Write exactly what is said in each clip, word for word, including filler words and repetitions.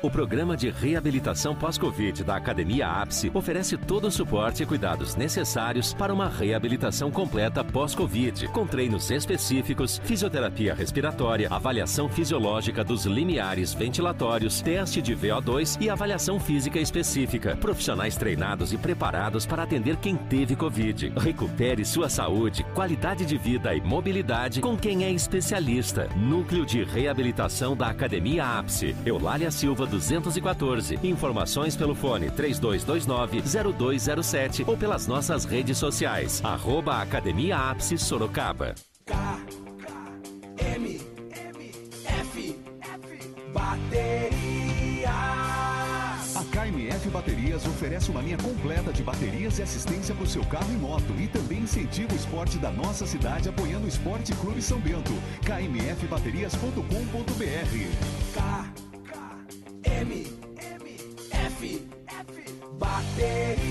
O programa de reabilitação pós-Covid da Academia Ápice oferece todo o suporte e cuidados necessários para uma reabilitação completa pós-Covid, com treinos específicos, fisioterapia respiratória, avaliação fisiológica dos limiares ventilatórios, teste de V O dois e avaliação física específica. Profissionais treinados e preparados para atender quem teve Covid. Recupere sua saúde, qualidade de vida e mobilidade com quem é especialista. Núcleo de Reabilitação da Academia Ápice. Eulália Silva duzentos e quatorze. Informações pelo fone três dois dois nove, zero dois zero sete ou pelas nossas redes sociais. Arroba Academia Ápice Sorocaba. K, M, M, F, F, Baterias. A K M F Baterias oferece uma linha completa de baterias e assistência para o seu carro e moto e também incentiva o esporte da nossa cidade apoiando o Esporte Clube São Bento. K M F baterias ponto com ponto b r. K, M, M, F, F, Baterias.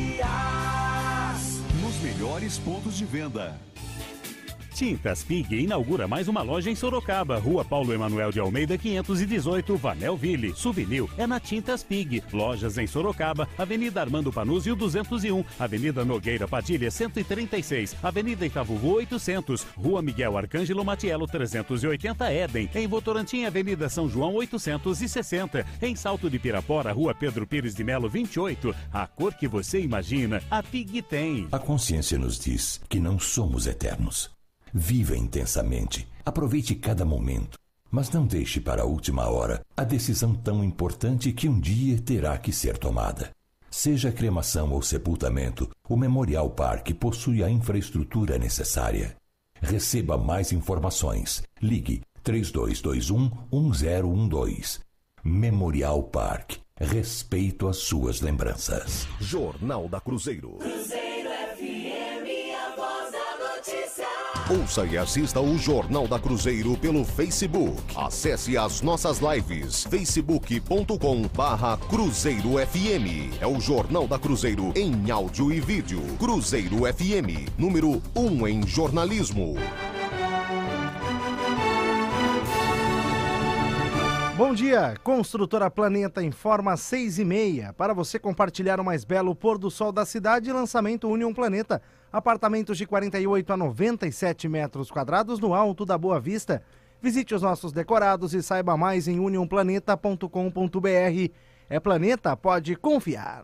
Nos melhores pontos de venda. Tintas Pig inaugura mais uma loja em Sorocaba. Rua Paulo Emanuel de Almeida, quinhentos e dezoito, Vanelville. Souvenir é na Tintas Pig. Lojas em Sorocaba, Avenida Armando Panuzio, duzentos e um. Avenida Nogueira Padilha, cento e trinta e seis. Avenida Itavuvu, oitocentos. Rua Miguel Arcângelo Matiello, trezentos e oitenta, Éden. Em Votorantim, Avenida São João, oitocentos e sessenta. Em Salto de Pirapora, Rua Pedro Pires de Melo, vinte e oito. A cor que você imagina, a Pig tem. A consciência nos diz que não somos eternos. Viva intensamente, aproveite cada momento, mas não deixe para a última hora a decisão tão importante que um dia terá que ser tomada. Seja cremação ou sepultamento, o Memorial Park possui a infraestrutura necessária. Receba mais informações. Ligue três dois dois um, um zero um dois. Memorial Park. Respeito às suas lembranças. Jornal da Cruzeiro. Cruzeiro F M, a voz da notícia. Ouça e assista o Jornal da Cruzeiro pelo Facebook. Acesse as nossas lives. facebook ponto com barra Cruzeiro F M. É o Jornal da Cruzeiro em áudio e vídeo. Cruzeiro F M, número um em jornalismo. Bom dia, Construtora Planeta informa às seis e meia. Para você compartilhar o mais belo pôr do sol da cidade, lançamento União Planeta. Apartamentos de quarenta e oito a noventa e sete metros quadrados no alto da Boa Vista. Visite os nossos decorados e saiba mais em união planeta ponto com ponto b r. É Planeta, pode confiar.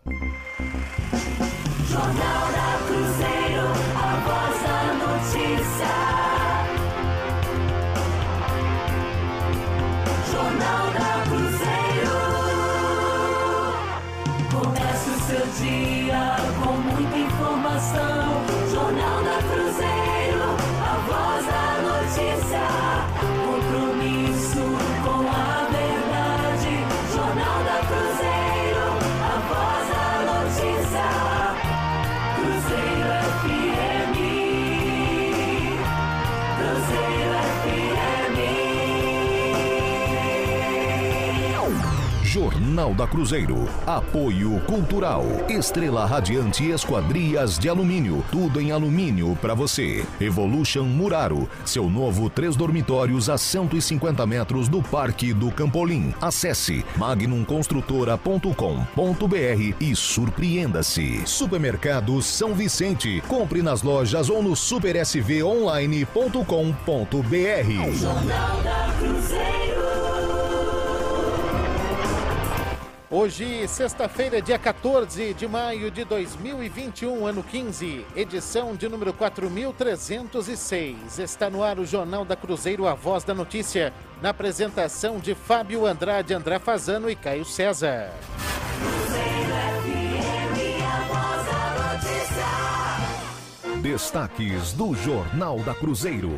Jornal da Cruzeiro, a voz da notícia. Jornal da Cruzeiro. Comece o seu dia com muita informação. Jornal da Cruzeiro, a voz da notícia. Compromisso com a verdade. Jornal da Cruzeiro, a voz da notícia. Cruzeiro F M. Cruzeiro F M. Jornal da Cruzeiro. Apoio Cultural. Estrela Radiante Esquadrias de Alumínio. Tudo em alumínio para você. Evolution Muraro. Seu novo três dormitórios a cento e cinquenta metros do Parque do Campolim. Acesse magnum construtora ponto com ponto b r e surpreenda-se. Supermercado São Vicente. Compre nas lojas ou no super s v online ponto com ponto b r. Jornal da Cruzeiro. Hoje, sexta-feira, dia quatorze de maio de dois mil e vinte e um, ano quinze, edição de número quatro mil trezentos e seis. Está no ar o Jornal da Cruzeiro, a voz da notícia, na apresentação de Fábio Andrade, André Fazano e Caio César. Cruzeiro F M, a voz da notícia. Destaques do Jornal da Cruzeiro.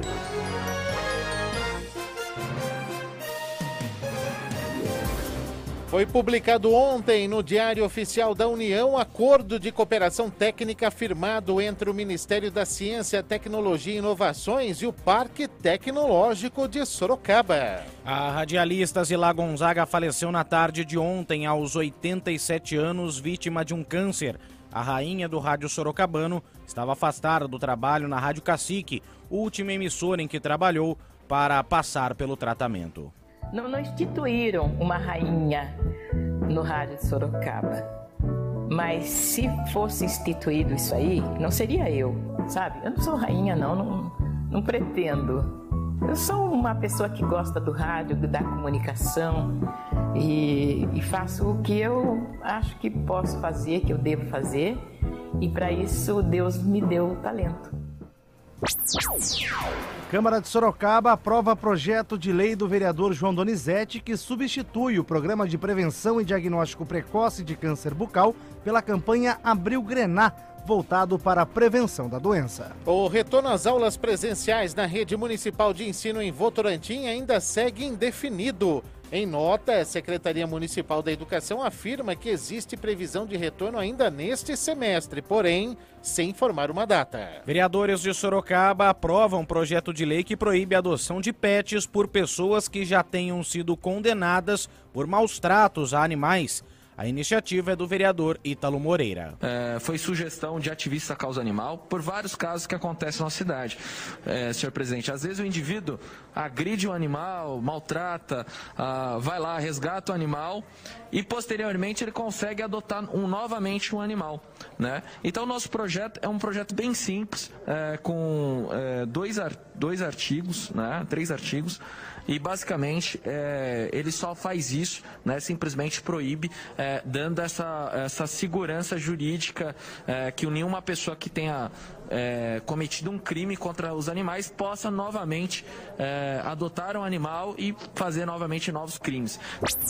Foi publicado ontem no Diário Oficial da União acordo de cooperação técnica firmado entre o Ministério da Ciência, Tecnologia e Inovações e o Parque Tecnológico de Sorocaba. A radialista Zilá Gonzaga faleceu na tarde de ontem, aos oitenta e sete anos, vítima de um câncer. A rainha do rádio sorocabano estava afastada do trabalho na Rádio Cacique, última emissora em que trabalhou, para passar pelo tratamento. não, não instituíram uma rainha no rádio de Sorocaba. Mas se fosse instituído isso aí, não seria eu, sabe? Eu não sou rainha, não, não, não pretendo. Eu sou uma pessoa que gosta do rádio, da comunicação e, e faço o que eu acho que posso fazer, que eu devo fazer. E para isso Deus me deu o talento. Câmara de Sorocaba aprova projeto de lei do vereador João Donizete que substitui o programa de prevenção e diagnóstico precoce de câncer bucal pela campanha Abril Grená, voltado para a prevenção da doença. O retorno às aulas presenciais na rede municipal de ensino em Votorantim ainda segue indefinido. Em nota, a Secretaria Municipal da Educação afirma que existe previsão de retorno ainda neste semestre, porém, sem informar uma data. Vereadores de Sorocaba aprovam um projeto de lei que proíbe a adoção de pets por pessoas que já tenham sido condenadas por maus tratos a animais. A iniciativa é do vereador Ítalo Moreira. É, foi sugestão de ativista causa animal por vários casos que acontecem na cidade. É, senhor presidente, às vezes o indivíduo agride o animal, maltrata, ah, vai lá, resgata o animal e posteriormente ele consegue adotar um, novamente um animal, né? Então o nosso projeto é um projeto bem simples, é, com é, dois, ar, dois artigos, né? Três artigos. E basicamente é, ele só faz isso, né, simplesmente proíbe, é, dando essa, essa segurança jurídica é, que nenhuma pessoa que tenha é, cometido um crime contra os animais possa novamente é, adotar um animal e fazer novamente novos crimes.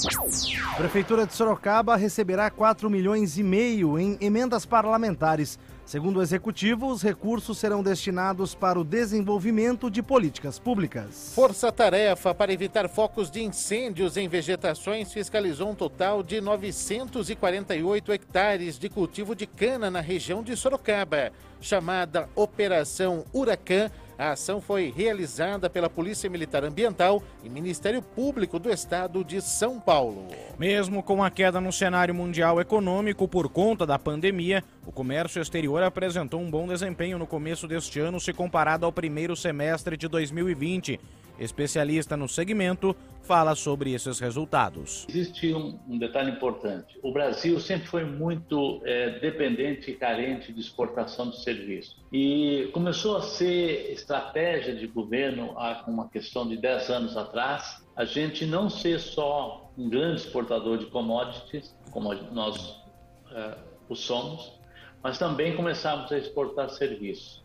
A Prefeitura de Sorocaba receberá quatro milhões e meio em emendas parlamentares. Segundo o Executivo, os recursos serão destinados para o desenvolvimento de políticas públicas. Força-tarefa para evitar focos de incêndios em vegetações fiscalizou um total de novecentos e quarenta e oito hectares de cultivo de cana na região de Sorocaba. Chamada Operação Huracã, a ação foi realizada pela Polícia Militar Ambiental e Ministério Público do Estado de São Paulo. Mesmo com a queda no cenário mundial econômico por conta da pandemia, o comércio exterior apresentou um bom desempenho no começo deste ano se comparado ao primeiro semestre de dois mil e vinte. Especialista no segmento fala sobre esses resultados. Existe um, um detalhe importante. O Brasil sempre foi muito é, dependente e carente de exportação de serviços. E começou a ser estratégia de governo há uma questão de dez anos atrás, a gente não ser só um grande exportador de commodities, como nós é, o somos, mas também começarmos a exportar serviços.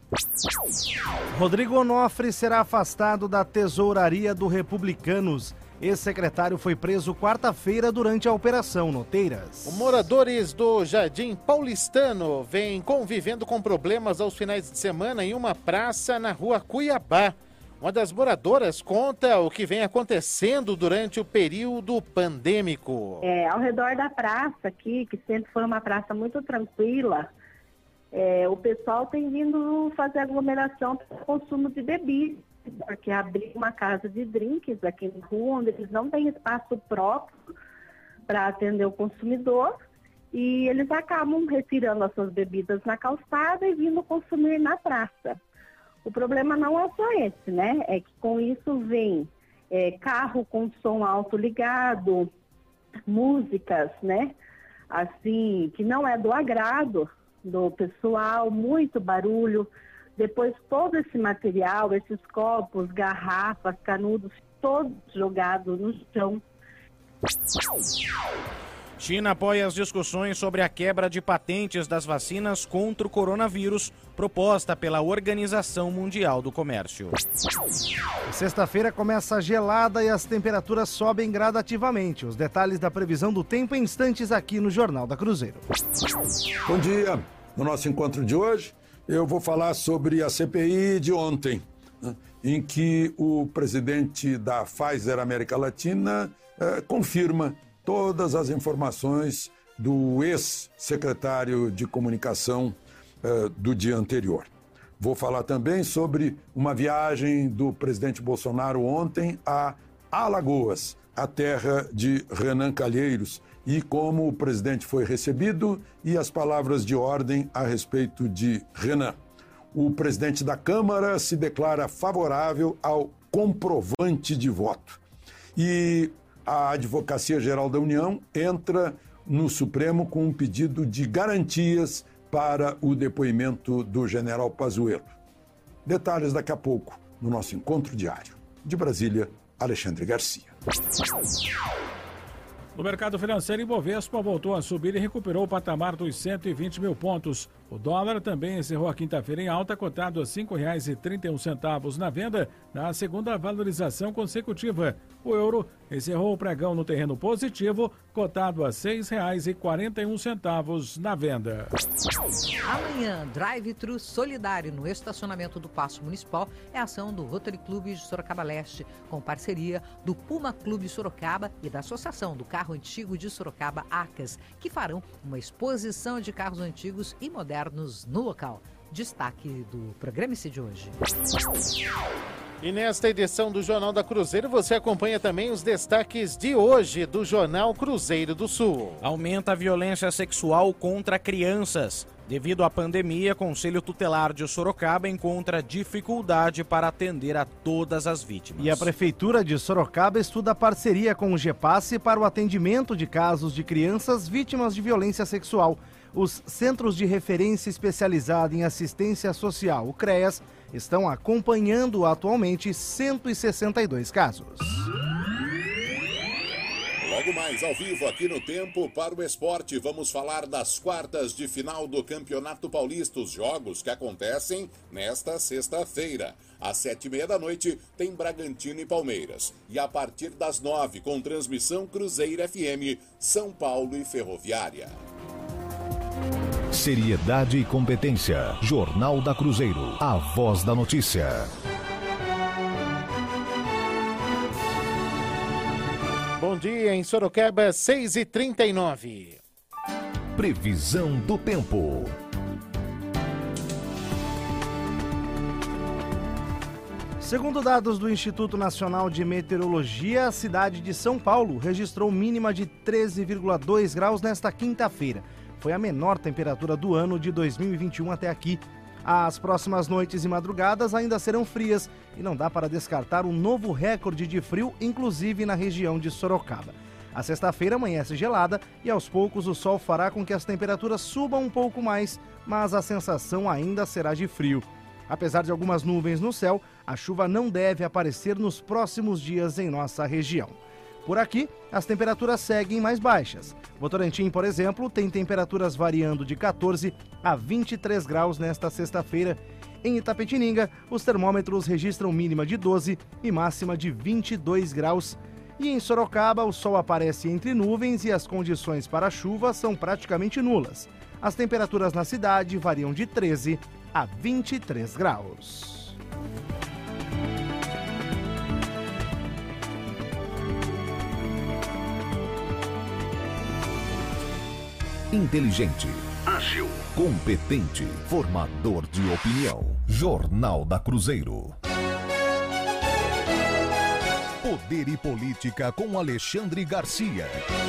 Rodrigo Onofre será afastado da tesouraria do Republicanos. Ex-secretário foi preso quarta-feira durante a Operação Noteiras. Moradores do Jardim Paulistano vêm convivendo com problemas aos finais de semana em uma praça na rua Cuiabá. Uma das moradoras conta o que vem acontecendo durante o período pandêmico. É, ao redor da praça aqui, que sempre foi uma praça muito tranquila, É, o pessoal tem vindo fazer aglomeração para o consumo de bebidas, porque abriu uma casa de drinks aqui na rua, onde eles não têm espaço próprio para atender o consumidor, e eles acabam retirando as suas bebidas na calçada e vindo consumir na praça. O problema não é só esse, né? É que com isso vem é, carro com som alto ligado, músicas, né? Assim, que não é do agrado do pessoal, muito barulho. Depois todo esse material, esses copos, garrafas, canudos, todos jogados no chão. China apoia as discussões sobre a quebra de patentes das vacinas contra o coronavírus, proposta pela Organização Mundial do Comércio. Sexta-feira começa gelada e as temperaturas sobem gradativamente. Os detalhes da previsão do tempo em instantes aqui no Jornal da Cruzeiro. Bom dia. No nosso encontro de hoje, eu vou falar sobre a C P I de ontem, né, em que o presidente da Pfizer América Latina eh, confirma todas as informações do ex-secretário de comunicação eh, do dia anterior. Vou falar também sobre uma viagem do presidente Bolsonaro ontem a Alagoas, a terra de Renan Calheiros, e como o presidente foi recebido e as palavras de ordem a respeito de Renan. O presidente da Câmara se declara favorável ao comprovante de voto. E a Advocacia Geral da União entra no Supremo com um pedido de garantias para o depoimento do general Pazuello. Detalhes daqui a pouco no nosso encontro diário. De Brasília, Alexandre Garcia. No mercado financeiro, Ibovespa voltou a subir e recuperou o patamar dos cento e vinte mil pontos. O dólar também encerrou a quinta-feira em alta, cotado a cinco reais e trinta e um centavos na venda, na segunda valorização consecutiva. O euro encerrou o pregão no terreno positivo, cotado a seis reais e quarenta e um centavos na venda. Amanhã, drive-thru solidário no estacionamento do Paço Municipal é ação do Rotary Clube de Sorocaba Leste, com parceria do Puma Clube Sorocaba e da Associação do Carro Antigo de Sorocaba, ACAS, que farão uma exposição de carros antigos e modernos no local. Destaque do Programa-se de hoje. E nesta edição do Jornal da Cruzeiro, você acompanha também os destaques de hoje do Jornal Cruzeiro do Sul. Aumenta a violência sexual contra crianças. Devido à pandemia, o Conselho Tutelar de Sorocaba encontra dificuldade para atender a todas as vítimas. E a Prefeitura de Sorocaba estuda a parceria com o GEPASSE para o atendimento de casos de crianças vítimas de violência sexual. Os Centros de Referência Especializada em Assistência Social, o CREAS, estão acompanhando atualmente cento e sessenta e dois casos. Logo mais ao vivo aqui no Tempo para o Esporte, vamos falar das quartas de final do Campeonato Paulista, os jogos que acontecem nesta sexta-feira. Às sete e meia da noite tem Bragantino e Palmeiras. E a partir das nove, com transmissão Cruzeiro F M, São Paulo e Ferroviária. Seriedade e competência. Jornal da Cruzeiro. A voz da notícia. Bom dia em Sorocaba, seis e trinta e nove. Previsão do tempo. Segundo dados do Instituto Nacional de Meteorologia, a cidade de São Paulo registrou mínima de treze vírgula dois graus nesta quinta-feira. Foi a menor temperatura do ano de dois mil e vinte e um até aqui. As próximas noites e madrugadas ainda serão frias e não dá para descartar um novo recorde de frio, inclusive na região de Sorocaba. A sexta-feira amanhece gelada e aos poucos o sol fará com que as temperaturas subam um pouco mais, mas a sensação ainda será de frio. Apesar de algumas nuvens no céu, a chuva não deve aparecer nos próximos dias em nossa região. Por aqui, as temperaturas seguem mais baixas. Votorantim, por exemplo, tem temperaturas variando de quatorze a vinte e três graus nesta sexta-feira. Em Itapetininga, os termômetros registram mínima de doze e máxima de vinte e dois graus. E em Sorocaba, o sol aparece entre nuvens e as condições para chuva são praticamente nulas. As temperaturas na cidade variam de treze a vinte e três graus. Inteligente, ágil, competente, formador de opinião. Jornal da Cruzeiro. Poder e Política com Alexandre Garcia.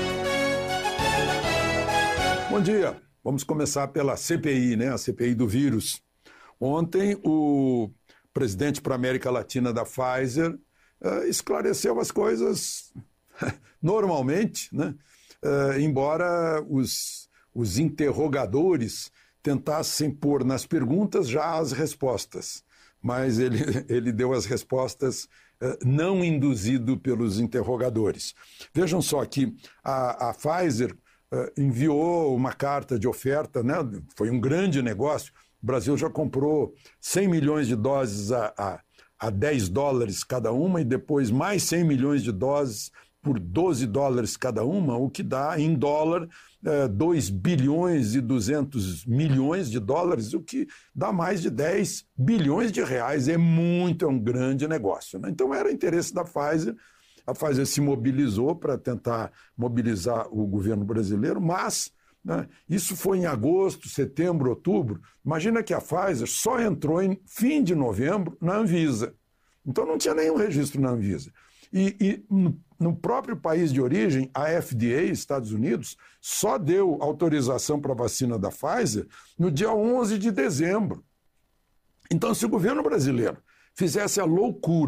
Bom dia. Vamos começar pela C P I, né? A C P I do vírus. Ontem, o presidente para a América Latina da Pfizer uh, esclareceu as coisas normalmente, né? Uh, embora os os interrogadores tentassem pôr nas perguntas já as respostas, mas ele, ele deu as respostas uh, não induzido pelos interrogadores. Vejam só que a, a Pfizer uh, enviou uma carta de oferta, né? Foi um grande negócio, o Brasil já comprou cem milhões de doses a, a, a dez dólares cada uma e depois mais cem milhões de doses por doze dólares cada uma, o que dá em dólar dois bilhões e duzentos milhões de dólares, o que dá mais de dez bilhões de reais. É muito, é um grande negócio, né? Então era interesse da Pfizer, a Pfizer se mobilizou para tentar mobilizar o governo brasileiro, mas né, isso foi em agosto, setembro, outubro. Imagina que a Pfizer só entrou em fim de novembro na Anvisa. Então não tinha nenhum registro na Anvisa. E, e no, no próprio país de origem, a F D A, Estados Unidos, só deu autorização para a vacina da Pfizer no dia onze de dezembro. Então, se o governo brasileiro fizesse a loucura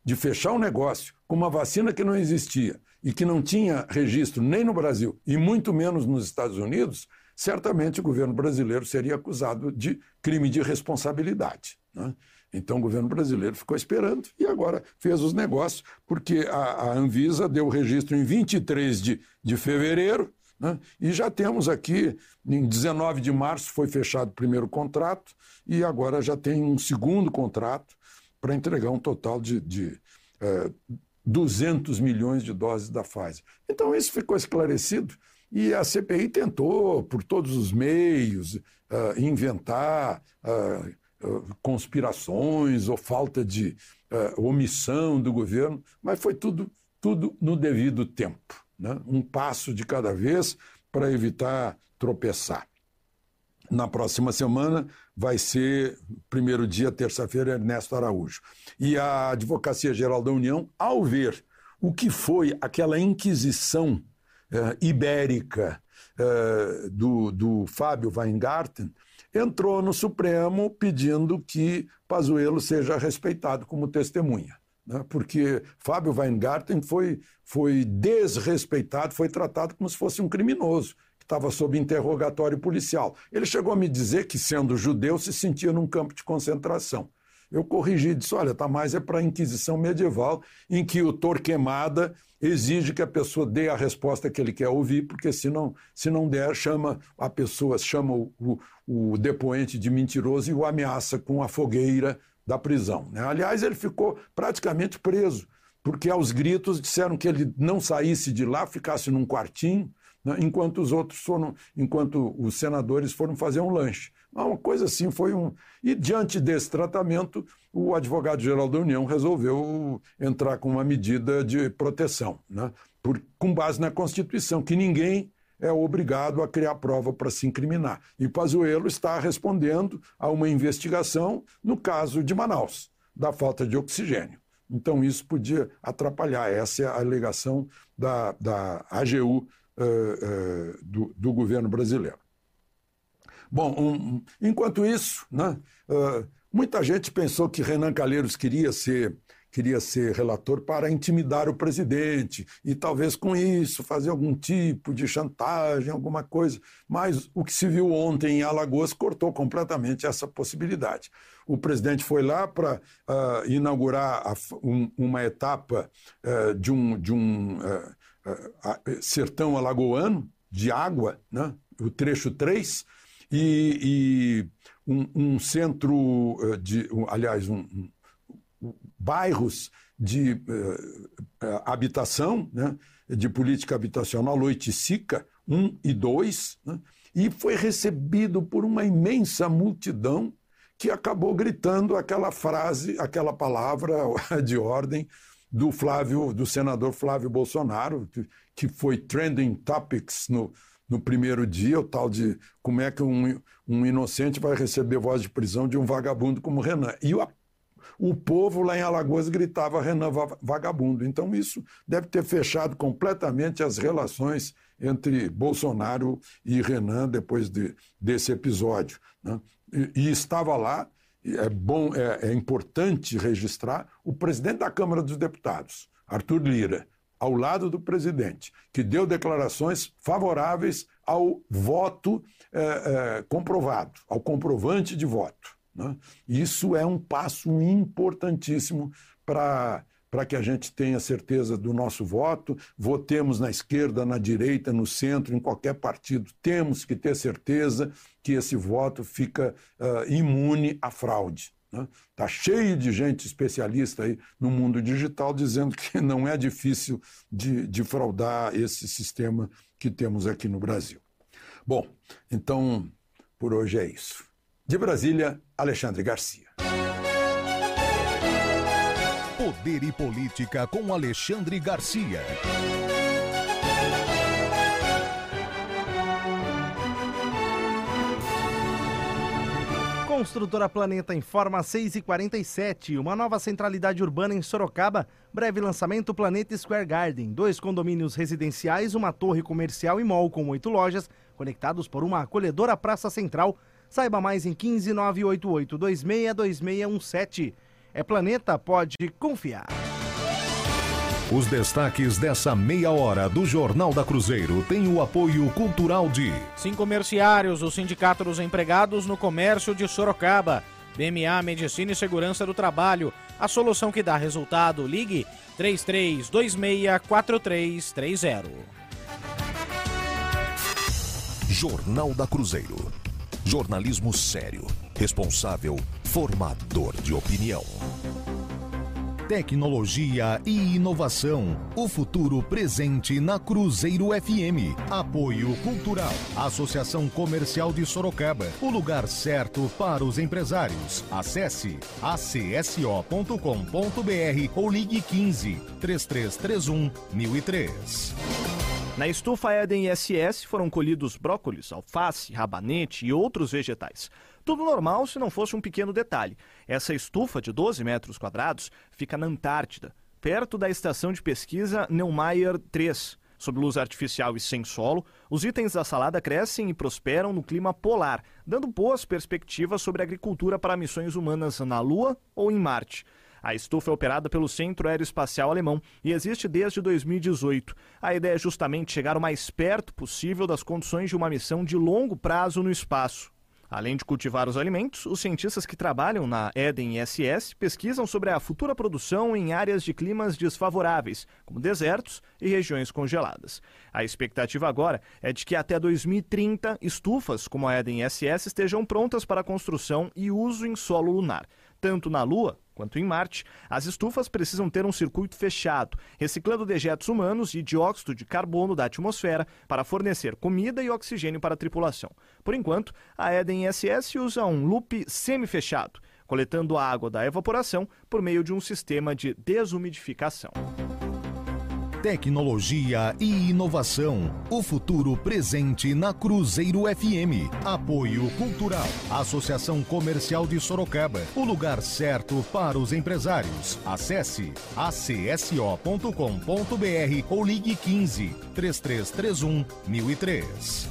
de fechar um negócio com uma vacina que não existia e que não tinha registro nem no Brasil e muito menos nos Estados Unidos, certamente o governo brasileiro seria acusado de crime de responsabilidade, né? Então o governo brasileiro ficou esperando e agora fez os negócios, porque a, a Anvisa deu o registro em vinte e três de, de fevereiro, né? E já temos aqui, em dezenove de março foi fechado o primeiro contrato e agora já tem um segundo contrato para entregar um total de, de é, duzentos milhões de doses da Pfizer. Então isso ficou esclarecido e a C P I tentou, por todos os meios, uh, inventar uh, uh, conspirações ou falta de uh, omissão do governo, mas foi tudo, tudo no devido tempo, né? Um passo de cada vez para evitar tropeçar. Na próxima semana vai ser, primeiro dia, terça-feira, Ernesto Araújo. E a Advocacia Geral da União, ao ver o que foi aquela inquisição uh, ibérica uh, do, do Fábio Weingarten, entrou no Supremo pedindo que Pazuello seja respeitado como testemunha, né? Porque Fábio Weingarten foi, foi desrespeitado, foi tratado como se fosse um criminoso, estava sob interrogatório policial. Ele chegou a me dizer que, sendo judeu, se sentia num campo de concentração. Eu corrigi e disse, olha, tá mais é para a Inquisição medieval, em que o Torquemada exige que a pessoa dê a resposta que ele quer ouvir, porque se não, se não der, chama a pessoa, chama o, o, o depoente de mentiroso e o ameaça com a fogueira da prisão, né? Aliás, ele ficou praticamente preso, porque aos gritos disseram que ele não saísse de lá, ficasse num quartinho, né, enquanto os outros foram, enquanto os senadores foram fazer um lanche. Uma coisa assim foi um... E diante desse tratamento, o advogado-geral da União resolveu entrar com uma medida de proteção, né, por, com base na Constituição, que ninguém é obrigado a criar prova para se incriminar. E Pazuello está respondendo a uma investigação no caso de Manaus, da falta de oxigênio. Então isso podia atrapalhar. Essa é a alegação da, da A G U, Uh, uh, do, do governo brasileiro. Bom, um, enquanto isso, né, uh, muita gente pensou que Renan Calheiros queria ser, queria ser relator para intimidar o presidente e talvez com isso fazer algum tipo de chantagem, alguma coisa, mas o que se viu ontem em Alagoas cortou completamente essa possibilidade. O presidente foi lá para uh, inaugurar a, um, uma etapa uh, de um... De um uh, Uh, sertão alagoano, de água, né? O trecho três, e, e um, um centro, uh, de, um, aliás, um, um, bairros de uh, uh, habitação, né? De política habitacional, Oiticica um e dois, né? E foi recebido por uma imensa multidão que acabou gritando aquela frase, aquela palavra de ordem do Flávio, do senador Flávio Bolsonaro, que foi trending topics no, no primeiro dia, o tal de como é que um, um inocente vai receber voz de prisão de um vagabundo como Renan. E o, o povo lá em Alagoas gritava Renan vagabundo. Então isso deve ter fechado completamente as relações entre Bolsonaro e Renan depois de, desse episódio, né? E, e estava lá, é bom, é, é importante registrar, o presidente da Câmara dos Deputados, Arthur Lira, ao lado do presidente, que deu declarações favoráveis ao voto é, é, comprovado, ao comprovante de voto, né? Isso é um passo importantíssimo para para que a gente tenha certeza do nosso voto, votemos na esquerda, na direita, no centro, em qualquer partido, temos que ter certeza que esse voto fica uh, imune à fraude. Está, né? Cheio de gente especialista aí no mundo digital dizendo que não é difícil de, de fraudar esse sistema que temos aqui no Brasil. Bom, então, por hoje é isso. De Brasília, Alexandre Garcia. Poder e Política com Alexandre Garcia. Construtora Planeta informa seis e quarenta e sete. Uma nova centralidade urbana em Sorocaba. Breve lançamento Planeta Square Garden. Dois condomínios residenciais, uma torre comercial e mall com oito lojas, conectados por uma acolhedora praça central. Saiba mais em quinze nove oito oito dois seis dois seis um sete. É Planeta, pode confiar. Os destaques dessa meia hora do Jornal da Cruzeiro têm o apoio cultural de Cinco Merciários, o Sindicato dos Empregados no Comércio de Sorocaba. B M A Medicina e Segurança do Trabalho, a solução que dá resultado. Ligue três três dois seis quatro três três zero. Jornal da Cruzeiro. Jornalismo sério, responsável, formador de opinião. Tecnologia e inovação. O futuro presente na Cruzeiro F M. Apoio cultural. Associação Comercial de Sorocaba. O lugar certo para os empresários. Acesse a c s o ponto com ponto b r ou ligue quinze, três três três um, mil e três. Na estufa Eden S S foram colhidos brócolis, alface, rabanete e outros vegetais. Tudo normal se não fosse um pequeno detalhe. Essa estufa de doze metros quadrados fica na Antártida, perto da estação de pesquisa Neumayer três. Sob luz artificial e sem solo, os itens da salada crescem e prosperam no clima polar, dando boas perspectivas sobre a agricultura para missões humanas na Lua ou em Marte. A estufa é operada pelo Centro Aeroespacial Alemão e existe desde dois mil e dezoito. A ideia é justamente chegar o mais perto possível das condições de uma missão de longo prazo no espaço. Além de cultivar os alimentos, os cientistas que trabalham na Eden S S pesquisam sobre a futura produção em áreas de climas desfavoráveis, como desertos e regiões congeladas. A expectativa agora é de que até dois mil e trinta, estufas como a Eden S S estejam prontas para construção e uso em solo lunar. Tanto na Lua quanto em Marte, as estufas precisam ter um circuito fechado, reciclando dejetos humanos e dióxido de carbono da atmosfera para fornecer comida e oxigênio para a tripulação. Por enquanto, a Eden S S usa um loop semi-fechado, coletando a água da evaporação por meio de um sistema de desumidificação. Tecnologia e inovação. O futuro presente na Cruzeiro F M. Apoio cultural. Associação Comercial de Sorocaba. O lugar certo para os empresários. Acesse a c s o ponto com ponto b r ou ligue quinze, três três três um, mil e três.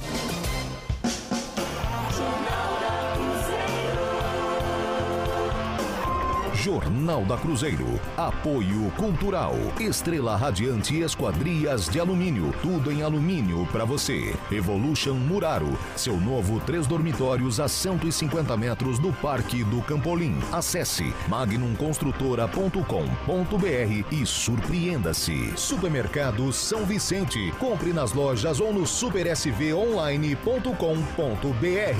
Jornal da Cruzeiro. Apoio cultural. Estrela Radiante e Esquadrias de Alumínio. Tudo em alumínio para você. Evolution Muraro. Seu novo três dormitórios a cento e cinquenta metros do Parque do Campolim. Acesse magnum construtora ponto com ponto b r e surpreenda-se. Supermercado São Vicente. Compre nas lojas ou no super s v online ponto com ponto b r.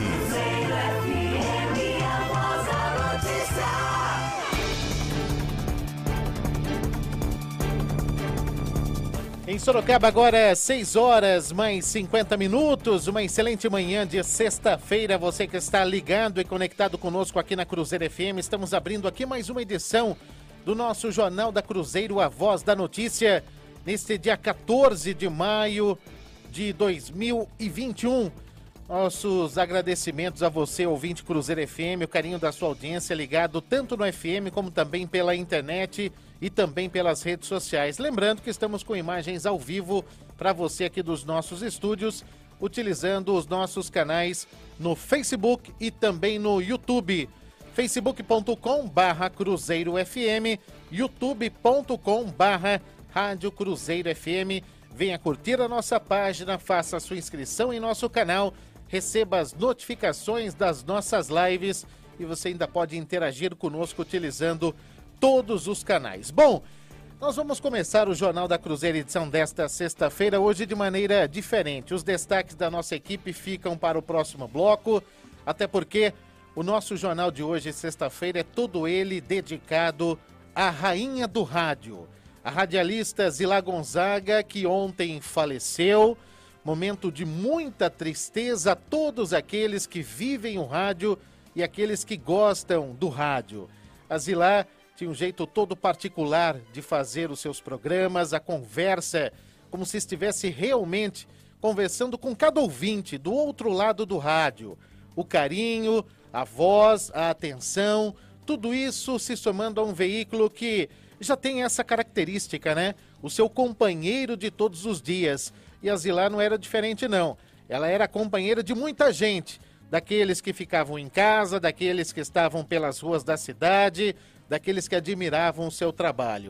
Em Sorocaba agora é seis horas mais cinquenta minutos, uma excelente manhã de sexta-feira, você que está ligado e conectado conosco aqui na Cruzeiro F M, estamos abrindo aqui mais uma edição do nosso Jornal da Cruzeiro, a Voz da Notícia, neste dia quatorze de maio de dois mil e vinte e um. Nossos agradecimentos a você, ouvinte Cruzeiro F M, o carinho da sua audiência ligado tanto no F M como também pela internet e também pelas redes sociais. Lembrando que estamos com imagens ao vivo para você aqui dos nossos estúdios, utilizando os nossos canais no Facebook e também no YouTube. facebook ponto com barra Cruzeiro F M, youtube ponto com barra Rádio Cruzeiro F M. Venha curtir a nossa página, faça a sua inscrição em nosso canal, receba as notificações das nossas lives e você ainda pode interagir conosco utilizando todos os canais. Bom, nós vamos começar o Jornal da Cruzeiro, edição desta sexta-feira, hoje de maneira diferente. Os destaques da nossa equipe ficam para o próximo bloco, até porque o nosso jornal de hoje, sexta-feira, é todo ele dedicado à rainha do rádio, a radialista Zilá Gonzaga, que ontem faleceu. Momento de muita tristeza a todos aqueles que vivem o rádio e aqueles que gostam do rádio. A Zilá tinha um jeito todo particular de fazer os seus programas, a conversa, como se estivesse realmente conversando com cada ouvinte do outro lado do rádio. O carinho, a voz, a atenção, tudo isso se somando a um veículo que já tem essa característica, né? O seu companheiro de todos os dias. E a Zilá não era diferente, não. Ela era companheira de muita gente, daqueles que ficavam em casa, daqueles que estavam pelas ruas da cidade, daqueles que admiravam o seu trabalho.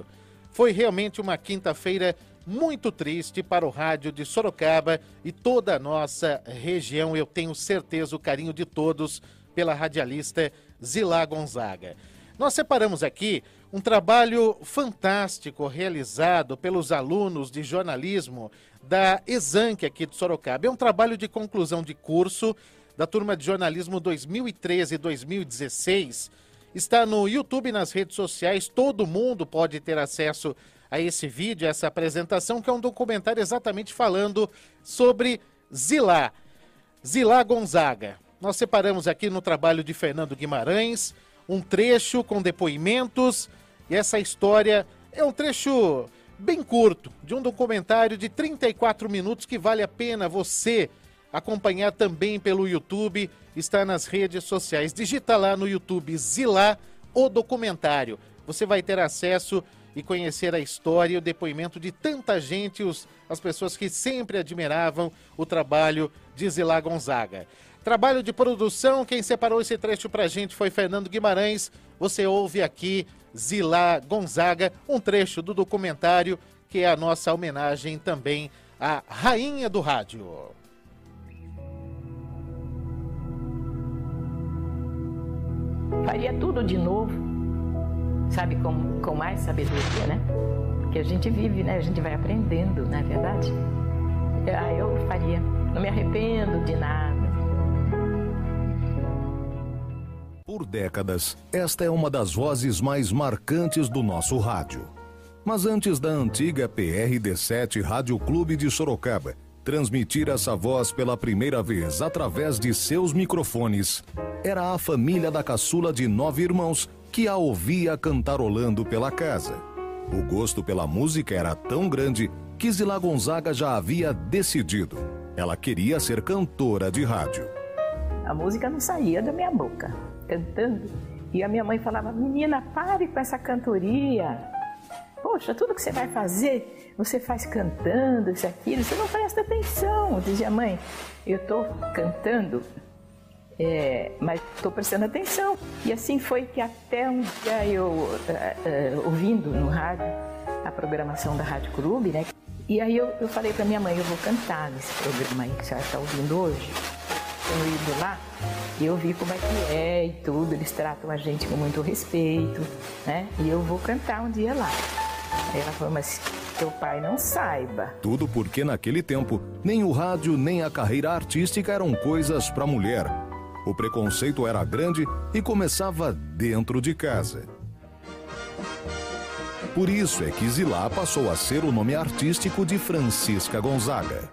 Foi realmente uma quinta-feira muito triste para o rádio de Sorocaba e toda a nossa região. Eu tenho certeza o carinho de todos pela radialista Zilá Gonzaga. Nós separamos aqui um trabalho fantástico realizado pelos alunos de jornalismo da Exanc aqui de Sorocaba. É um trabalho de conclusão de curso da turma de jornalismo dois mil e treze e dois mil e dezesseis. Está no YouTube e nas redes sociais, todo mundo pode ter acesso a esse vídeo, a essa apresentação, que é um documentário exatamente falando sobre Zilá, Zilá Gonzaga. Nós separamos aqui no trabalho de Fernando Guimarães um trecho com depoimentos, e essa história é um trecho bem curto, de um documentário de trinta e quatro minutos que vale a pena você acompanhar também pelo YouTube, está nas redes sociais. Digita lá no YouTube Zilá, o documentário. Você vai ter acesso e conhecer a história e o depoimento de tanta gente, os, as pessoas que sempre admiravam o trabalho de Zilá Gonzaga. Trabalho de produção, quem separou esse trecho pra gente foi Fernando Guimarães. Você ouve aqui Zilá Gonzaga, um trecho do documentário que é a nossa homenagem também à rainha do rádio. Faria tudo de novo, sabe, com, com mais sabedoria, né? Que a gente vive, né? A gente vai aprendendo, não é verdade? Ah, eu faria, não me arrependo de nada. Por décadas, esta é uma das vozes mais marcantes do nosso rádio. Mas antes da antiga P R D sete Rádio Clube de Sorocaba transmitir essa voz pela primeira vez através de seus microfones, era a família da caçula de nove irmãos que a ouvia cantarolando pela casa. O gosto pela música era tão grande que Zilá Gonzaga já havia decidido. Ela queria ser cantora de rádio. A música não saía da minha boca, cantando. E a minha mãe falava, menina, pare com essa cantoria. Poxa, tudo que você vai fazer, você faz cantando, isso, aquilo, você não presta atenção. Eu dizia, mãe, eu estou cantando, é, mas estou prestando atenção. E assim foi que até um dia eu, uh, uh, ouvindo no rádio, a programação da Rádio Clube, né? E aí eu, eu falei para minha mãe, eu vou cantar nesse programa aí que a senhora está ouvindo hoje. Eu ido lá e eu vi como é que é e tudo, eles tratam a gente com muito respeito, né? E eu vou cantar um dia lá. Aí ela falou, mas teu pai não saiba. Tudo porque naquele tempo, nem o rádio nem a carreira artística eram coisas para mulher. O preconceito era grande e começava dentro de casa. Por isso é que Zilá passou a ser o nome artístico de Francisca Gonzaga.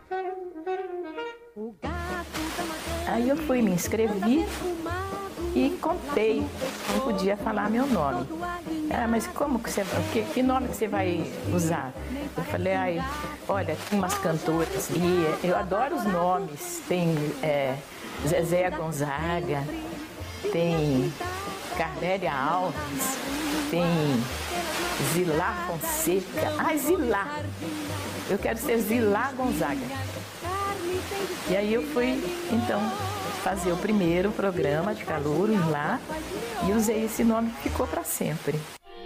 Aí eu fui, me inscrevi e contei, não podia falar meu nome. Ah, mas como que você vai, que, que nome que você vai usar? Eu falei, ai, olha, tem umas cantoras e eu adoro os nomes. Tem é, Zezé Gonzaga, tem Carmélia Alves, tem Zilá Fonseca. Ai, Zilá! Eu quero ser Zilá Gonzaga. E aí eu fui, então, fazer o primeiro programa de calouros lá e usei esse nome que ficou para sempre.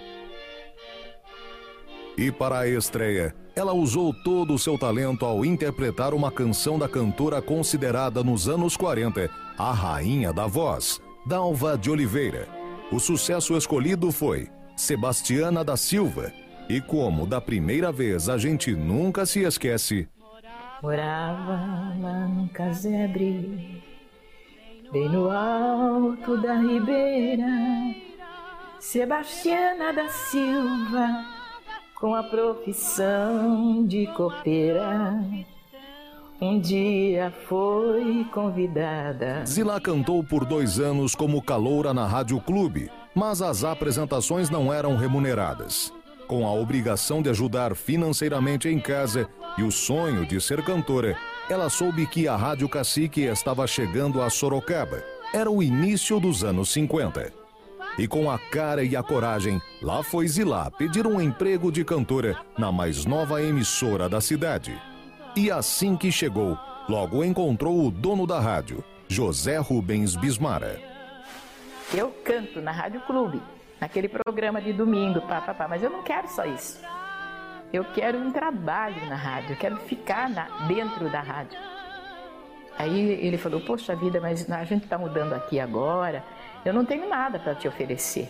E para a estreia, ela usou todo o seu talento ao interpretar uma canção da cantora considerada nos anos quarenta a rainha da voz, Dalva de Oliveira. O sucesso escolhido foi Sebastiana da Silva. E como da primeira vez a gente nunca se esquece... Morava lá num casebre, bem no alto da ribeira, Sebastiana da Silva, com a profissão de copeira, um dia foi convidada. Zilá cantou por dois anos como caloura na Rádio Clube, mas as apresentações não eram remuneradas. Com a obrigação de ajudar financeiramente em casa e o sonho de ser cantora, ela soube que a Rádio Cacique estava chegando a Sorocaba. Era o início dos anos cinquenta. E com a cara e a coragem, lá foi Zilá pedir um emprego de cantora na mais nova emissora da cidade. E assim que chegou, logo encontrou o dono da rádio, José Rubens Bismara. Eu canto na Rádio Clube, naquele programa de domingo, pá, pá, pá, mas eu não quero só isso. eu quero um trabalho na rádio, eu quero ficar na, dentro da rádio. Aí ele falou, poxa vida, mas a gente está mudando aqui agora, eu não tenho nada para te oferecer.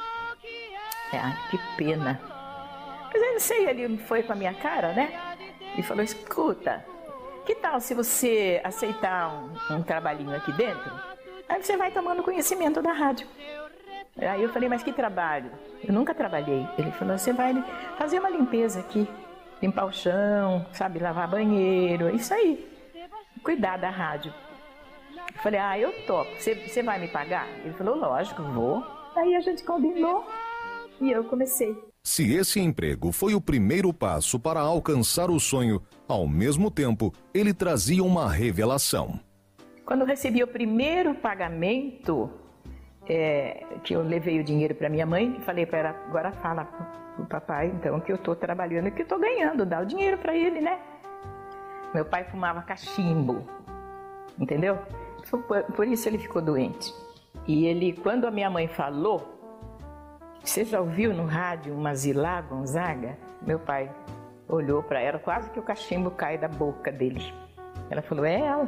Ah, que pena. Mas eu não sei, ele foi com a minha cara, né? E falou, escuta, que tal se você aceitar um, um trabalhinho aqui dentro? Aí você vai tomando conhecimento da rádio. Aí eu falei, mas que trabalho? Eu nunca trabalhei. Ele falou, você vai fazer uma limpeza aqui, limpar o chão, sabe, lavar banheiro, isso aí. Cuidar da rádio. Eu falei, ah, eu topo. Você, você vai me pagar? Ele falou, lógico, vou. Aí a gente combinou e eu comecei. Se esse emprego foi o primeiro passo para alcançar o sonho, ao mesmo tempo, ele trazia uma revelação. Quando eu recebi o primeiro pagamento, é, que eu levei o dinheiro para minha mãe, falei para ela, agora fala pro papai, então, que eu estou trabalhando e que eu estou ganhando, dá o dinheiro para ele, né? Meu pai fumava cachimbo, entendeu? Por, por isso ele ficou doente. E ele, quando a minha mãe falou, você já ouviu no rádio uma Zilá Gonzaga? Meu pai olhou para ela, quase que o cachimbo cai da boca dele. Ela falou, é ela.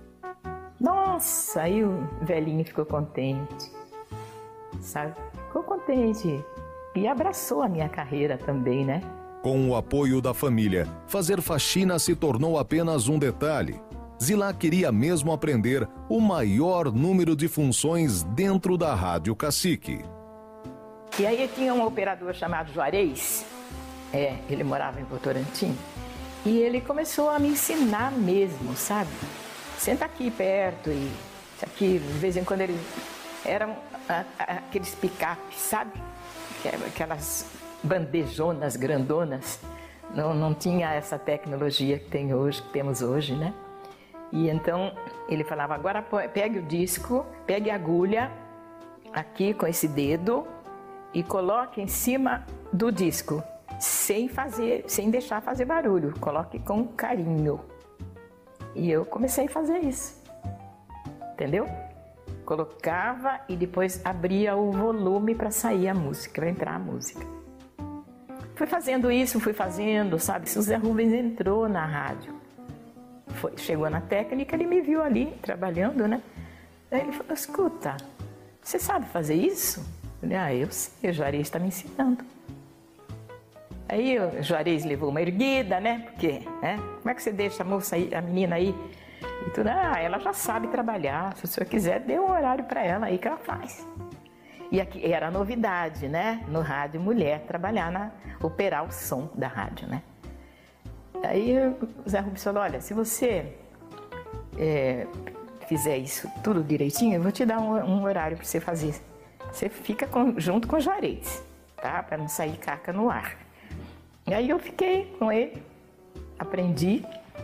Nossa, aí o velhinho ficou contente, sabe? Ficou contente e abraçou a minha carreira também, né? Com o apoio da família, fazer faxina se tornou apenas um detalhe. Zilá queria mesmo aprender o maior número de funções dentro da Rádio Cacique. E aí tinha um operador chamado Juarez, é, ele morava em Votorantim, e ele começou a me ensinar mesmo, sabe? Senta aqui perto e aqui, de vez em quando ele... Eram aqueles picapes, sabe? Aquelas bandejonas grandonas. Não, não tinha essa tecnologia que tem hoje, que temos hoje, né? E então ele falava, agora pegue o disco, pegue a agulha aqui com esse dedo e coloque em cima do disco, sem fazer, sem deixar fazer barulho, coloque com carinho. E eu comecei a fazer isso, entendeu? Colocava e depois abria o volume para sair a música, para entrar a música. Fui fazendo isso, fui fazendo, sabe? O Zé Rubens entrou na rádio, Foi, chegou na técnica, ele me viu ali trabalhando, né? Daí ele falou, escuta, você sabe fazer isso? Eu falei, ah, eu sei, o Juarez está me ensinando. Aí o Juarez levou uma erguida, né? Porque, né? Como é que você deixa a moça aí, a menina aí? E tudo, ah, ela já sabe trabalhar. Se o senhor quiser, dê um horário para ela aí que ela faz. E aqui era novidade, né? No rádio, mulher trabalhar na operar o som da rádio, né? Aí o Zé Rubens falou, olha, se você é, fizer isso tudo direitinho, eu vou te dar um, um horário para você fazer. Você fica com, junto com o Juarez, tá? Para não sair caca no ar. E aí eu fiquei com ele, aprendi.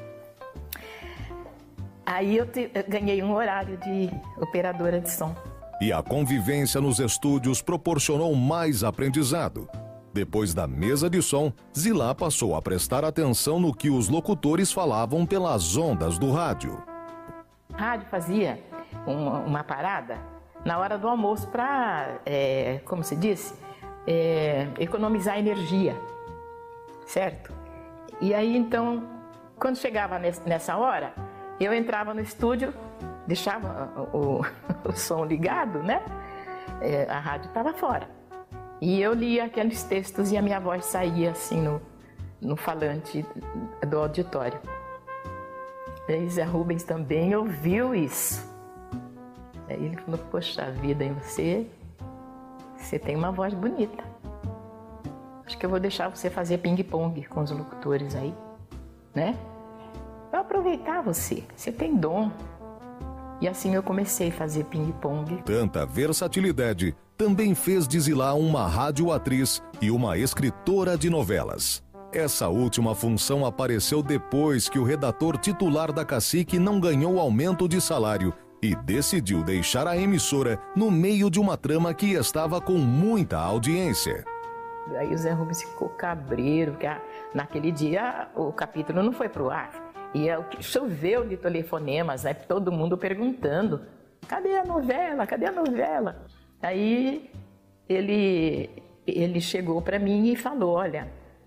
Aí eu, te, eu ganhei um horário de operadora de som. E a convivência nos estúdios proporcionou mais aprendizado. Depois da mesa de som, Zilá passou a prestar atenção no que os locutores falavam pelas ondas do rádio. A rádio fazia uma, uma parada na hora do almoço para, é, como se diz, é, economizar energia. Certo? E aí, então, quando chegava nessa hora, eu entrava no estúdio, deixava o, o, o som ligado, né? É, a rádio estava fora. E eu lia aqueles textos e a minha voz saía assim no, no falante do auditório. E Zé Rubens também ouviu isso. Aí ele falou, poxa vida, hein, você, você tem uma voz bonita. Acho que eu vou deixar você fazer ping-pong com os locutores aí, né? Vai aproveitar você, você tem dom. E assim eu comecei a fazer ping-pong. Tanta versatilidade também fez de Zilá uma radioatriz e uma escritora de novelas. Essa última função apareceu depois que o redator titular da Cacique não ganhou aumento de salário e decidiu deixar a emissora no meio de uma trama que estava com muita audiência. Aí o Zé Rubens ficou cabreiro, porque naquele dia o capítulo não foi pro ar. E choveu de telefonemas, né? Todo mundo perguntando, cadê a novela? Cadê a novela? Aí ele, ele chegou para mim e falou, olha,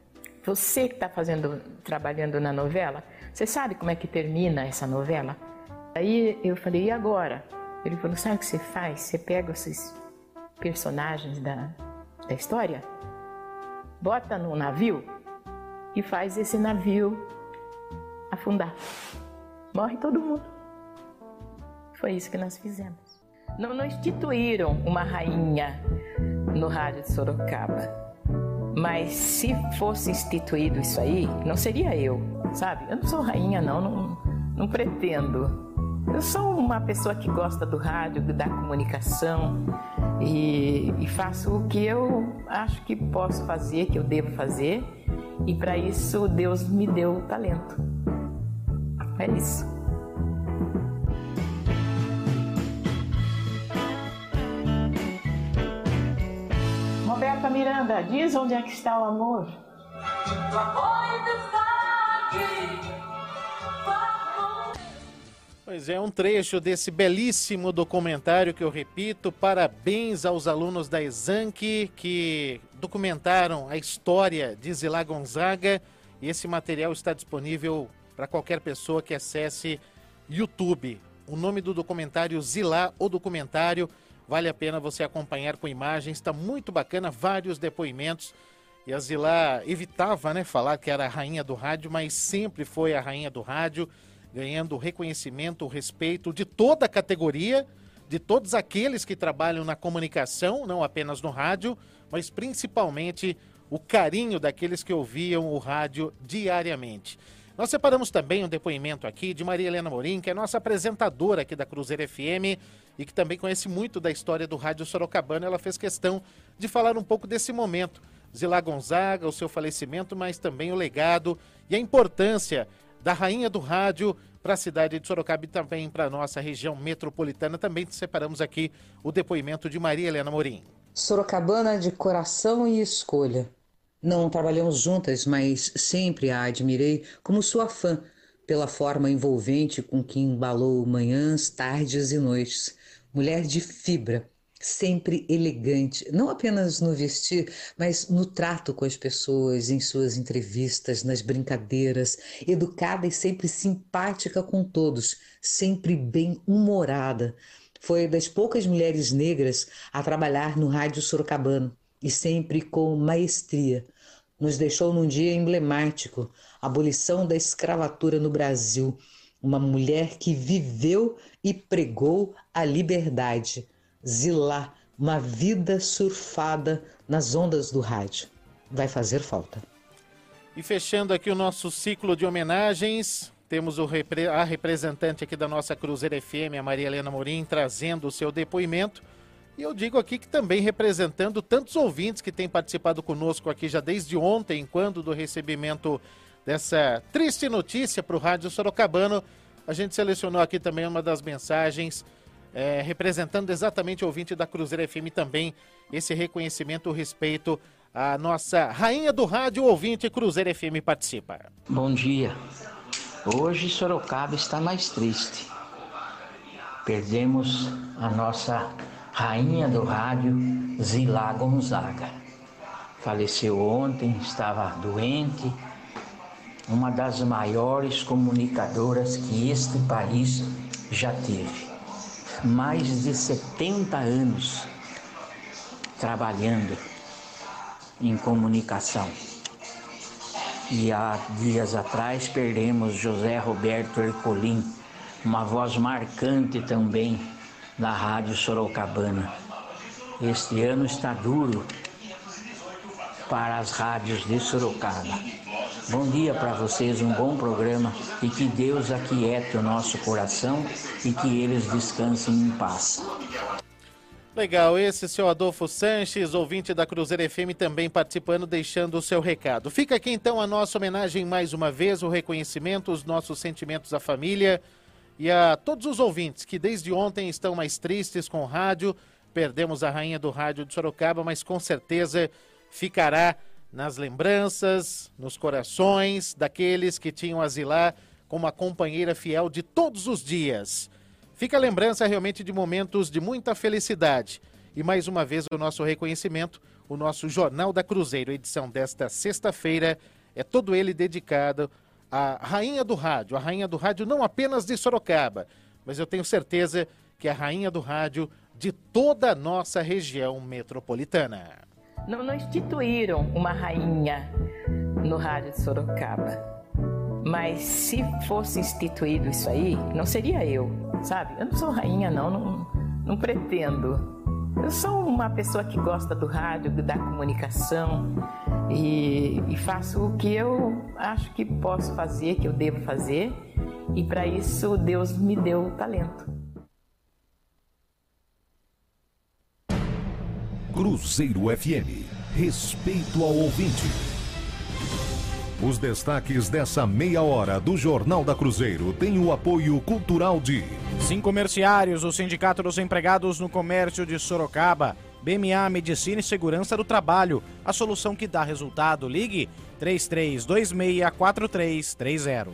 você que está fazendo, trabalhando na novela, você sabe como é que termina essa novela? Aí eu falei, e agora? Ele falou, sabe o que você faz? Você pega esses personagens da, da história, bota num navio e faz esse navio afundar. Morre todo mundo. Foi isso que nós fizemos. Não, não instituíram uma rainha no rádio de Sorocaba. Mas se fosse instituído isso aí, não seria eu, sabe? Eu não sou rainha, não, não, não pretendo. Eu sou uma pessoa que gosta do rádio, da comunicação e, e faço o que eu acho que posso fazer, que eu devo fazer. E para isso Deus me deu o talento. É isso. Roberta Miranda, diz onde é que está o amor? O amor está aqui. Pois é, um trecho desse belíssimo documentário que eu repito. Parabéns aos alunos da Exanc que documentaram a história de Zilá Gonzaga. E esse material está disponível para qualquer pessoa que acesse YouTube. O nome do documentário, Zilá, o documentário. Vale a pena você acompanhar com imagens, está muito bacana, vários depoimentos. E a Zilá evitava, né, falar que era a rainha do rádio, mas sempre foi a rainha do rádio, ganhando o reconhecimento, o respeito de toda a categoria, de todos aqueles que trabalham na comunicação, não apenas no rádio, mas principalmente o carinho daqueles que ouviam o rádio diariamente. Nós separamos também um depoimento aqui de Maria Helena Morim, que é nossa apresentadora aqui da Cruzeiro F M e que também conhece muito da história do rádio sorocabano. Ela fez questão de falar um pouco desse momento. Zilá Gonzaga, o seu falecimento, mas também o legado e a importância da rainha do rádio para a cidade de Sorocaba e também para a nossa região metropolitana. Também separamos aqui o depoimento de Maria Helena Morim. Sorocabana de coração e escolha. Não trabalhamos juntas, mas sempre a admirei como sua fã, pela forma envolvente com que embalou manhãs, tardes e noites. Mulher de fibra, sempre elegante, não apenas no vestir, mas no trato com as pessoas, em suas entrevistas, nas brincadeiras, educada e sempre simpática com todos, sempre bem-humorada. Foi das poucas mulheres negras a trabalhar no rádio sorocabano e sempre com maestria. Nos deixou num dia emblemático, a abolição da escravatura no Brasil. Uma mulher que viveu e pregou a liberdade. Zilá, uma vida surfada nas ondas do rádio. Vai fazer falta. E fechando aqui o nosso ciclo de homenagens, temos o repre- a representante aqui da nossa Cruzeiro F M, a Maria Helena Morim, trazendo o seu depoimento. E eu digo aqui que também representando tantos ouvintes que têm participado conosco aqui já desde ontem, quando do recebimento dessa triste notícia para o rádio sorocabano, a gente selecionou aqui também uma das mensagens, é, representando exatamente o ouvinte da Cruzeiro F M também, esse reconhecimento, o respeito à nossa rainha do rádio, ouvinte Cruzeiro F M participa. Bom dia. Hoje Sorocaba está mais triste. Perdemos a nossa rainha do rádio, Zilá Gonzaga. Faleceu ontem, estava doente, uma das maiores comunicadoras que este país já teve. Mais de setenta anos trabalhando em comunicação. E há dias atrás perdemos José Roberto Ercolim, uma voz marcante também da Rádio Sorocabana. Este ano está duro para as rádios de Sorocaba. Bom dia para vocês, um bom programa e que Deus aquiete o nosso coração e que eles descansem em paz. Legal, esse seu Adolfo Sanches, ouvinte da Cruzeiro F M, também participando, deixando o seu recado. Fica aqui então a nossa homenagem mais uma vez, o reconhecimento, os nossos sentimentos à família e a todos os ouvintes que desde ontem estão mais tristes com o rádio. Perdemos a rainha do rádio de Sorocaba, mas com certeza ficará nas lembranças, nos corações daqueles que tinham a Zilá como a companheira fiel de todos os dias. Fica a lembrança realmente de momentos de muita felicidade. E mais uma vez o nosso reconhecimento, o nosso Jornal da Cruzeiro, edição desta sexta-feira, é todo ele dedicado à rainha do rádio, a rainha do rádio não apenas de Sorocaba, mas eu tenho certeza que é a rainha do rádio de toda a nossa região metropolitana. Não, não instituíram uma rainha no rádio de Sorocaba. Mas se fosse instituído isso aí, não seria eu, sabe? Eu não sou rainha, não, não, não pretendo. Eu sou uma pessoa que gosta do rádio, da comunicação e, e faço o que eu acho que posso fazer, que eu devo fazer. E para isso Deus me deu o talento. Cruzeiro F M. Respeito ao ouvinte. Os destaques dessa meia hora do Jornal da Cruzeiro têm o apoio cultural de Cinco Comerciários, o Sindicato dos Empregados no Comércio de Sorocaba. B M A Medicina e Segurança do Trabalho, a solução que dá resultado. Ligue três três dois seis quatro três três zero.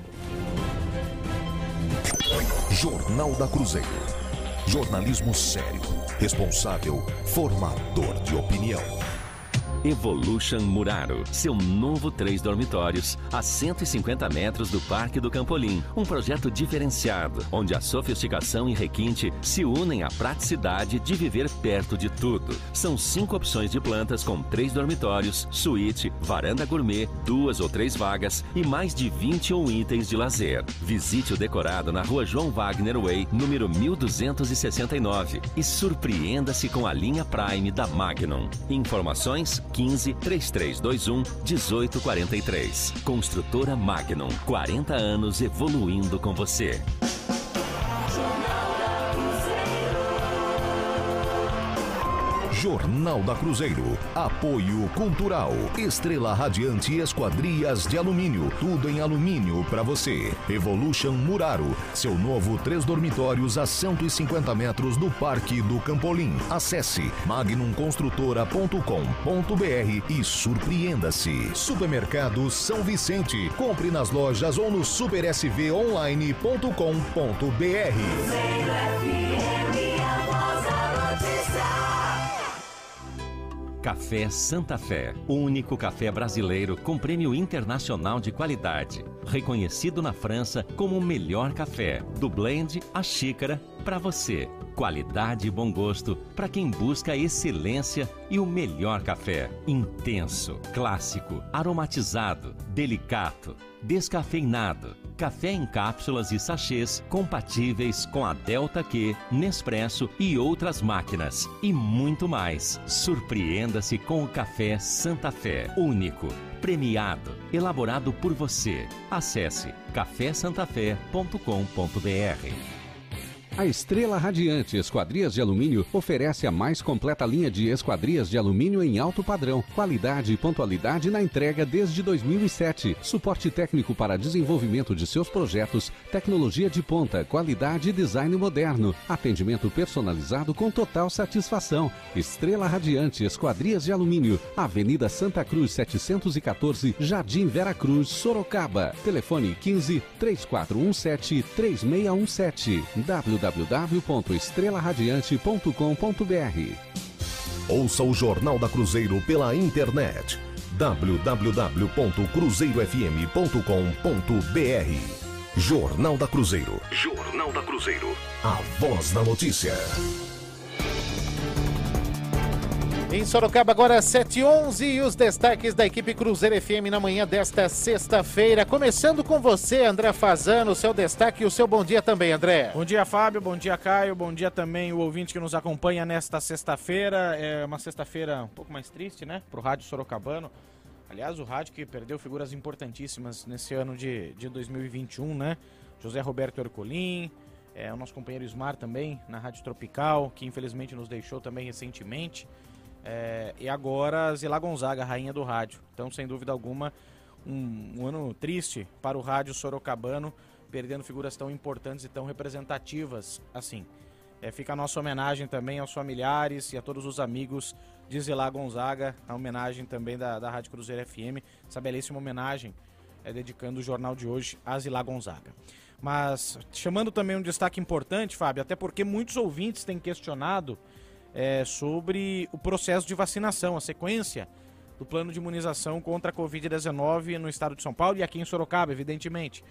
Jornal da Cruzeiro. Jornalismo sério, responsável, formador de opinião. Evolution Muraro, seu novo três dormitórios a cento e cinquenta metros do Parque do Campolim. Um projeto diferenciado, onde a sofisticação e requinte se unem à praticidade de viver perto de tudo. São cinco opções de plantas com três dormitórios, suíte, varanda gourmet, duas ou três vagas e mais de vinte e um itens de lazer. Visite o decorado na rua João Wagner Way, número mil duzentos e sessenta e nove e surpreenda-se com a linha Prime da Magnum. Informações quinze, três três dois um, dezoito quarenta e três. Construtora Magnum, quarenta anos evoluindo com você. Jornal da Cruzeiro. Apoio Cultural. Estrela Radiante Esquadrias de Alumínio. Tudo em alumínio para você. Evolution Muraro. Seu novo três dormitórios a cento e cinquenta metros do Parque do Campolim. Acesse magnum construtora ponto com ponto br e surpreenda-se. Supermercado São Vicente. Compre nas lojas ou no super s v online ponto com ponto br. Café Santa Fé, o único café brasileiro com prêmio internacional de qualidade. Reconhecido na França como o melhor café. Do blend à xícara, para você. Qualidade e bom gosto para quem busca excelência e o melhor café. Intenso, clássico, aromatizado, delicato, descafeinado. Café em cápsulas e sachês compatíveis com a Delta Q, Nespresso e outras máquinas. E muito mais. Surpreenda-se com o Café Santa Fé. Único, premiado, elaborado por você. Acesse café santa fé ponto com ponto br. A Estrela Radiante Esquadrias de Alumínio oferece a mais completa linha de esquadrias de alumínio em alto padrão, qualidade e pontualidade na entrega desde dois mil e sete. Suporte técnico para desenvolvimento de seus projetos, tecnologia de ponta, qualidade e design moderno. Atendimento personalizado com total satisfação. Estrela Radiante Esquadrias de Alumínio, Avenida Santa Cruz setecentos e quatorze, Jardim Vera Cruz, Sorocaba. Telefone quinze, três quatro um sete, três seis um sete. w w w ponto estrela radiante ponto com ponto br. Ouça o Jornal da Cruzeiro pela internet. w w w ponto cruzeiro f m ponto com ponto br. Jornal da Cruzeiro. Jornal da Cruzeiro. A voz da notícia. Em Sorocaba, agora sete e onze, e os destaques da equipe Cruzeiro F M na manhã desta sexta-feira. Começando com você, André Fazano, o seu destaque e o seu bom dia também, André. Bom dia, Fábio, bom dia, Caio, bom dia também o ouvinte que nos acompanha nesta sexta-feira. É uma sexta-feira um pouco mais triste, né, pro rádio sorocabano. Aliás, o rádio que perdeu figuras importantíssimas nesse ano de, de dois mil e vinte e um, né? José Roberto Ercolim, é, o nosso companheiro Ismar também, na Rádio Tropical, que infelizmente nos deixou também recentemente. É, e agora Zilá Gonzaga, rainha do rádio. Então, sem dúvida alguma, um, um ano triste para o rádio sorocabano, perdendo figuras tão importantes e tão representativas assim. É, fica a nossa homenagem também aos familiares e a todos os amigos de Zilá Gonzaga, a homenagem também da, da Rádio Cruzeiro F M, essa belíssima homenagem, é, dedicando o jornal de hoje a Zilá Gonzaga. Mas chamando também um destaque importante, Fábio, até porque muitos ouvintes têm questionado É, sobre o processo de vacinação, a sequência do plano de imunização contra a covid dezenove no estado de São Paulo e aqui em Sorocaba, evidentemente.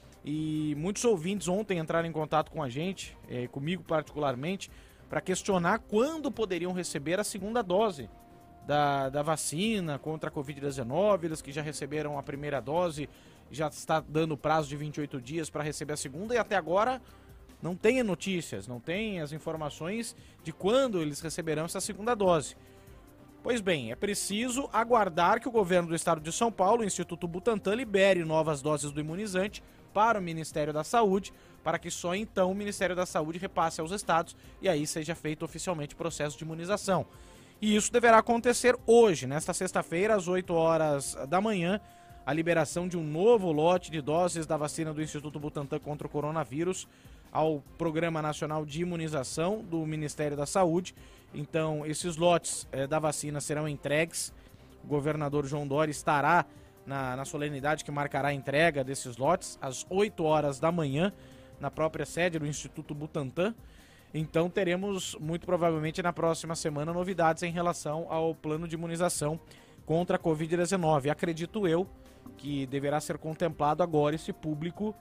E muitos ouvintes ontem entraram em contato com a gente, eh, comigo particularmente, para questionar quando poderiam receber a segunda dose da, da vacina contra a covid dezenove, eles que já receberam a primeira dose, já está dando prazo de vinte e oito dias para receber a segunda, e até agora não tem notícias, não tem as informações de quando eles receberão essa segunda dose. Pois bem, é preciso aguardar que o governo do estado de São Paulo, o Instituto Butantan, libere novas doses do imunizante para o Ministério da Saúde, para que só então o Ministério da Saúde repasse aos estados e aí seja feito oficialmente o processo de imunização. E isso deverá acontecer hoje, nesta sexta-feira, às oito horas da manhã, a liberação de um novo lote de doses da vacina do Instituto Butantan contra o coronavírus ao Programa Nacional de Imunização do Ministério da Saúde. Então, esses lotes eh, da vacina serão entregues. O governador João Dória estará na, na solenidade que marcará a entrega desses lotes, às oito horas da manhã, na própria sede do Instituto Butantan. Então, teremos, muito provavelmente, na próxima semana, novidades em relação ao plano de imunização contra a covid dezenove. Acredito eu que deverá ser contemplado agora esse público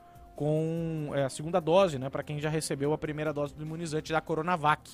com é, a segunda dose, né, para quem já recebeu a primeira dose do imunizante da Coronavac,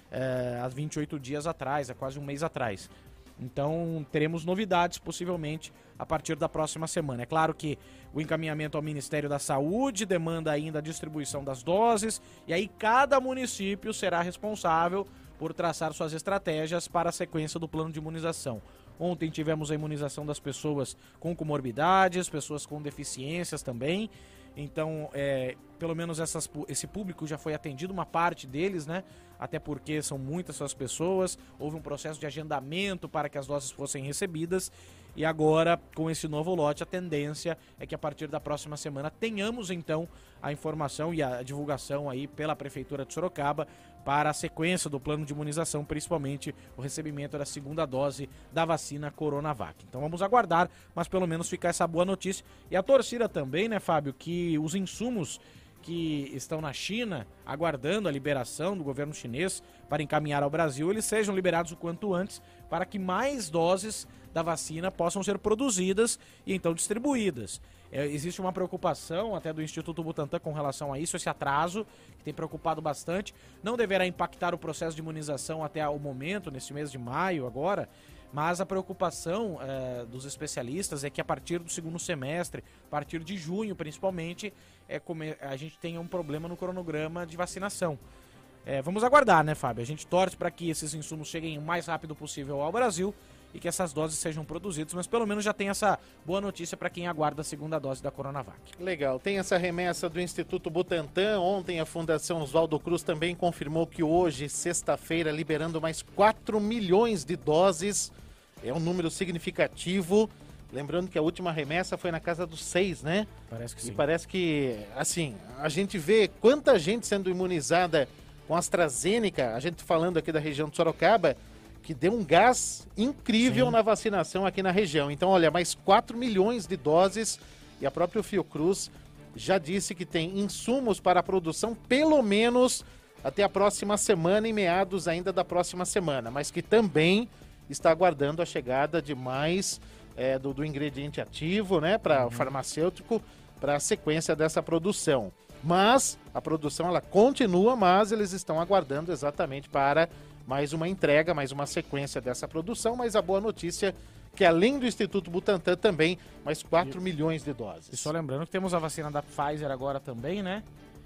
é, há vinte e oito dias atrás, há quase um mês atrás. Então, teremos novidades, possivelmente, a partir da próxima semana. É claro que o encaminhamento ao Ministério da Saúde demanda ainda a distribuição das doses, e aí cada município será responsável por traçar suas estratégias para a sequência do plano de imunização. Ontem tivemos a imunização das pessoas com comorbidades, pessoas com deficiências também. Então, é, pelo menos essas, esse público já foi atendido, uma parte deles, né? Até porque são muitas essas pessoas. Houve um processo de agendamento para que as doses fossem recebidas. E agora, com esse novo lote, a tendência é que a partir da próxima semana tenhamos, então, a informação e a divulgação aí pela Prefeitura de Sorocaba para a sequência do plano de imunização, principalmente o recebimento da segunda dose da vacina Coronavac. Então vamos aguardar, mas pelo menos fica essa boa notícia. E a torcida também, né, Fábio, que os insumos que estão na China, aguardando a liberação do governo chinês para encaminhar ao Brasil, eles sejam liberados o quanto antes, para que mais doses da vacina possam ser produzidas e então distribuídas. É, existe uma preocupação até do Instituto Butantan com relação a isso, esse atraso, que tem preocupado bastante. Não deverá impactar o processo de imunização até o momento, nesse mês de maio agora, mas a preocupação é, dos especialistas é que a partir do segundo semestre, a partir de junho principalmente, é, a gente tenha um problema no cronograma de vacinação. É, vamos aguardar, né, Fábio? A gente torce para que esses insumos cheguem o mais rápido possível ao Brasil e que essas doses sejam produzidas, mas pelo menos já tem essa boa notícia para quem aguarda a segunda dose da Coronavac. Legal, tem essa remessa do Instituto Butantan. Ontem a Fundação Oswaldo Cruz também confirmou que hoje, sexta-feira, liberando mais quatro milhões de doses. É um número significativo. Lembrando que a última remessa foi na casa dos seis, né? Parece que sim. E parece que, assim, a gente vê quanta gente sendo imunizada com AstraZeneca, a gente falando aqui da região de Sorocaba, que deu um gás incrível Sim. na vacinação aqui na região. Então, olha, mais quatro milhões de doses, e a própria Fiocruz já disse que tem insumos para a produção pelo menos até a próxima semana, em meados ainda da próxima semana, mas que também está aguardando a chegada de mais é, do, do ingrediente ativo, né, para uhum. o farmacêutico, para a sequência dessa produção. Mas a produção ela continua, mas eles estão aguardando exatamente para mais uma entrega, mais uma sequência dessa produção. Mas a boa notícia é que além do Instituto Butantan também, mais quatro milhões de doses. E só lembrando que temos a vacina da Pfizer agora também, né?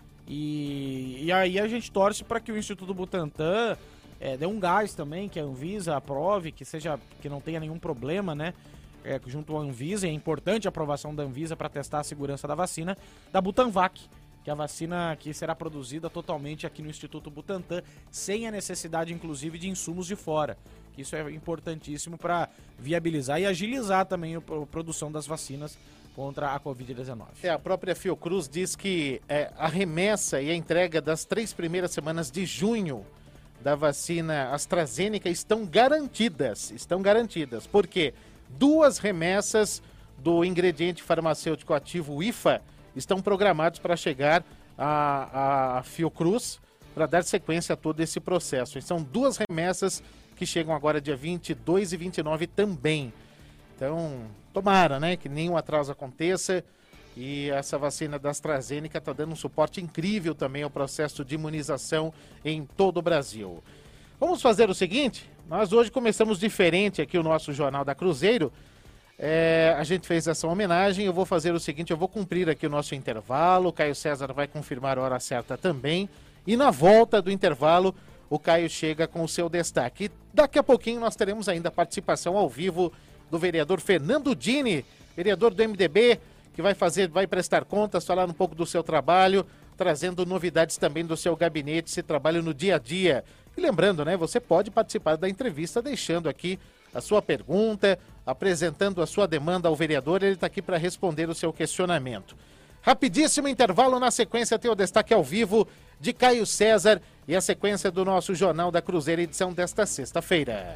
E, e aí a gente torce para que o Instituto Butantan é, dê um gás também, que a Anvisa aprove, que, seja, que não tenha nenhum problema, né? É, junto à Anvisa, é importante a aprovação da Anvisa para testar a segurança da vacina, da Butanvac, que é a vacina que será produzida totalmente aqui no Instituto Butantan, sem a necessidade, inclusive, de insumos de fora. Isso é importantíssimo para viabilizar e agilizar também a produção das vacinas contra a covid dezenove. É, a própria Fiocruz diz que é, a remessa e a entrega das três primeiras semanas de junho da vacina AstraZeneca estão garantidas. Estão garantidas. Por quê? Duas remessas do ingrediente farmacêutico ativo I F A estão programados para chegar à, à Fiocruz para dar sequência a todo esse processo. E são duas remessas que chegam agora dia vinte e dois e vinte e nove também. Então, tomara, né, que nenhum atraso aconteça. E essa vacina da AstraZeneca está dando um suporte incrível também ao processo de imunização em todo o Brasil. Vamos fazer o seguinte, nós hoje começamos diferente aqui o nosso Jornal da Cruzeiro. É, a gente fez essa homenagem, eu vou fazer o seguinte, eu vou cumprir aqui o nosso intervalo, o Caio César vai confirmar a hora certa também. E na volta do intervalo, o Caio chega com o seu destaque. Daqui a pouquinho nós teremos ainda a participação ao vivo do vereador Fernando Dini, vereador do M D B, que vai fazer, vai prestar contas, falar um pouco do seu trabalho, trazendo novidades também do seu gabinete, esse trabalho no dia a dia. E lembrando, né, você pode participar da entrevista deixando aqui a sua pergunta, apresentando a sua demanda ao vereador, ele está aqui para responder o seu questionamento. Rapidíssimo intervalo, na sequência tem o destaque ao vivo de Caio César e a sequência do nosso Jornal da Cruzeiro, edição desta sexta-feira.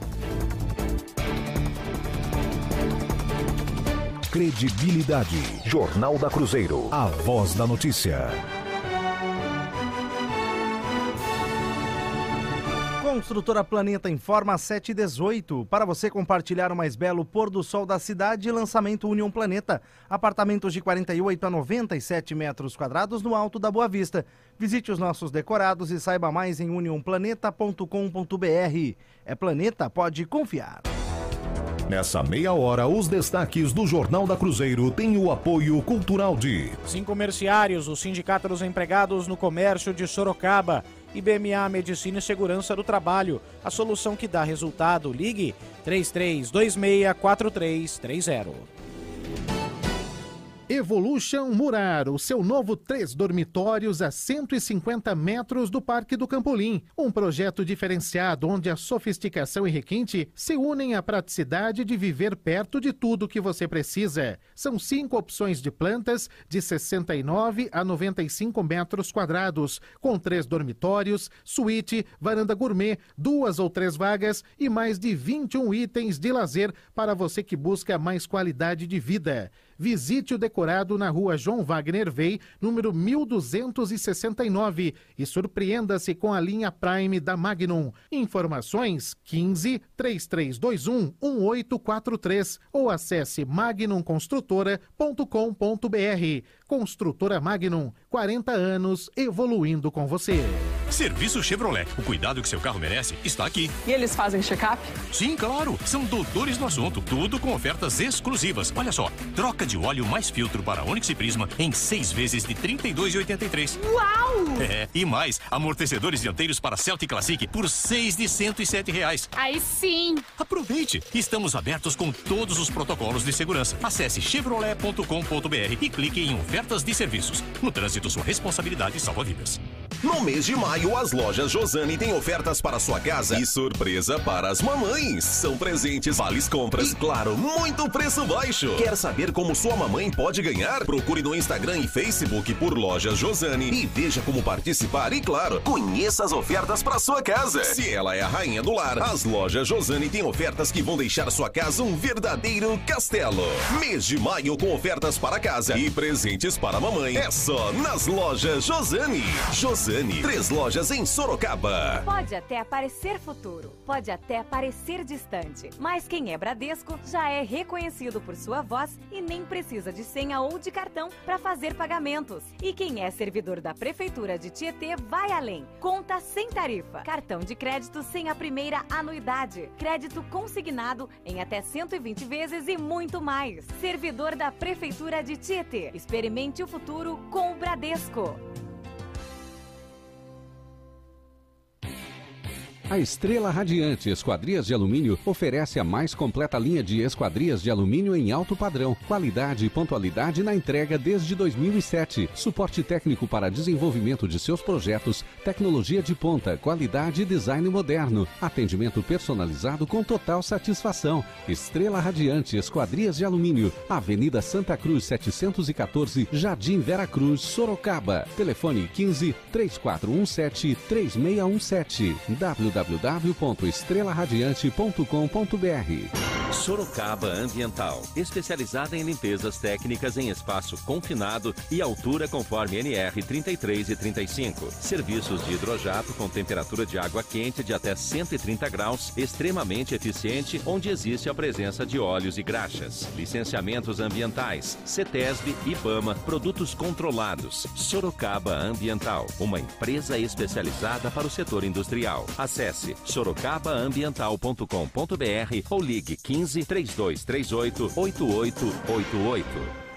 Credibilidade. Jornal da Cruzeiro. A voz da notícia. Construtora Planeta informa sete e dezoito. Para você compartilhar o mais belo pôr do sol da cidade, lançamento União Planeta. Apartamentos de quarenta e oito a noventa e sete metros quadrados no Alto da Boa Vista. Visite os nossos decorados e saiba mais em união planeta ponto com ponto b r. É Planeta, pode confiar. Nessa meia hora, os destaques do Jornal da Cruzeiro têm o apoio cultural de... Cinco Comerciários, o Sindicato dos Empregados no Comércio de Sorocaba. I B M A Medicina e Segurança do Trabalho. A solução que dá resultado. Ligue três três dois seis quatro três três zero. Evolution Murar, o seu novo três dormitórios a cento e cinquenta metros do Parque do Campolim. Um projeto diferenciado onde a sofisticação e requinte se unem à praticidade de viver perto de tudo que você precisa. São cinco opções de plantas de sessenta e nove a noventa e cinco metros quadrados, com três dormitórios, suíte, varanda gourmet, duas ou três vagas e mais de vinte e um itens de lazer para você que busca mais qualidade de vida. Visite o decorado na rua João Wagner Vey, número mil duzentos e sessenta e nove, e surpreenda-se com a linha Prime da Magnum. Informações quinze, três três dois um, um oito quatro três ou acesse magnum construtora ponto com ponto b r. Construtora Magnum, quarenta anos evoluindo com você. Serviço Chevrolet, o cuidado que seu carro merece está aqui. E eles fazem check-up? Sim, claro, são doutores no assunto, tudo com ofertas exclusivas. Olha só, troca de óleo mais filtro para Onix e Prisma em seis vezes de trinta e dois reais e oitenta e três centavos. Uau! É, e mais, amortecedores dianteiros para Celtic Classic por seis de cento e sete reais. Aí sim! Aproveite! Estamos abertos com todos os protocolos de segurança. Acesse chevrolet ponto com ponto b r e clique em ofertas de serviços. No trânsito, sua responsabilidade salva vidas. No mês de maio, as lojas Josani têm ofertas para sua casa e surpresa para as mamães. São presentes, vales compras e, claro, muito preço baixo. Quer saber como sua mamãe pode ganhar? Procure no Instagram e Facebook por Lojas Josani e veja como participar e, claro, conheça as ofertas para sua casa. Se ela é a rainha do lar, as lojas Josani têm ofertas que vão deixar sua casa um verdadeiro castelo. Mês de maio com ofertas para casa e presentes para a mamãe. É só nas lojas Josani. Josani, três lojas em Sorocaba. Pode até parecer futuro, pode até parecer distante, mas quem é Bradesco já é reconhecido por sua voz e nem precisa de senha ou de cartão para fazer pagamentos. E quem é servidor da Prefeitura de Tietê vai além. Conta sem tarifa, cartão de crédito sem a primeira anuidade, crédito consignado em até cento e vinte vezes e muito mais. Servidor da Prefeitura de Tietê. Experimente o futuro com o Bradesco. A Estrela Radiante Esquadrias de Alumínio oferece a mais completa linha de esquadrias de alumínio em alto padrão, qualidade e pontualidade na entrega desde dois mil e sete. Suporte técnico para desenvolvimento de seus projetos, tecnologia de ponta, qualidade e design moderno, atendimento personalizado com total satisfação. Estrela Radiante Esquadrias de Alumínio, Avenida Santa Cruz setecentos e quatorze, Jardim Vera Cruz, Sorocaba. Telefone quinze, três quatro um sete, três seis um sete. w w w ponto estrela radiante ponto com ponto b r. Sorocaba Ambiental, especializada em limpezas técnicas em espaço confinado e altura conforme N R trinta e três e trinta e cinco. Serviços de hidrojato com temperatura de água quente de até cento e trinta graus, extremamente eficiente, onde existe a presença de óleos e graxas. Licenciamentos ambientais, CETESB, IBAMA, produtos controlados. Sorocaba Ambiental, uma empresa especializada para o setor industrial. Acesse sorocaba ambiental ponto com ponto b r ou ligue quinze, trinta e dois trinta e oito, oitenta e oito oitenta e oito.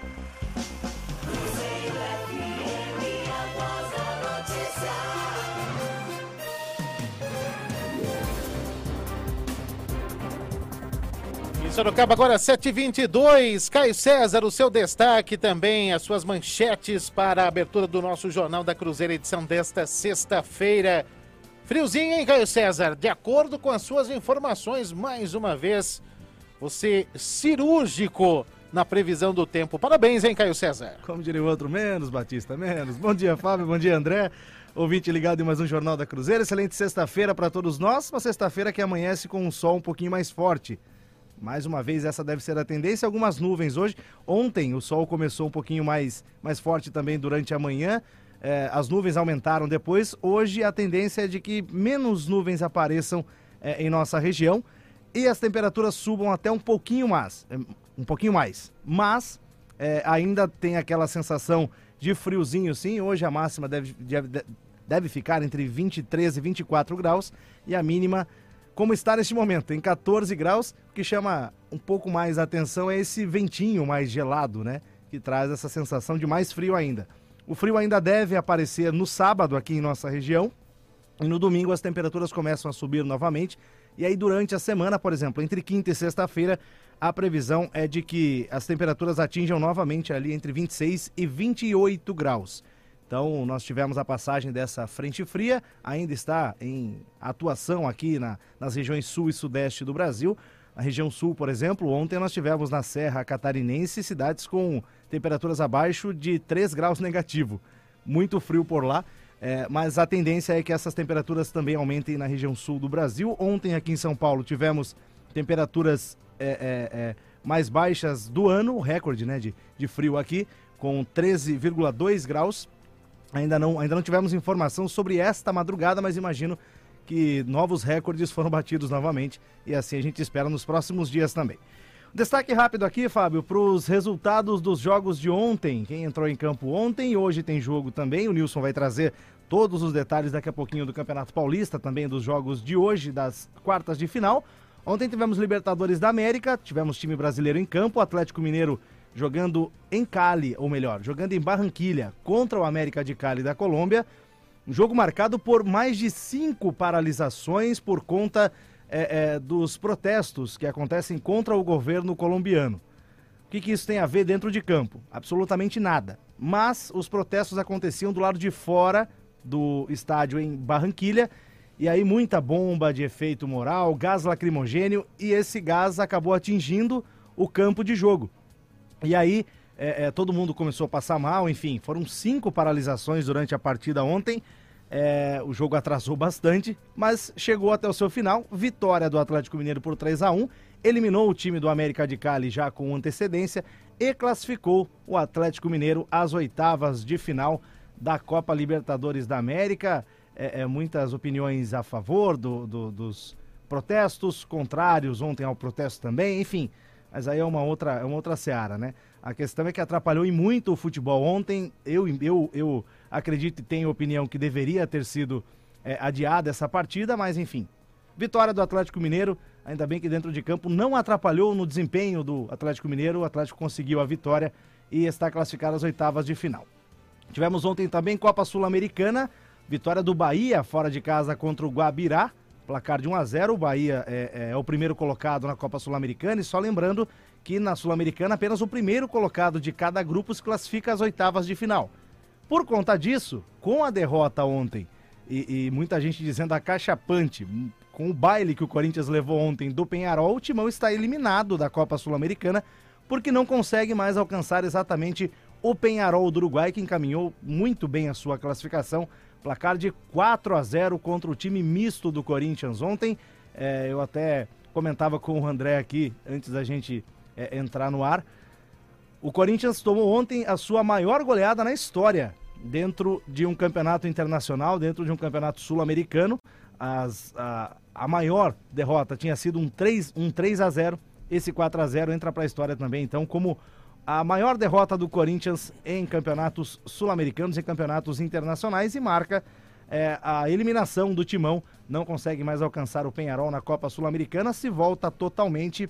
Em Sorocaba agora sete e vinte e dois, Caio César, o seu destaque também, as suas manchetes para a abertura do nosso Jornal da Cruzeiro, edição desta sexta-feira. Friozinho, hein, Caio César? De acordo com as suas informações, mais uma vez, você cirúrgico na previsão do tempo. Parabéns, hein, Caio César? Como diria o outro, menos, Batista, menos. Bom dia, Fábio, bom dia, André. Ouvinte ligado em mais um Jornal da Cruzeiro. Excelente sexta-feira para todos nós, uma sexta-feira que amanhece com um sol um pouquinho mais forte. Mais uma vez, essa deve ser a tendência. Algumas nuvens hoje. Ontem o sol começou um pouquinho mais, mais forte também durante a manhã. É, as nuvens aumentaram depois. Hoje a tendência é de que menos nuvens apareçam é, em nossa região e as temperaturas subam até um pouquinho mais. Um pouquinho mais. Mas é, ainda tem aquela sensação de friozinho, sim. Hoje a máxima deve, deve, deve ficar entre vinte e três e vinte e quatro graus e a mínima, como está neste momento, em catorze graus. O que chama um pouco mais a atenção é esse ventinho mais gelado, né? Que traz essa sensação de mais frio ainda. O frio ainda deve aparecer no sábado aqui em nossa região. E no domingo as temperaturas começam a subir novamente. E aí durante a semana, por exemplo, entre quinta e sexta-feira, a previsão é de que as temperaturas atinjam novamente ali entre vinte e seis e vinte e oito graus. Então, nós tivemos a passagem dessa frente fria, ainda está em atuação aqui na, nas regiões sul e sudeste do Brasil. A região sul, por exemplo, ontem nós tivemos na Serra Catarinense cidades com temperaturas abaixo de três graus negativo. Muito frio por lá, é, mas a tendência é que essas temperaturas também aumentem na região sul do Brasil. Ontem aqui em São Paulo tivemos temperaturas é, é, é, mais baixas do ano, o recorde, né, de, de frio aqui, com treze vírgula dois graus. Ainda não, ainda não tivemos informação sobre esta madrugada, mas imagino que novos recordes foram batidos novamente e assim a gente espera nos próximos dias também. Destaque rápido aqui, Fábio, para os resultados dos jogos de ontem. Quem entrou em campo ontem, hoje tem jogo também. O Nilson vai trazer todos os detalhes daqui a pouquinho do Campeonato Paulista, também dos jogos de hoje, das quartas de final. Ontem tivemos Libertadores da América, tivemos time brasileiro em campo, o Atlético Mineiro jogando em Cali, ou melhor, jogando em Barranquilha contra o América de Cali da Colômbia. Um jogo marcado por mais de cinco paralisações por conta é, é, dos protestos que acontecem contra o governo colombiano. O que, que isso tem a ver dentro de campo? Absolutamente nada. Mas os protestos aconteciam do lado de fora do estádio em Barranquilha, e aí muita bomba de efeito moral, gás lacrimogênio, e esse gás acabou atingindo o campo de jogo. E aí é, é, todo mundo começou a passar mal, enfim, foram cinco paralisações durante a partida ontem. É, o jogo atrasou bastante, mas chegou até o seu final. Vitória do Atlético Mineiro por três a um, eliminou o time do América de Cali já com antecedência e classificou o Atlético Mineiro às oitavas de final da Copa Libertadores da América. É, é, muitas opiniões a favor do, do, dos protestos, contrários ontem ao protesto também, enfim. Mas aí é uma outra, é uma outra seara, né? A questão é que atrapalhou em muito o futebol ontem. Eu, eu, eu acredito e tenho opinião que deveria ter sido é, adiada essa partida, mas enfim. Vitória do Atlético Mineiro, ainda bem que dentro de campo não atrapalhou no desempenho do Atlético Mineiro. O Atlético conseguiu a vitória e está classificado às oitavas de final. Tivemos ontem também Copa Sul-Americana, vitória do Bahia fora de casa contra o Guabirá. Placar de um a zero, o Bahia é, é o primeiro colocado na Copa Sul-Americana, e só lembrando que na Sul-Americana apenas o primeiro colocado de cada grupo se classifica às oitavas de final. Por conta disso, com a derrota ontem, e, e muita gente dizendo acachapante, com o baile que o Corinthians levou ontem do Peñarol, o Timão está eliminado da Copa Sul-Americana, porque não consegue mais alcançar exatamente o Peñarol do Uruguai, que encaminhou muito bem a sua classificação Placar de quatro a zero contra o time misto do Corinthians ontem. É, eu até comentava com o André aqui, antes da gente é, entrar no ar. O Corinthians tomou ontem a sua maior goleada na história, dentro de um campeonato internacional, dentro de um campeonato sul-americano. As, a, a maior derrota tinha sido um três a zero. Esse quatro a zero entra para a história também, então, como a maior derrota do Corinthians em campeonatos sul-americanos, em campeonatos internacionais, e marca é, a eliminação do Timão. Não consegue mais alcançar o Peñarol na Copa Sul-Americana, se volta totalmente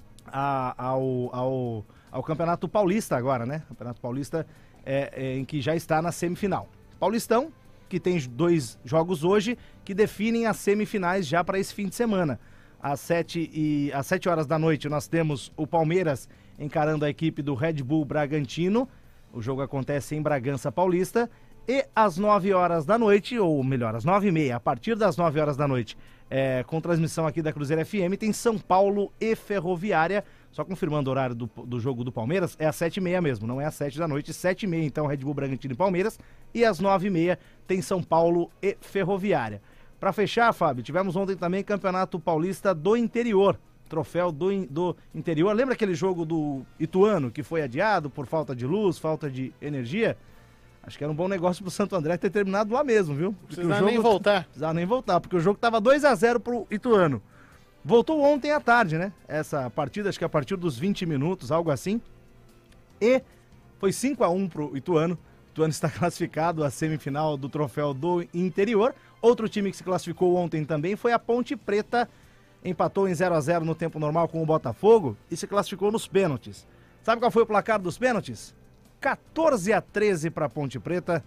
a, ao, ao, ao Campeonato Paulista agora, né? Campeonato Paulista é, é, em que já está na semifinal. Paulistão, que tem dois jogos hoje, que definem as semifinais já para esse fim de semana. Às sete, e, às sete horas da noite nós temos o Palmeiras encarando a equipe do Red Bull Bragantino. O jogo acontece em Bragança Paulista. E às nove horas da noite, ou melhor, às nove e meia, a partir das nove horas da noite, é, com transmissão aqui da Cruzeiro F M, tem São Paulo e Ferroviária. Só confirmando o horário do, do jogo do Palmeiras, é às sete e meia mesmo, não é às sete da noite. Sete e meia, então, Red Bull Bragantino e Palmeiras. E às nove e meia tem São Paulo e Ferroviária. Para fechar, Fábio, tivemos ontem também Campeonato Paulista do Interior. Troféu do, do Interior. Lembra aquele jogo do Ituano que foi adiado por falta de luz, falta de energia? Acho que era um bom negócio pro Santo André ter terminado lá mesmo, viu? Precisa nem voltar. Precisa nem voltar, porque o jogo tava dois a zero pro Ituano. Voltou ontem à tarde, né? Essa partida, acho que a partir dos vinte minutos, algo assim. E foi cinco a um pro Ituano. O Ituano está classificado à semifinal do Troféu do Interior. Outro time que se classificou ontem também foi a Ponte Preta. Empatou em zero a zero no tempo normal com o Botafogo e se classificou nos pênaltis. Sabe qual foi o placar dos pênaltis? quatorze a treze para Ponte Preta.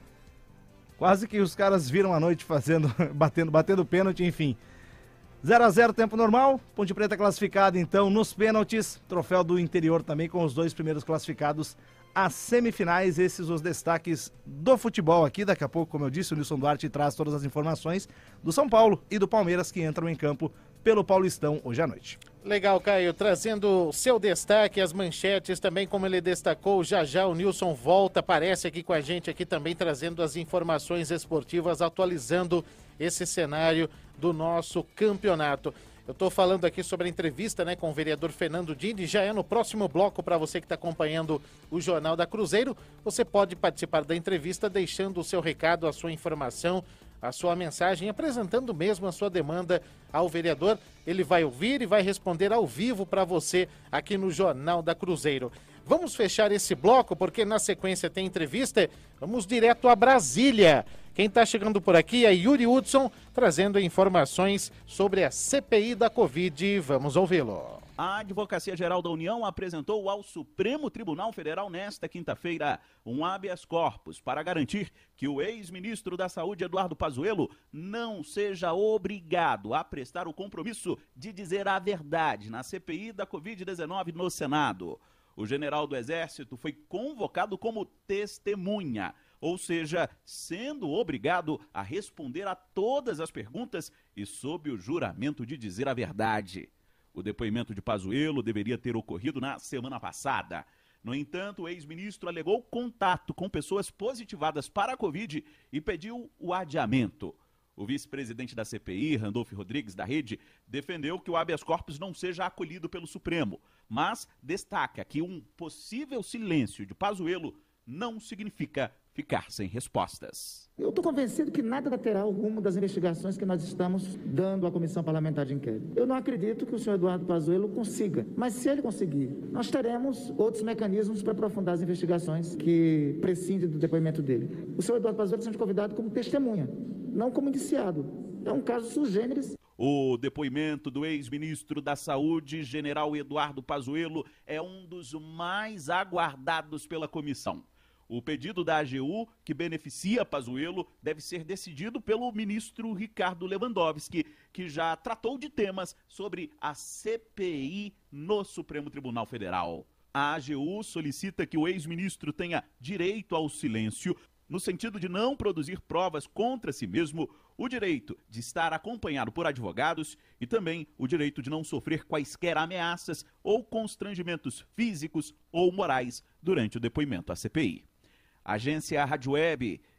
Quase que os caras viram a noite fazendo, batendo, batendo pênalti, enfim. zero a zero tempo normal, Ponte Preta classificada então nos pênaltis. Troféu do Interior também com os dois primeiros classificados às semifinais. Esses os destaques do futebol aqui. Daqui a pouco, como eu disse, o Nilson Duarte traz todas as informações do São Paulo e do Palmeiras que entram em campo pelo Paulistão hoje à noite. Legal, Caio, trazendo seu destaque, as manchetes também, como ele destacou, já já o Nilson volta, aparece aqui com a gente aqui também, trazendo as informações esportivas, atualizando esse cenário do nosso campeonato. Eu estou falando aqui sobre a entrevista, né, com o vereador Fernando Dini, já é no próximo bloco para você que está acompanhando o Jornal da Cruzeiro. Você pode participar da entrevista deixando o seu recado, a sua informação, a sua mensagem, apresentando mesmo a sua demanda ao vereador. Ele vai ouvir e vai responder ao vivo para você aqui no Jornal da Cruzeiro. Vamos fechar esse bloco, porque na sequência tem entrevista. Vamos direto a Brasília. Quem está chegando por aqui é Yuri Hudson, trazendo informações sobre a C P I da Covid. Vamos ouvi-lo. A Advocacia Geral da União apresentou ao Supremo Tribunal Federal nesta quinta-feira um habeas corpus para garantir que o ex-ministro da Saúde, Eduardo Pazuello, não seja obrigado a prestar o compromisso de dizer a verdade na C P I da covid dezenove no Senado. O general do Exército foi convocado como testemunha, ou seja, sendo obrigado a responder a todas as perguntas e sob o juramento de dizer a verdade. O depoimento de Pazuello deveria ter ocorrido na semana passada. No entanto, o ex-ministro alegou contato com pessoas positivadas para a Covid e pediu o adiamento. O vice-presidente da C P I, Randolfo Rodrigues, da Rede, defendeu que o habeas corpus não seja acolhido pelo Supremo, mas destaca que um possível silêncio de Pazuello não significa ficar sem respostas. Eu estou convencido que nada terá o rumo das investigações que nós estamos dando à Comissão Parlamentar de Inquérito. Eu não acredito que o senhor Eduardo Pazuello consiga, mas se ele conseguir, nós teremos outros mecanismos para aprofundar as investigações que prescindem do depoimento dele. O senhor Eduardo Pazuello está sendo convidado como testemunha, não como indiciado. É um caso sui generis. O depoimento do ex-ministro da Saúde, general Eduardo Pazuello, é um dos mais aguardados pela comissão. O pedido da A G U, que beneficia Pazuello, deve ser decidido pelo ministro Ricardo Lewandowski, que já tratou de temas sobre a C P I no Supremo Tribunal Federal. A A G U solicita que o ex-ministro tenha direito ao silêncio, no sentido de não produzir provas contra si mesmo, o direito de estar acompanhado por advogados e também o direito de não sofrer quaisquer ameaças ou constrangimentos físicos ou morais durante o depoimento à C P I. Agência Rádio Web,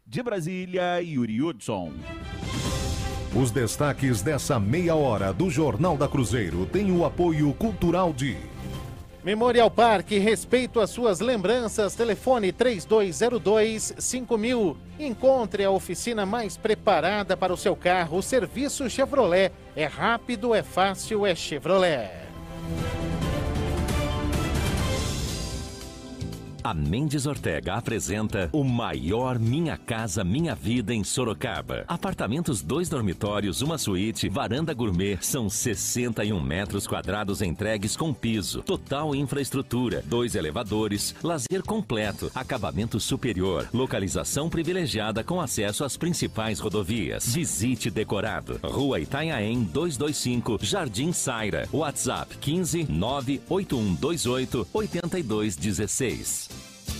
De Brasília, Yuri Hudson. Os destaques dessa meia hora do Jornal da Cruzeiro têm o apoio cultural de... Memorial Park, respeito às suas lembranças, telefone três dois zero dois, cinco mil. Encontre a oficina mais preparada para o seu carro. O serviço Chevrolet é rápido, é fácil, é Chevrolet. A Mendes Ortega apresenta o maior Minha Casa Minha Vida em Sorocaba. Apartamentos, dois dormitórios, uma suíte, varanda gourmet. São sessenta e um metros quadrados entregues com piso, total infraestrutura, dois elevadores, lazer completo, acabamento superior, localização privilegiada com acesso às principais rodovias. Visite decorado. Rua Itanhaém duzentos e vinte e cinco, Jardim Saira. WhatsApp quinze, nove oito um dois oito, oito dois um seis.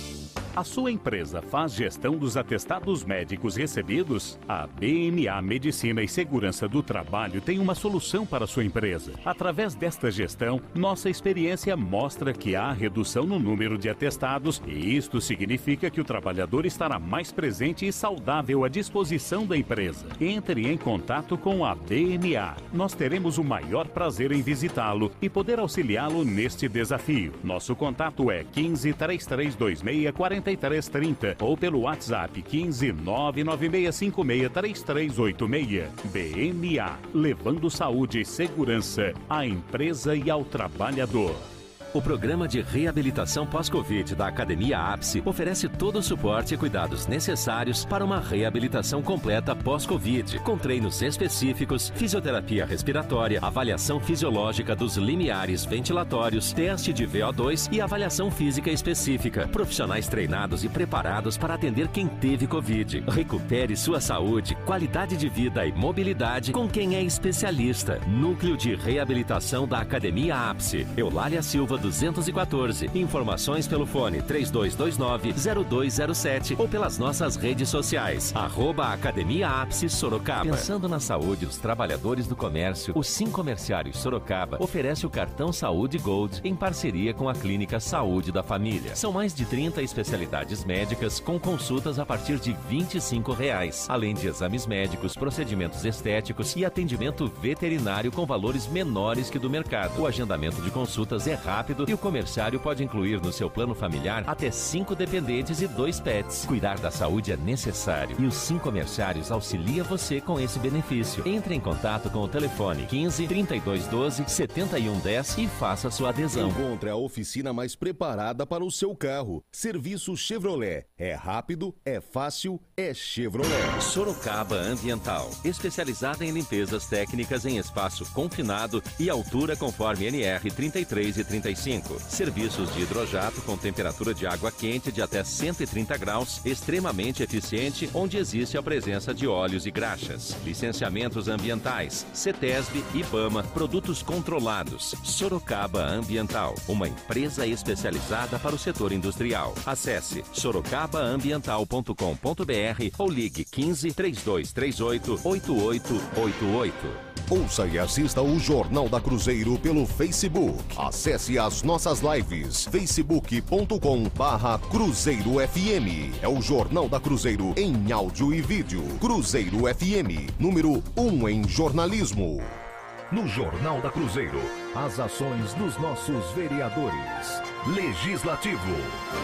A sua empresa faz gestão dos atestados médicos recebidos? A B M A Medicina e Segurança do Trabalho tem uma solução para a sua empresa. Através desta gestão, nossa experiência mostra que há redução no número de atestados e isto significa que o trabalhador estará mais presente e saudável à disposição da empresa. Entre em contato com a B M A. Nós teremos o maior prazer em visitá-lo e poder auxiliá-lo neste desafio. Nosso contato é quinze, três três dois seis, quatro três trinta ou pelo WhatsApp quinze, nove nove seis cinco seis, três três oito seis. B M A, levando saúde e segurança à empresa e ao trabalhador. O programa de reabilitação pós-Covid da Academia Ápice oferece todo o suporte e cuidados necessários para uma reabilitação completa pós-Covid, com treinos específicos, fisioterapia respiratória, avaliação fisiológica dos limiares ventilatórios, teste de V O dois e avaliação física específica. Profissionais treinados e preparados para atender quem teve Covid. Recupere sua saúde, qualidade de vida e mobilidade com quem é especialista. Núcleo de Reabilitação da Academia Ápice. Eulália Silva duzentos e quatorze. Informações pelo fone três dois dois nove, zero dois zero sete ou pelas nossas redes sociais. Arroba Academia Ápice Sorocaba. Pensando na saúde dos trabalhadores do comércio, o Sim Comerciários Sorocaba oferece o cartão Saúde Gold em parceria com a Clínica Saúde da Família. São mais de trinta especialidades médicas com consultas a partir de vinte e cinco reais, além de exames médicos, procedimentos estéticos e atendimento veterinário com valores menores que do mercado. O agendamento de consultas é rápido e o comerciário pode incluir no seu plano familiar até cinco dependentes e dois pets. Cuidar da saúde é necessário e o Sim Comerciários auxilia você com esse benefício. Entre em contato com o telefone quinze, trinta e dois doze, setenta e um dez e faça sua adesão. Encontre a oficina mais preparada para o seu carro. Serviço Chevrolet. É rápido, é fácil, é Chevrolet. Sorocaba Ambiental, especializada em limpezas técnicas em espaço confinado e altura conforme N R trinta e três e trinta e cinco. Serviços de hidrojato com temperatura de água quente de até cento e trinta graus, extremamente eficiente, onde existe a presença de óleos e graxas. Licenciamentos ambientais, CETESB, IBAMA, produtos controlados. Sorocaba Ambiental, uma empresa especializada para o setor industrial. Acesse sorocaba ambiental ponto com ponto br ou ligue quinze, três dois três oito, oito oito oito oito. Ouça e assista o Jornal da Cruzeiro pelo Facebook. Acesse as nossas lives. facebook ponto com barra Cruzeiro F M. É o Jornal da Cruzeiro em áudio e vídeo. Cruzeiro F M, número um em jornalismo. No Jornal da Cruzeiro, as ações dos nossos vereadores. Legislativo.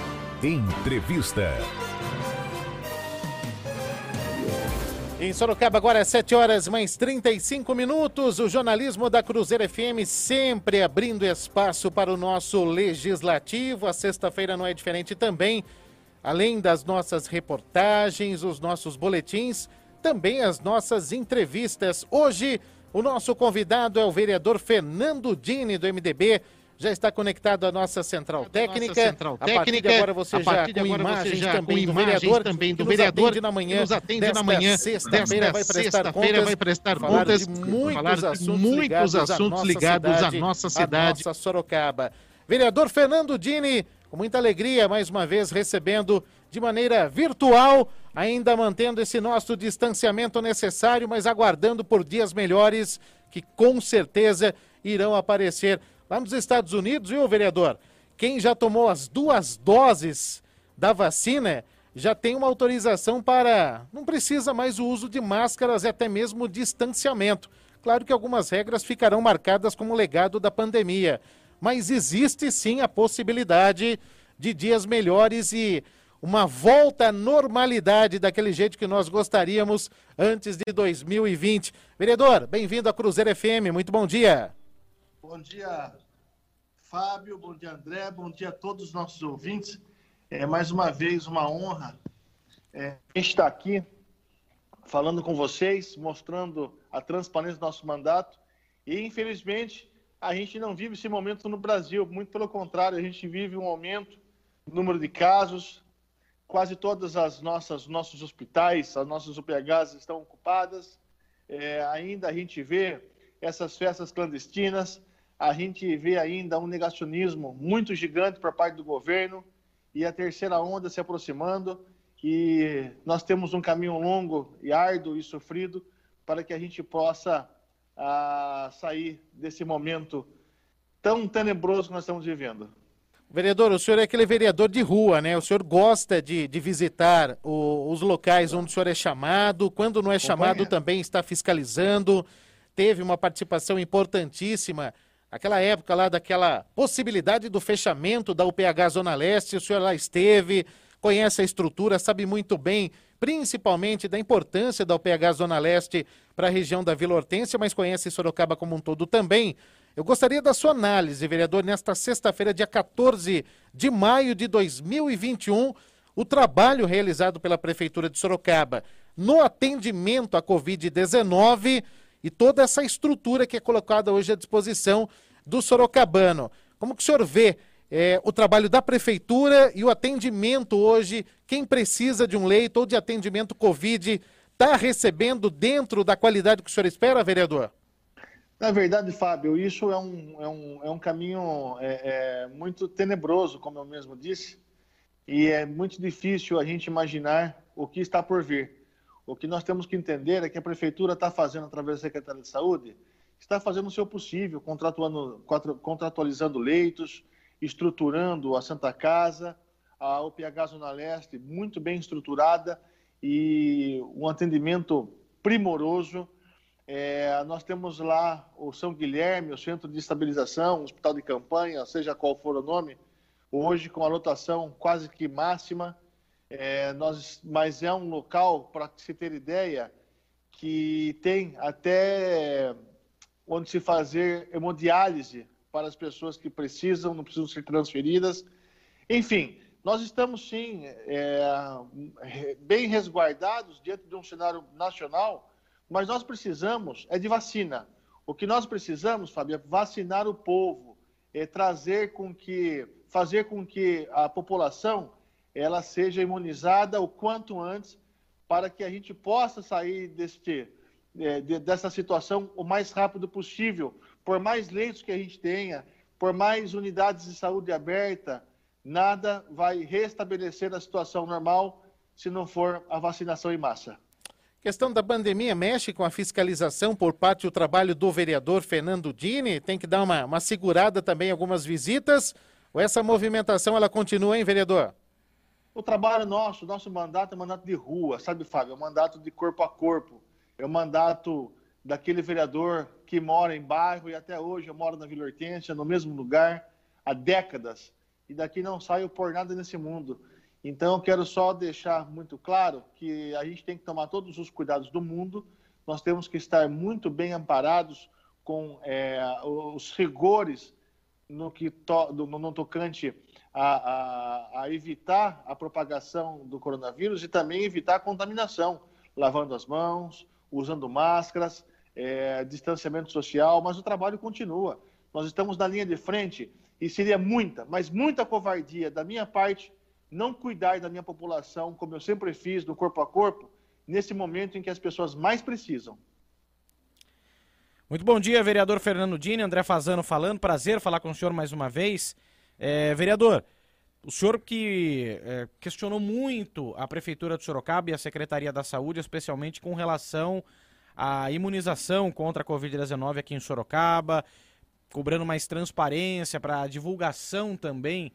Entrevista. Em Sorocaba, agora é sete horas mais trinta e cinco minutos. O jornalismo da Cruzeiro F M sempre abrindo espaço para o nosso legislativo. A sexta-feira não é diferente também. Além das nossas reportagens, os nossos boletins, também as nossas entrevistas. Hoje, o nosso convidado é o vereador Fernando Dini, do M D B. Já está conectado à nossa central técnica. Nossa central técnica. A partir de agora você já com imagens já também do vereador, também do vereador que na manhã, nos atende na manhã. Sexta-feira vai prestar sexta contas, vai prestar contas de muitos falar de assuntos, muitos ligados, assuntos à ligados cidade, à nossa cidade, à nossa Sorocaba. Vereador Fernando Dini, com muita alegria, mais uma vez recebendo de maneira virtual, ainda mantendo esse nosso distanciamento necessário, mas aguardando por dias melhores que com certeza irão aparecer. Lá nos Estados Unidos, viu, vereador? Quem já tomou as duas doses da vacina já tem uma autorização para... Não precisa mais o uso de máscaras e até mesmo distanciamento. Claro que algumas regras ficarão marcadas como legado da pandemia, mas existe sim a possibilidade de dias melhores e uma volta à normalidade daquele jeito que nós gostaríamos antes de dois mil e vinte. Vereador, bem-vindo à Cruzeiro F M, muito bom dia. Bom dia, Fábio, bom dia, André, bom dia a todos os nossos ouvintes. É mais uma vez uma honra é, estar aqui falando com vocês, mostrando a transparência do nosso mandato. E, infelizmente, a gente não vive esse momento no Brasil, muito pelo contrário, a gente vive um aumento no número de casos, quase todas as nossas nossos hospitais, as nossas U P Hs estão ocupadas, é, ainda a gente vê essas festas clandestinas, a gente vê ainda um negacionismo muito gigante por parte do governo e a terceira onda se aproximando, e nós temos um caminho longo e árduo e sofrido para que a gente possa a, sair desse momento tão tenebroso que nós estamos vivendo. Vereador, o senhor é aquele vereador de rua, né? O senhor gosta de, de visitar o, os locais onde o senhor é chamado, quando não é chamado também está fiscalizando, teve uma participação importantíssima, aquela época lá daquela possibilidade do fechamento da U P H Zona Leste, o senhor lá esteve, conhece a estrutura, sabe muito bem, principalmente da importância da U P H Zona Leste para a região da Vila Hortência, mas conhece Sorocaba como um todo também. Eu gostaria da sua análise, vereador, nesta sexta-feira, dia quatorze de maio de dois mil e vinte e um, o trabalho realizado pela Prefeitura de Sorocaba no atendimento à covid dezenove e toda essa estrutura que é colocada hoje à disposição do sorocabano. Como que o senhor vê é, o trabalho da Prefeitura e o atendimento hoje? Quem precisa de um leito ou de atendimento Covid está recebendo dentro da qualidade que o senhor espera, vereador? Na verdade, Fábio, isso é um, é um, é um caminho é, é, muito tenebroso, como eu mesmo disse, e é muito difícil a gente imaginar o que está por vir. O que nós temos que entender é que a Prefeitura está fazendo, através da Secretaria de Saúde, está fazendo o seu possível, contratualizando leitos, estruturando a Santa Casa, a U P H Zona Leste, muito bem estruturada e um atendimento primoroso. É, nós temos lá o São Guilherme, o Centro de Estabilização, o Hospital de Campanha, seja qual for o nome, hoje com a lotação quase que máxima. É, nós, mas é um local, para se ter ideia, que tem até onde se fazer hemodiálise para as pessoas que precisam, não precisam ser transferidas. Enfim, nós estamos sim é, bem resguardados diante de um cenário nacional, mas nós precisamos é de vacina. O que nós precisamos, Fábio, é vacinar o povo, é trazer com que, fazer com que a população ela seja imunizada o quanto antes, para que a gente possa sair deste, é, de, dessa situação o mais rápido possível. Por mais leitos que a gente tenha, por mais unidades de saúde aberta, nada vai restabelecer a situação normal se não for a vacinação em massa. A questão da pandemia mexe com a fiscalização por parte do trabalho do vereador Fernando Dini? Tem que dar uma, uma segurada também em algumas visitas? Ou essa movimentação ela continua, hein, vereador? O trabalho nosso, nosso mandato é mandato de rua, sabe, Fábio? É um mandato de corpo a corpo. É um mandato daquele vereador que mora em bairro, e até hoje eu moro na Vila Hortência, no mesmo lugar, há décadas. E daqui não saio por nada nesse mundo. Então, eu quero só deixar muito claro que a gente tem que tomar todos os cuidados do mundo. Nós temos que estar muito bem amparados com é, os rigores no, que to, no, no tocante a, a, a evitar a propagação do coronavírus e também evitar a contaminação, lavando as mãos, usando máscaras, é, distanciamento social, mas o trabalho continua. Nós estamos na linha de frente e seria muita, mas muita covardia da minha parte não cuidar da minha população, como eu sempre fiz, no corpo a corpo, nesse momento em que as pessoas mais precisam. Muito bom dia, vereador Fernando Dini, André Fazano falando, prazer falar com o senhor mais uma vez. É, vereador, o senhor que é, questionou muito a Prefeitura de Sorocaba e a Secretaria da Saúde, especialmente com relação à imunização contra a covid dezenove aqui em Sorocaba, cobrando mais transparência para a divulgação também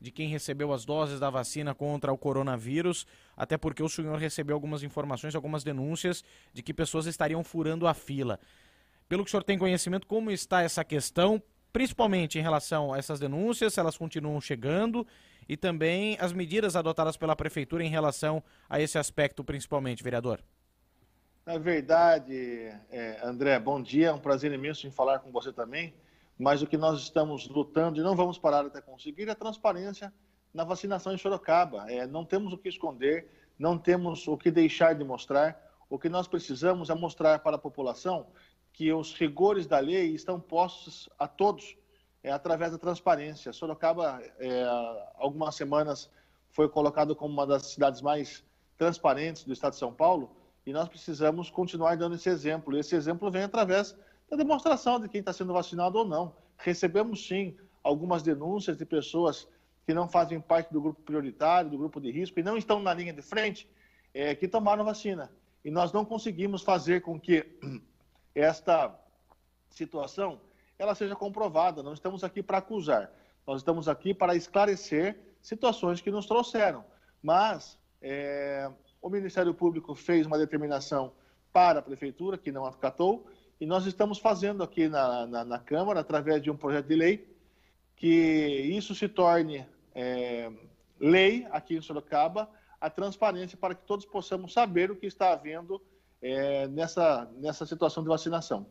de quem recebeu as doses da vacina contra o coronavírus, até porque o senhor recebeu algumas informações, algumas denúncias de que pessoas estariam furando a fila. Pelo que o senhor tem conhecimento, como está essa questão, principalmente em relação a essas denúncias, se elas continuam chegando, e também as medidas adotadas pela Prefeitura em relação a esse aspecto, principalmente, vereador? Na verdade, é, André, bom dia, é um prazer imenso em falar com você também, mas o que nós estamos lutando e não vamos parar até conseguir é a transparência na vacinação em Sorocaba. É, não temos o que esconder, não temos o que deixar de mostrar. O que nós precisamos é mostrar para a população que os rigores da lei estão postos a todos, é, através da transparência. Sorocaba, é, há algumas semanas, foi colocado como uma das cidades mais transparentes do estado de São Paulo, e nós precisamos continuar dando esse exemplo. Esse exemplo vem através da demonstração de quem está sendo vacinado ou não. Recebemos, sim, algumas denúncias de pessoas que não fazem parte do grupo prioritário, do grupo de risco, e não estão na linha de frente, é, que tomaram vacina. E nós não conseguimos fazer com que esta situação ela seja comprovada. Não estamos aqui para acusar, nós estamos aqui para esclarecer situações que nos trouxeram. Mas é, o Ministério Público fez uma determinação para a Prefeitura, que não acatou, e nós estamos fazendo aqui na, na, na Câmara, através de um projeto de lei, que isso se torne é, lei aqui em Sorocaba, a transparência para que todos possamos saber o que está havendo é, nessa, nessa situação de vacinação.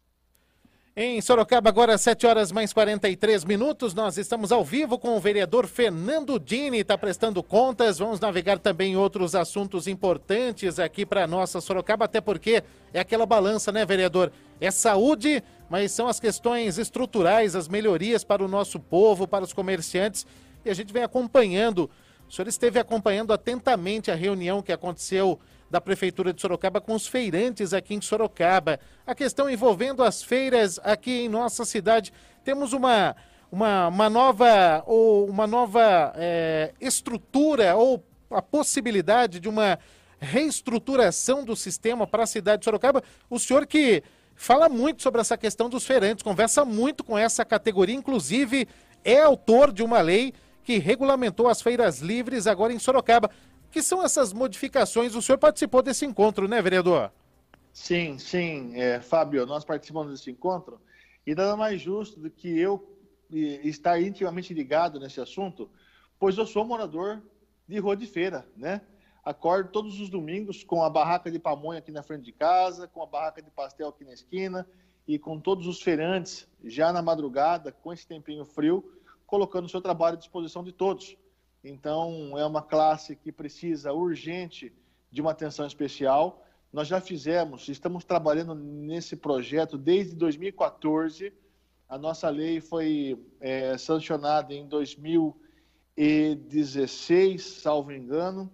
Em Sorocaba, agora sete horas mais quarenta e três minutos, nós estamos ao vivo com o vereador Fernando Dini, está prestando contas. Vamos navegar também em outros assuntos importantes aqui para nossa Sorocaba, até porque é aquela balança, né, vereador? É saúde, mas são as questões estruturais, as melhorias para o nosso povo, para os comerciantes, e a gente vem acompanhando. O senhor esteve acompanhando atentamente a reunião que aconteceu da Prefeitura de Sorocaba com os feirantes aqui em Sorocaba. A questão envolvendo as feiras aqui em nossa cidade. Temos uma, uma, uma nova, ou uma nova é, estrutura ou a possibilidade de uma reestruturação do sistema para a cidade de Sorocaba. O senhor que fala muito sobre essa questão dos feirantes, conversa muito com essa categoria, inclusive é autor de uma lei que regulamentou as feiras livres agora em Sorocaba. Que são essas modificações? O senhor participou desse encontro, né, vereador? Sim, sim, é, Fábio, nós participamos desse encontro e nada mais justo do que eu estar intimamente ligado nesse assunto, pois eu sou morador de rua de feira, né? Acordo todos os domingos com a barraca de pamonha aqui na frente de casa, com a barraca de pastel aqui na esquina e com todos os feirantes já na madrugada, com esse tempinho frio, colocando o seu trabalho à disposição de todos. Então, é uma classe que precisa urgente de uma atenção especial. Nós já fizemos, estamos trabalhando nesse projeto desde dois mil e quatorze. A nossa lei foi é, sancionada em dois mil e dezesseis, salvo engano.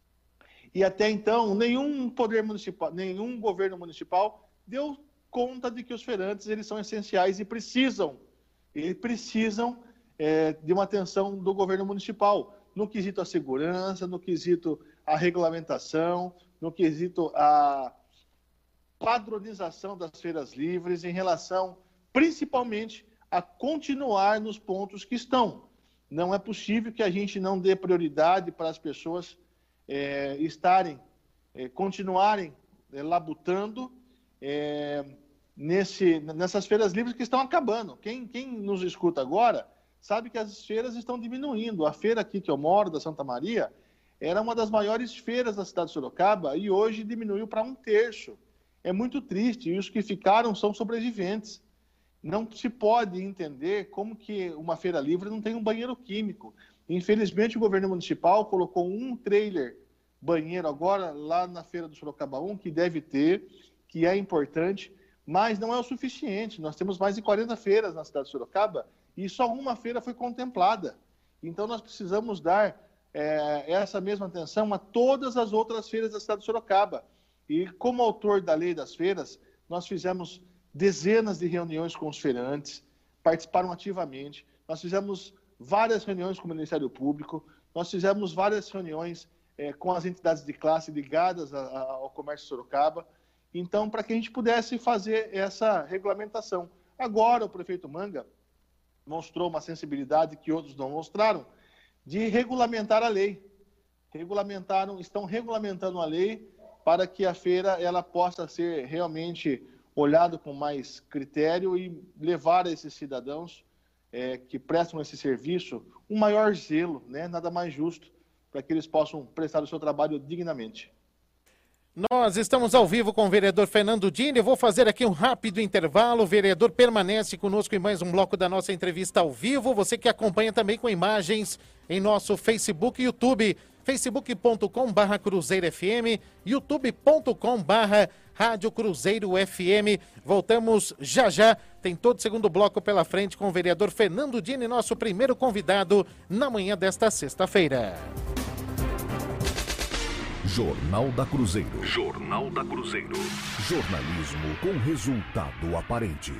E até então, nenhum poder municipal, nenhum governo municipal deu conta de que os feirantes eles são essenciais e precisam, eles precisam é, de uma atenção do governo municipal. No quesito a segurança, no quesito a regulamentação, no quesito a padronização das feiras livres, em relação, principalmente, a continuar nos pontos que estão. Não é possível que a gente não dê prioridade para as pessoas é, estarem, é, continuarem é, labutando é, nesse, nessas feiras livres que estão acabando. Quem, quem nos escuta agora sabe que as feiras estão diminuindo. A feira aqui que eu moro, da Santa Maria, era uma das maiores feiras da cidade de Sorocaba e hoje diminuiu para um terço. É muito triste, e os que ficaram são sobreviventes. Não se pode entender como que uma feira livre não tem um banheiro químico. Infelizmente, o governo municipal colocou um trailer banheiro agora lá na feira do Sorocaba um, que deve ter, que é importante, mas não é o suficiente. Nós temos mais de quarenta feiras na cidade de Sorocaba e só uma feira foi contemplada. Então, nós precisamos dar é, essa mesma atenção a todas as outras feiras da cidade de Sorocaba. E, como autor da Lei das Feiras, nós fizemos dezenas de reuniões com os feirantes, participaram ativamente. Nós fizemos várias reuniões com o Ministério Público, nós fizemos várias reuniões é, com as entidades de classe ligadas a, a, ao comércio de Sorocaba, então, para que a gente pudesse fazer essa regulamentação. Agora, o prefeito Manga mostrou uma sensibilidade que outros não mostraram, de regulamentar a lei. Regulamentaram, estão regulamentando a lei para que a feira ela possa ser realmente olhada com mais critério e levar a esses cidadãos é, que prestam esse serviço um maior zelo, né? Nada mais justo, para que eles possam prestar o seu trabalho dignamente. Nós estamos ao vivo com o vereador Fernando Dini. Eu vou fazer aqui um rápido intervalo. O vereador permanece conosco em mais um bloco da nossa entrevista ao vivo. Você que acompanha também com imagens em nosso Facebook e YouTube. facebook ponto com barra Cruzeiro F M, youtube ponto com barra Rádio Cruzeiro F M. Voltamos já já. Tem todo o segundo bloco pela frente com o vereador Fernando Dini, nosso primeiro convidado na manhã desta sexta-feira. Jornal da Cruzeiro. Jornal da Cruzeiro. Jornalismo com resultado aparente.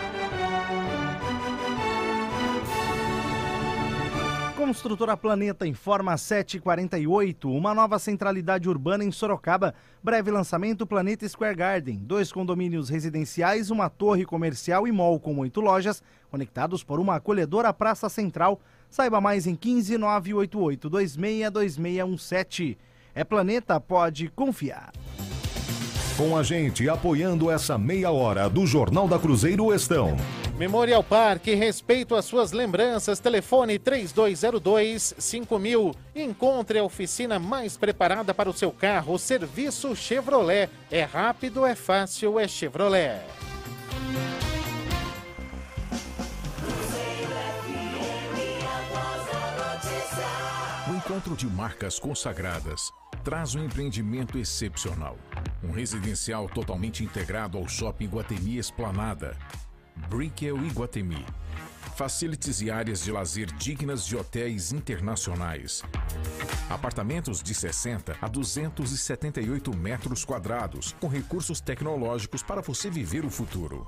Construtora Planeta informa às sete e quarenta e oito, uma nova centralidade urbana em Sorocaba. Breve lançamento Planeta Square Garden. Dois condomínios residenciais, uma torre comercial e mall com oito lojas, conectados por uma acolhedora praça central. Saiba mais em quinze nove oito oito dois seis dois seis um sete. É Planeta, pode confiar. Com a gente apoiando essa meia hora do Jornal da Cruzeiro estão... Memorial Park, respeito às suas lembranças, telefone três dois zero dois cinco mil. Encontre a oficina mais preparada para o seu carro, serviço Chevrolet. É rápido, é fácil, é Chevrolet. O encontro de marcas consagradas traz um empreendimento excepcional. Um residencial totalmente integrado ao Shopping Iguatemi Esplanada. Brickell Iguatemi. Facilities e áreas de lazer dignas de hotéis internacionais. Apartamentos de sessenta a duzentos e setenta e oito metros quadrados, com recursos tecnológicos para você viver o futuro.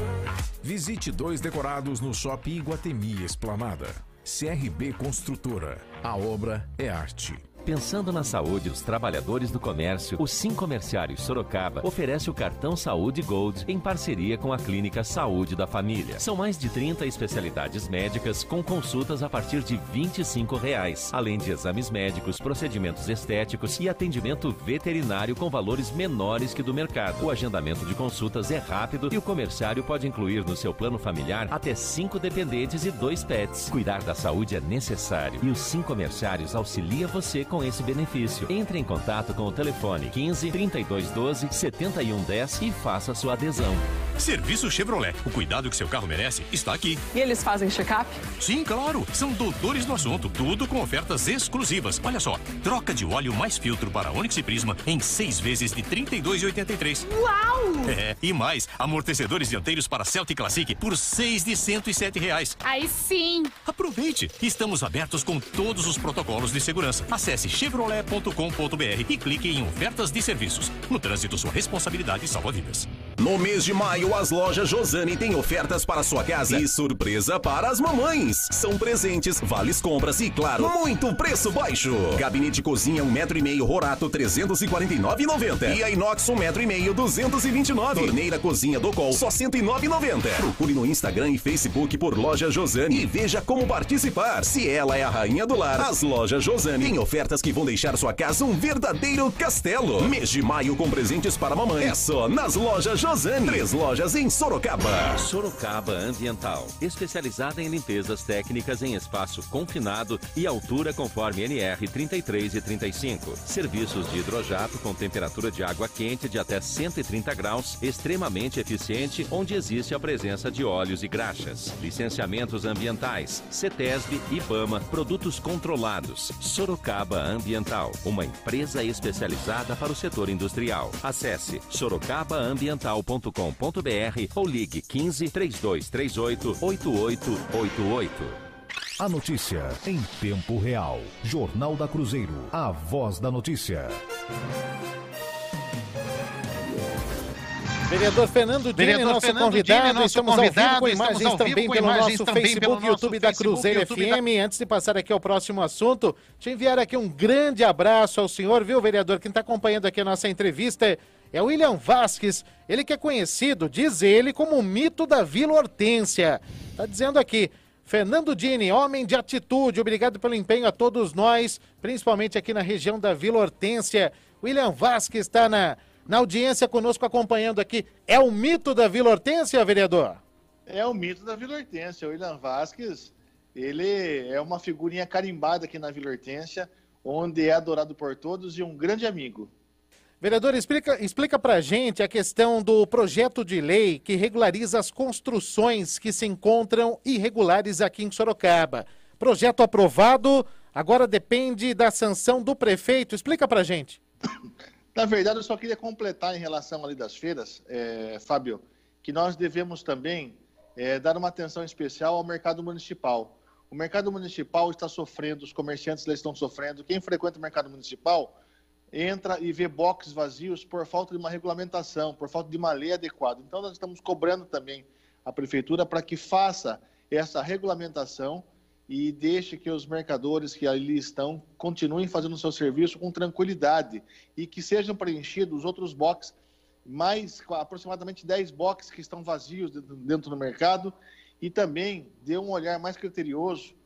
Visite dois decorados no Shopping Iguatemi Esplanada. C R B Construtora. A obra é arte. Pensando na saúde dos trabalhadores do comércio, o Sim Comerciário Sorocaba oferece o cartão Saúde Gold em parceria com a Clínica Saúde da Família. São mais de trinta especialidades médicas com consultas a partir de vinte e cinco reais, além de exames médicos, procedimentos estéticos e atendimento veterinário com valores menores que do mercado. O agendamento de consultas é rápido e o comerciário pode incluir no seu plano familiar até cinco dependentes e dois pets. Cuidar da saúde é necessário e o Sim Comerciários auxilia você com com esse benefício. Entre em contato com o telefone quinze, trinta e dois doze, setenta e um dez e faça sua adesão. Serviço Chevrolet. O cuidado que seu carro merece está aqui. E eles fazem check-up? Sim, claro. São doutores no assunto. Tudo com ofertas exclusivas. Olha só. Troca de óleo mais filtro para Onix e Prisma em seis vezes de trinta e dois reais e oitenta e três centavos. Uau! É, e mais. Amortecedores dianteiros para Celtic Classic por seis de cento e sete reais. Aí sim! Aproveite. Estamos abertos com todos os protocolos de segurança. Acesse chevrolet ponto com ponto br e clique em ofertas de serviços. No trânsito, sua responsabilidade salva vidas. No mês de maio, as lojas Josane têm ofertas para sua casa e surpresa para as mamães. São presentes, vales compras e, claro, muito preço baixo. Gabinete cozinha um metro e meio Rorato trezentos e quarenta e nove reais e noventa centavos. E a inox um metro e meio duzentos e vinte e nove reais. Torneira cozinha Docol só cento e nove reais e noventa centavos. Procure no Instagram e Facebook por Loja Josane e veja como participar. Se ela é a rainha do lar, as lojas Josane têm ofertas que vão deixar sua casa um verdadeiro castelo. Mês de maio com presentes para mamãe. É só nas lojas Josane. Três lojas em Sorocaba. Sorocaba Ambiental, especializada em limpezas técnicas em espaço confinado e altura conforme N R trinta e três e trinta e cinco. Serviços de hidrojato com temperatura de água quente de até cento e trinta graus, extremamente eficiente, onde existe a presença de óleos e graxas. Licenciamentos ambientais, CETESB, IBAMA, produtos controlados. Sorocaba Ambiental, uma empresa especializada para o setor industrial. Acesse sorocaba ambiental ponto com ponto br ou ligue quinze, trinta e dois trinta e oito, oitenta e oito oitenta e oito. A notícia em tempo real. Jornal da Cruzeiro. A voz da notícia. Vereador Fernando Dini, nosso Fernando convidado, Dini, estamos convidado, ao vivo com imagens ao também pelo imagens nosso também Facebook e YouTube da Cruzeiro F M. Da... Antes de passar aqui ao próximo assunto, deixa eu enviar aqui um grande abraço ao senhor, viu, vereador? Quem está acompanhando aqui a nossa entrevista é o William Vasques, ele que é conhecido, diz ele, como o mito da Vila Hortência. Está dizendo aqui, Fernando Dini, homem de atitude, obrigado pelo empenho a todos nós, principalmente aqui na região da Vila Hortência. William Vasque está na, na audiência conosco acompanhando aqui. É o mito da Vila Hortência, vereador? É o mito da Vila Hortência. O William Vasques, ele é uma figurinha carimbada aqui na Vila Hortência, onde é adorado por todos e um grande amigo. Vereador, explica, explica pra gente a questão do projeto de lei que regulariza as construções que se encontram irregulares aqui em Sorocaba. Projeto aprovado, agora depende da sanção do prefeito. Explica pra gente. Na verdade, eu só queria completar em relação à Lei das Feiras, é, Fábio, que nós devemos também é, dar uma atenção especial ao mercado municipal. O mercado municipal está sofrendo, os comerciantes lá estão sofrendo. Quem frequenta o mercado municipal entra e vê boxes vazios por falta de uma regulamentação, por falta de uma lei adequada. Então, nós estamos cobrando também a prefeitura para que faça essa regulamentação e deixe que os mercadores que ali estão continuem fazendo o seu serviço com tranquilidade e que sejam preenchidos os outros boxes, mais aproximadamente dez boxes que estão vazios dentro do mercado, e também dê um olhar mais criterioso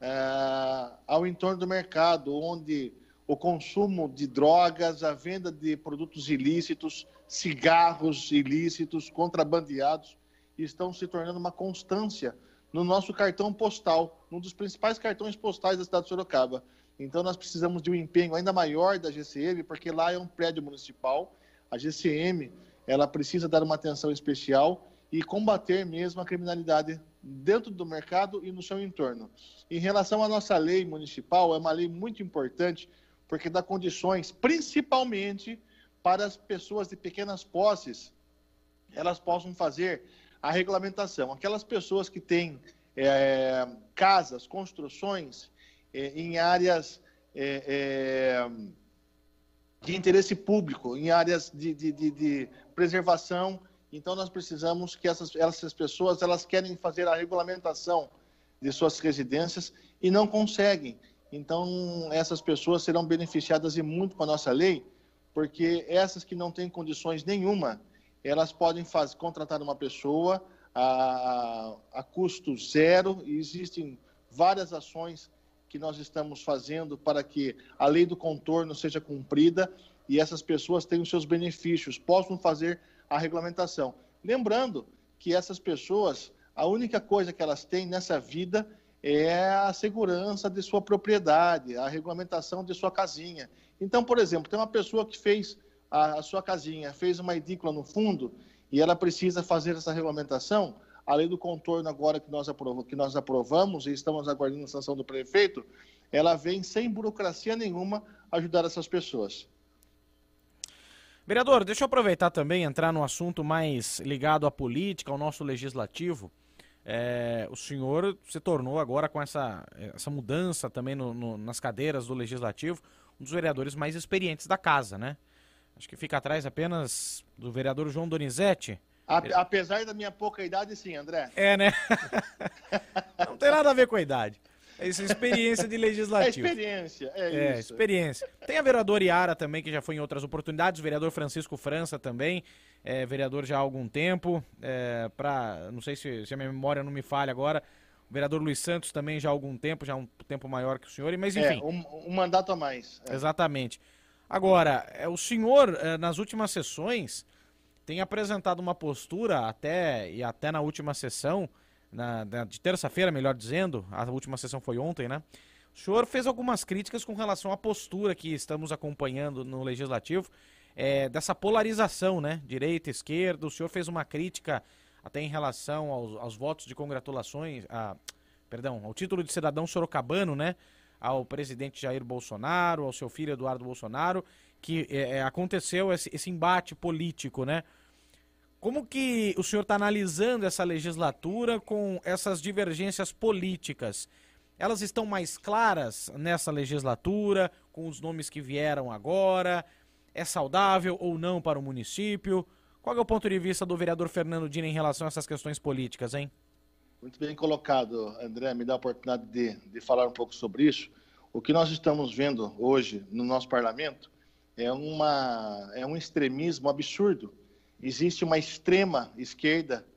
é, ao entorno do mercado, onde o consumo de drogas, a venda de produtos ilícitos, cigarros ilícitos, contrabandeados, estão se tornando uma constância no nosso cartão postal, um dos principais cartões postais da cidade de Sorocaba. Então, nós precisamos de um empenho ainda maior da G C M, porque lá é um prédio municipal. A G C M, ela precisa dar uma atenção especial e combater mesmo a criminalidade dentro do mercado e no seu entorno. Em relação à nossa lei municipal, é uma lei muito importante, porque dá condições, principalmente para as pessoas de pequenas posses, elas possam fazer a regulamentação. Aquelas pessoas que têm é, casas, construções é, em áreas é, é, de interesse público, em áreas de, de, de, de preservação. Então, nós precisamos que essas, essas pessoas, elas querem fazer a regulamentação de suas residências e não conseguem. Então, essas pessoas serão beneficiadas e muito com a nossa lei, porque essas que não têm condições nenhuma, elas podem fazer, contratar uma pessoa a, a custo zero, e existem várias ações que nós estamos fazendo para que a lei do contorno seja cumprida e essas pessoas tenham seus benefícios, possam fazer a regulamentação. Lembrando que essas pessoas, a única coisa que elas têm nessa vida é a segurança de sua propriedade, a regulamentação de sua casinha. Então, por exemplo, tem uma pessoa que fez a, a sua casinha, fez uma edícula no fundo e ela precisa fazer essa regulamentação. A lei do contorno agora que nós, aprovamos, que nós aprovamos e estamos aguardando a sanção do prefeito, ela vem sem burocracia nenhuma ajudar essas pessoas. Vereador, deixa eu aproveitar também e entrar no assunto mais ligado à política, ao nosso legislativo. É, o senhor se tornou agora, com essa, essa mudança também no, no, nas cadeiras do Legislativo, um dos vereadores mais experientes da casa, né? Acho que fica atrás apenas do vereador João Donizete. A, apesar da minha pouca idade, sim, André. É, né? Não tem nada a ver com a idade. Essa é experiência de legislativo. É experiência, é, é isso. experiência. Tem a vereadora Iara também, que já foi em outras oportunidades, o vereador Francisco França também, é vereador já há algum tempo, é, pra, não sei se, se a minha memória não me falha agora, o vereador Luiz Santos também já há algum tempo, já há um tempo maior que o senhor, mas enfim. É, um, um mandato a mais. É. Exatamente. Agora, é, o senhor, é, nas últimas sessões, tem apresentado uma postura, até e até na última sessão, Na, na, de terça-feira, melhor dizendo, a última sessão foi ontem, né? O senhor fez algumas críticas com relação à postura que estamos acompanhando no Legislativo, é, dessa polarização, né? Direita, esquerda. O senhor fez uma crítica até em relação aos, aos votos de congratulações, a, perdão, ao título de cidadão sorocabano, né? Ao presidente Jair Bolsonaro, ao seu filho Eduardo Bolsonaro, que é, aconteceu esse, esse embate político, né? Como que o senhor está analisando essa legislatura com essas divergências políticas? Elas estão mais claras nessa legislatura, com os nomes que vieram agora? É saudável ou não para o município? Qual é o ponto de vista do vereador Fernando Dini em relação a essas questões políticas, hein? Muito bem colocado, André. Me dá a oportunidade de, de falar um pouco sobre isso. O que nós estamos vendo hoje no nosso parlamento é, uma, é um extremismo absurdo. Existe uma extrema esquerda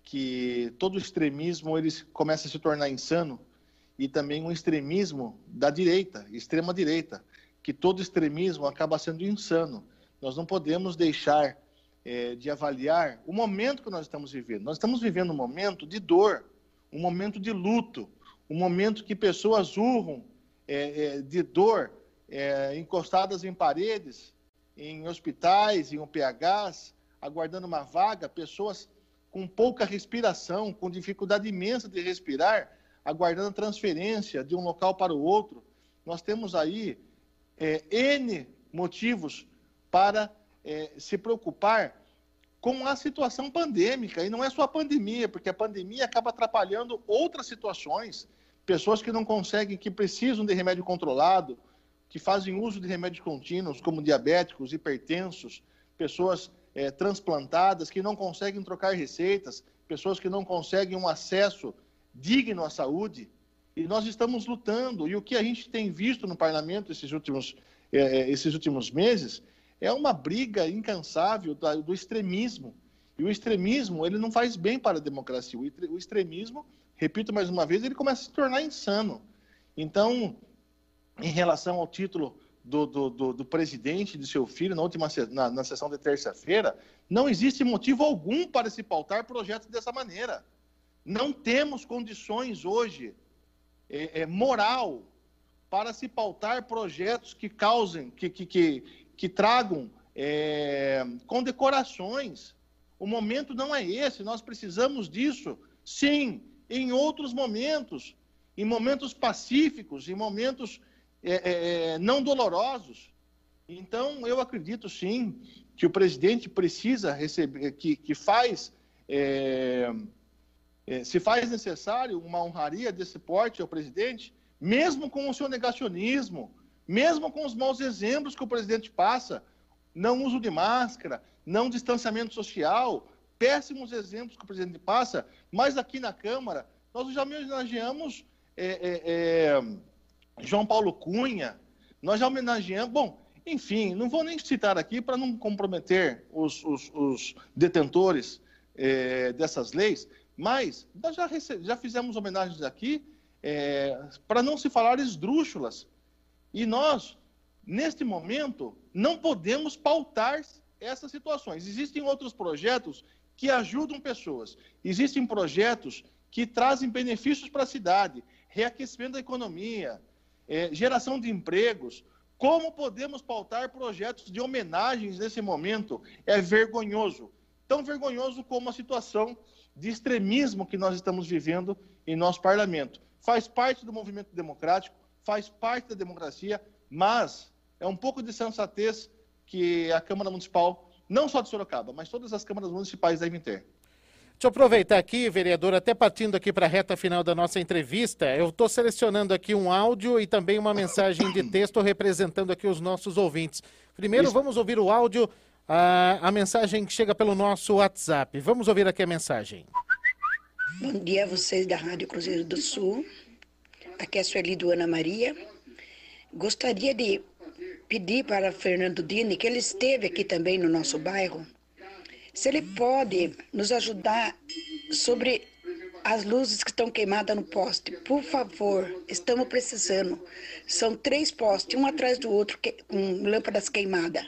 que todo extremismo ele começa a se tornar insano, e também um extremismo da direita, extrema-direita, que todo extremismo acaba sendo insano. Nós não podemos deixar é, de avaliar o momento que nós estamos vivendo. Nós estamos vivendo um momento de dor, um momento de luto, um momento que pessoas urram é, é, de dor, é, encostadas em paredes, em hospitais, em U P Hs, aguardando uma vaga, pessoas com pouca respiração, com dificuldade imensa de respirar, aguardando transferência de um local para o outro. Nós temos aí é, N motivos para é, se preocupar com a situação pandêmica, e não é só a pandemia, porque a pandemia acaba atrapalhando outras situações, pessoas que não conseguem, que precisam de remédio controlado, que fazem uso de remédios contínuos, como diabéticos, hipertensos, pessoas é, transplantadas, que não conseguem trocar receitas, pessoas que não conseguem um acesso digno à saúde, e nós estamos lutando, e o que a gente tem visto no parlamento esses últimos, é, esses últimos meses é uma briga incansável do, do extremismo, e o extremismo ele não faz bem para a democracia, o extremismo, repito mais uma vez, ele começa a se tornar insano. Então, em relação ao título do, do, do, do presidente de seu filho, na última na, na sessão de terça-feira, não existe motivo algum para se pautar projetos dessa maneira. Não temos condições hoje, é, é, moral, para se pautar projetos que causem, que, que, que, que tragam é, condecorações. O momento não é esse, nós precisamos disso, sim, em outros momentos, em momentos pacíficos, em momentos é, é, não dolorosos. Então, eu acredito, sim, que o presidente precisa receber, que, que faz... É, É, se faz necessário uma honraria desse porte ao presidente, mesmo com o seu negacionismo, mesmo com os maus exemplos que o presidente passa, não uso de máscara, não distanciamento social, péssimos exemplos que o presidente passa, mas aqui na Câmara, nós já homenageamos é, é, é, João Paulo Cunha, nós já homenageamos, bom, enfim, não vou nem citar aqui para não comprometer os, os, os detentores é, dessas leis, mas nós já, rece... já fizemos homenagens aqui é, para não se falar esdrúxulas. E nós, neste momento, não podemos pautar essas situações. Existem outros projetos que ajudam pessoas. Existem projetos que trazem benefícios para a cidade, reaquecimento da economia, é, geração de empregos. Como podemos pautar projetos de homenagens nesse momento? É vergonhoso. Tão vergonhoso como a situação de extremismo que nós estamos vivendo em nosso parlamento. Faz parte do movimento democrático, faz parte da democracia, mas é um pouco de sensatez que a Câmara Municipal, não só de Sorocaba, mas todas as câmaras municipais devem ter. Deixa eu aproveitar aqui, vereador, até partindo aqui para a reta final da nossa entrevista, eu estou selecionando aqui um áudio e também uma mensagem de texto representando aqui os nossos ouvintes. Primeiro, Isso. vamos ouvir o áudio, a, a mensagem que chega pelo nosso WhatsApp. Vamos ouvir aqui a mensagem. Bom dia a vocês da Rádio Cruzeiro do Sul. Aqui é a Sueli do Ana Maria. Gostaria de pedir para Fernando Dini, que ele esteve aqui também no nosso bairro, se ele pode nos ajudar sobre as luzes que estão queimadas no poste. Por favor, estamos precisando. São três postes, um atrás do outro, com lâmpadas queimadas.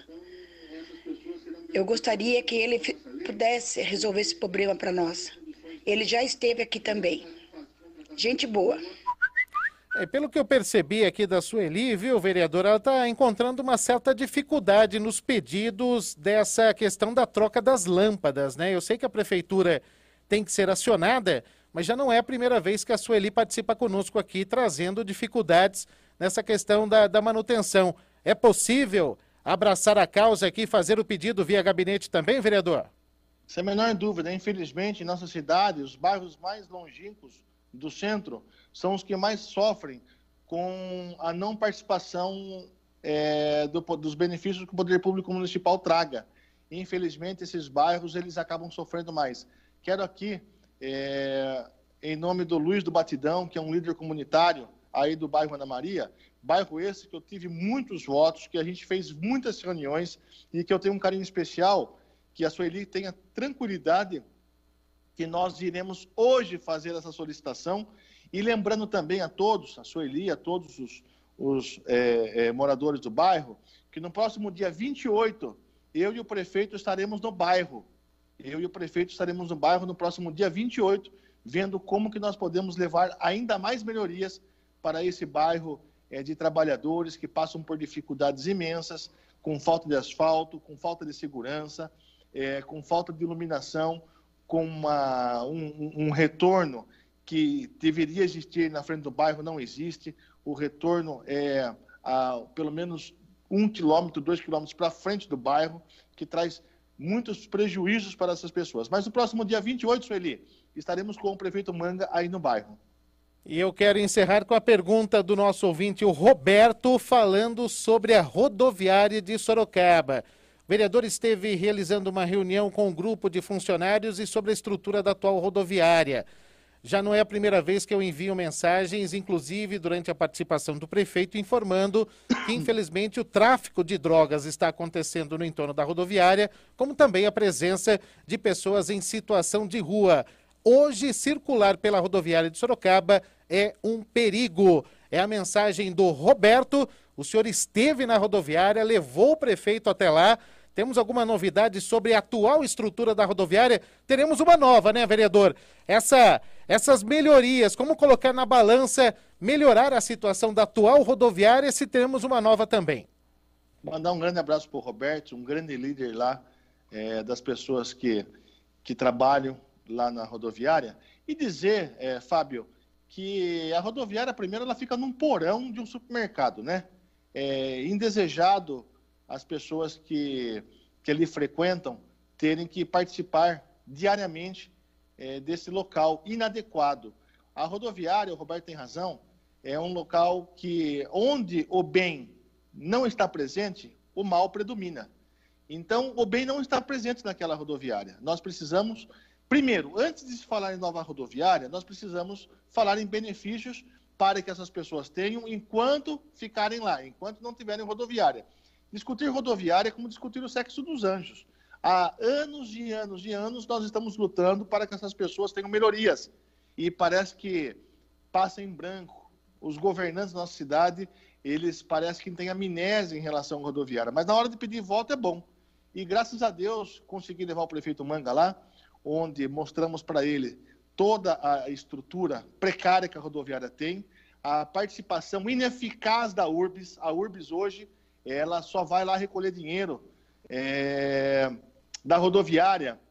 Eu gostaria que ele pudesse resolver esse problema para nós. Ele já esteve aqui também. Gente boa. É, pelo que eu percebi aqui da Sueli, viu, vereadora, ela está encontrando uma certa dificuldade nos pedidos dessa questão da troca das lâmpadas, né? Eu sei que a prefeitura tem que ser acionada, mas já não é a primeira vez que a Sueli participa conosco aqui, trazendo dificuldades nessa questão da, da manutenção. É possível abraçar a causa aqui e fazer o pedido via gabinete também, vereador? Sem a menor dúvida. Infelizmente, em nossa cidade, os bairros mais longínquos do centro são os que mais sofrem com a não participação é, do, dos benefícios que o poder público municipal traga. Infelizmente, esses bairros eles acabam sofrendo mais. Quero aqui, é, em nome do Luiz do Batidão, que é um líder comunitário aí do bairro Ana Maria, bairro esse que eu tive muitos votos, que a gente fez muitas reuniões e que eu tenho um carinho especial, que a Sueli tenha tranquilidade que nós iremos hoje fazer essa solicitação, e lembrando também a todos, a Sueli, a todos os, os é, é, moradores do bairro, que no próximo dia vinte e oito, eu e o prefeito estaremos no bairro. Eu e o prefeito estaremos no bairro no próximo dia vinte e oito, vendo como que nós podemos levar ainda mais melhorias para esse bairro é, de trabalhadores que passam por dificuldades imensas, com falta de asfalto, com falta de segurança, é, com falta de iluminação, com uma, um, um retorno que deveria existir na frente do bairro, não existe. O retorno é a, pelo menos um quilômetro, dois quilômetros para frente do bairro, que traz muitos prejuízos para essas pessoas. Mas no próximo dia vinte e oito, Sueli, estaremos com o prefeito Manga aí no bairro. E eu quero encerrar com a pergunta do nosso ouvinte, o Roberto, falando sobre a rodoviária de Sorocaba. O vereador esteve realizando uma reunião com um grupo de funcionários e sobre a estrutura da atual rodoviária. Já não é a primeira vez que eu envio mensagens, inclusive durante a participação do prefeito, informando que, infelizmente, o tráfico de drogas está acontecendo no entorno da rodoviária, como também a presença de pessoas em situação de rua. Hoje, circular pela rodoviária de Sorocaba é um perigo. É a mensagem do Roberto. O senhor esteve na rodoviária, levou o prefeito até lá. Temos alguma novidade sobre a atual estrutura da rodoviária? Teremos uma nova, né, vereador? Essa, essas melhorias, como colocar na balança, melhorar a situação da atual rodoviária, se teremos uma nova também? Mandar um grande abraço para o Roberto, um grande líder lá, é, das pessoas que, que trabalham lá na rodoviária, e dizer, é, Fábio, que a rodoviária, primeiro, ela fica num porão de um supermercado, né? É indesejado as pessoas que, que ali frequentam terem que participar diariamente é, desse local inadequado. A rodoviária, o Roberto tem razão, é um local que, onde o bem não está presente, o mal predomina. Então, o bem não está presente naquela rodoviária. Nós precisamos, primeiro, antes de se falar em nova rodoviária, nós precisamos falar em benefícios para que essas pessoas tenham enquanto ficarem lá, enquanto não tiverem rodoviária. Discutir rodoviária é como discutir o sexo dos anjos. Há anos e anos e anos nós estamos lutando para que essas pessoas tenham melhorias. E parece que passa em branco. Os governantes da nossa cidade, eles parecem que têm amnésia em relação à rodoviária. Mas na hora de pedir voto é bom. E graças a Deus consegui levar o prefeito Manga lá, onde mostramos para ele toda a estrutura precária que a rodoviária tem, a participação ineficaz da Urbis. A Urbis hoje, ela só vai lá recolher dinheiro é, da rodoviária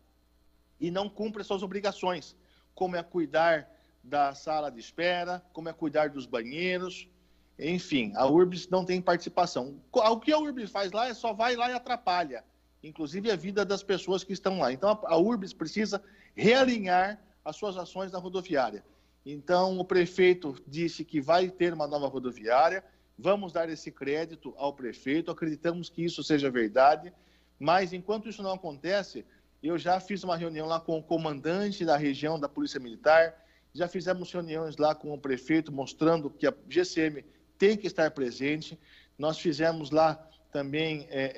e não cumpre suas obrigações, como é cuidar da sala de espera, como é cuidar dos banheiros, enfim, a Urbis não tem participação. O que a Urbis faz lá é só vai lá e atrapalha, inclusive a vida das pessoas que estão lá. Então a Urbis precisa realinhar as suas ações na rodoviária. Então o prefeito disse que vai ter uma nova rodoviária. Vamos dar esse crédito ao prefeito, acreditamos que isso seja verdade, mas enquanto isso não acontece, eu já fiz uma reunião lá com o comandante da região da Polícia Militar, já fizemos reuniões lá com o prefeito, mostrando que a G C M tem que estar presente. Nós fizemos lá também é,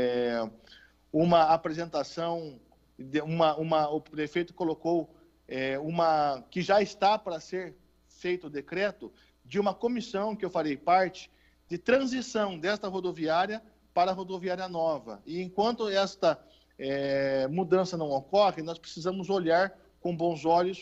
é, uma apresentação, uma, uma, o prefeito colocou é, uma, que já está para ser feito o decreto, de uma comissão que eu farei parte, de transição desta rodoviária para a rodoviária nova. E enquanto esta é, mudança não ocorre, nós precisamos olhar com bons olhos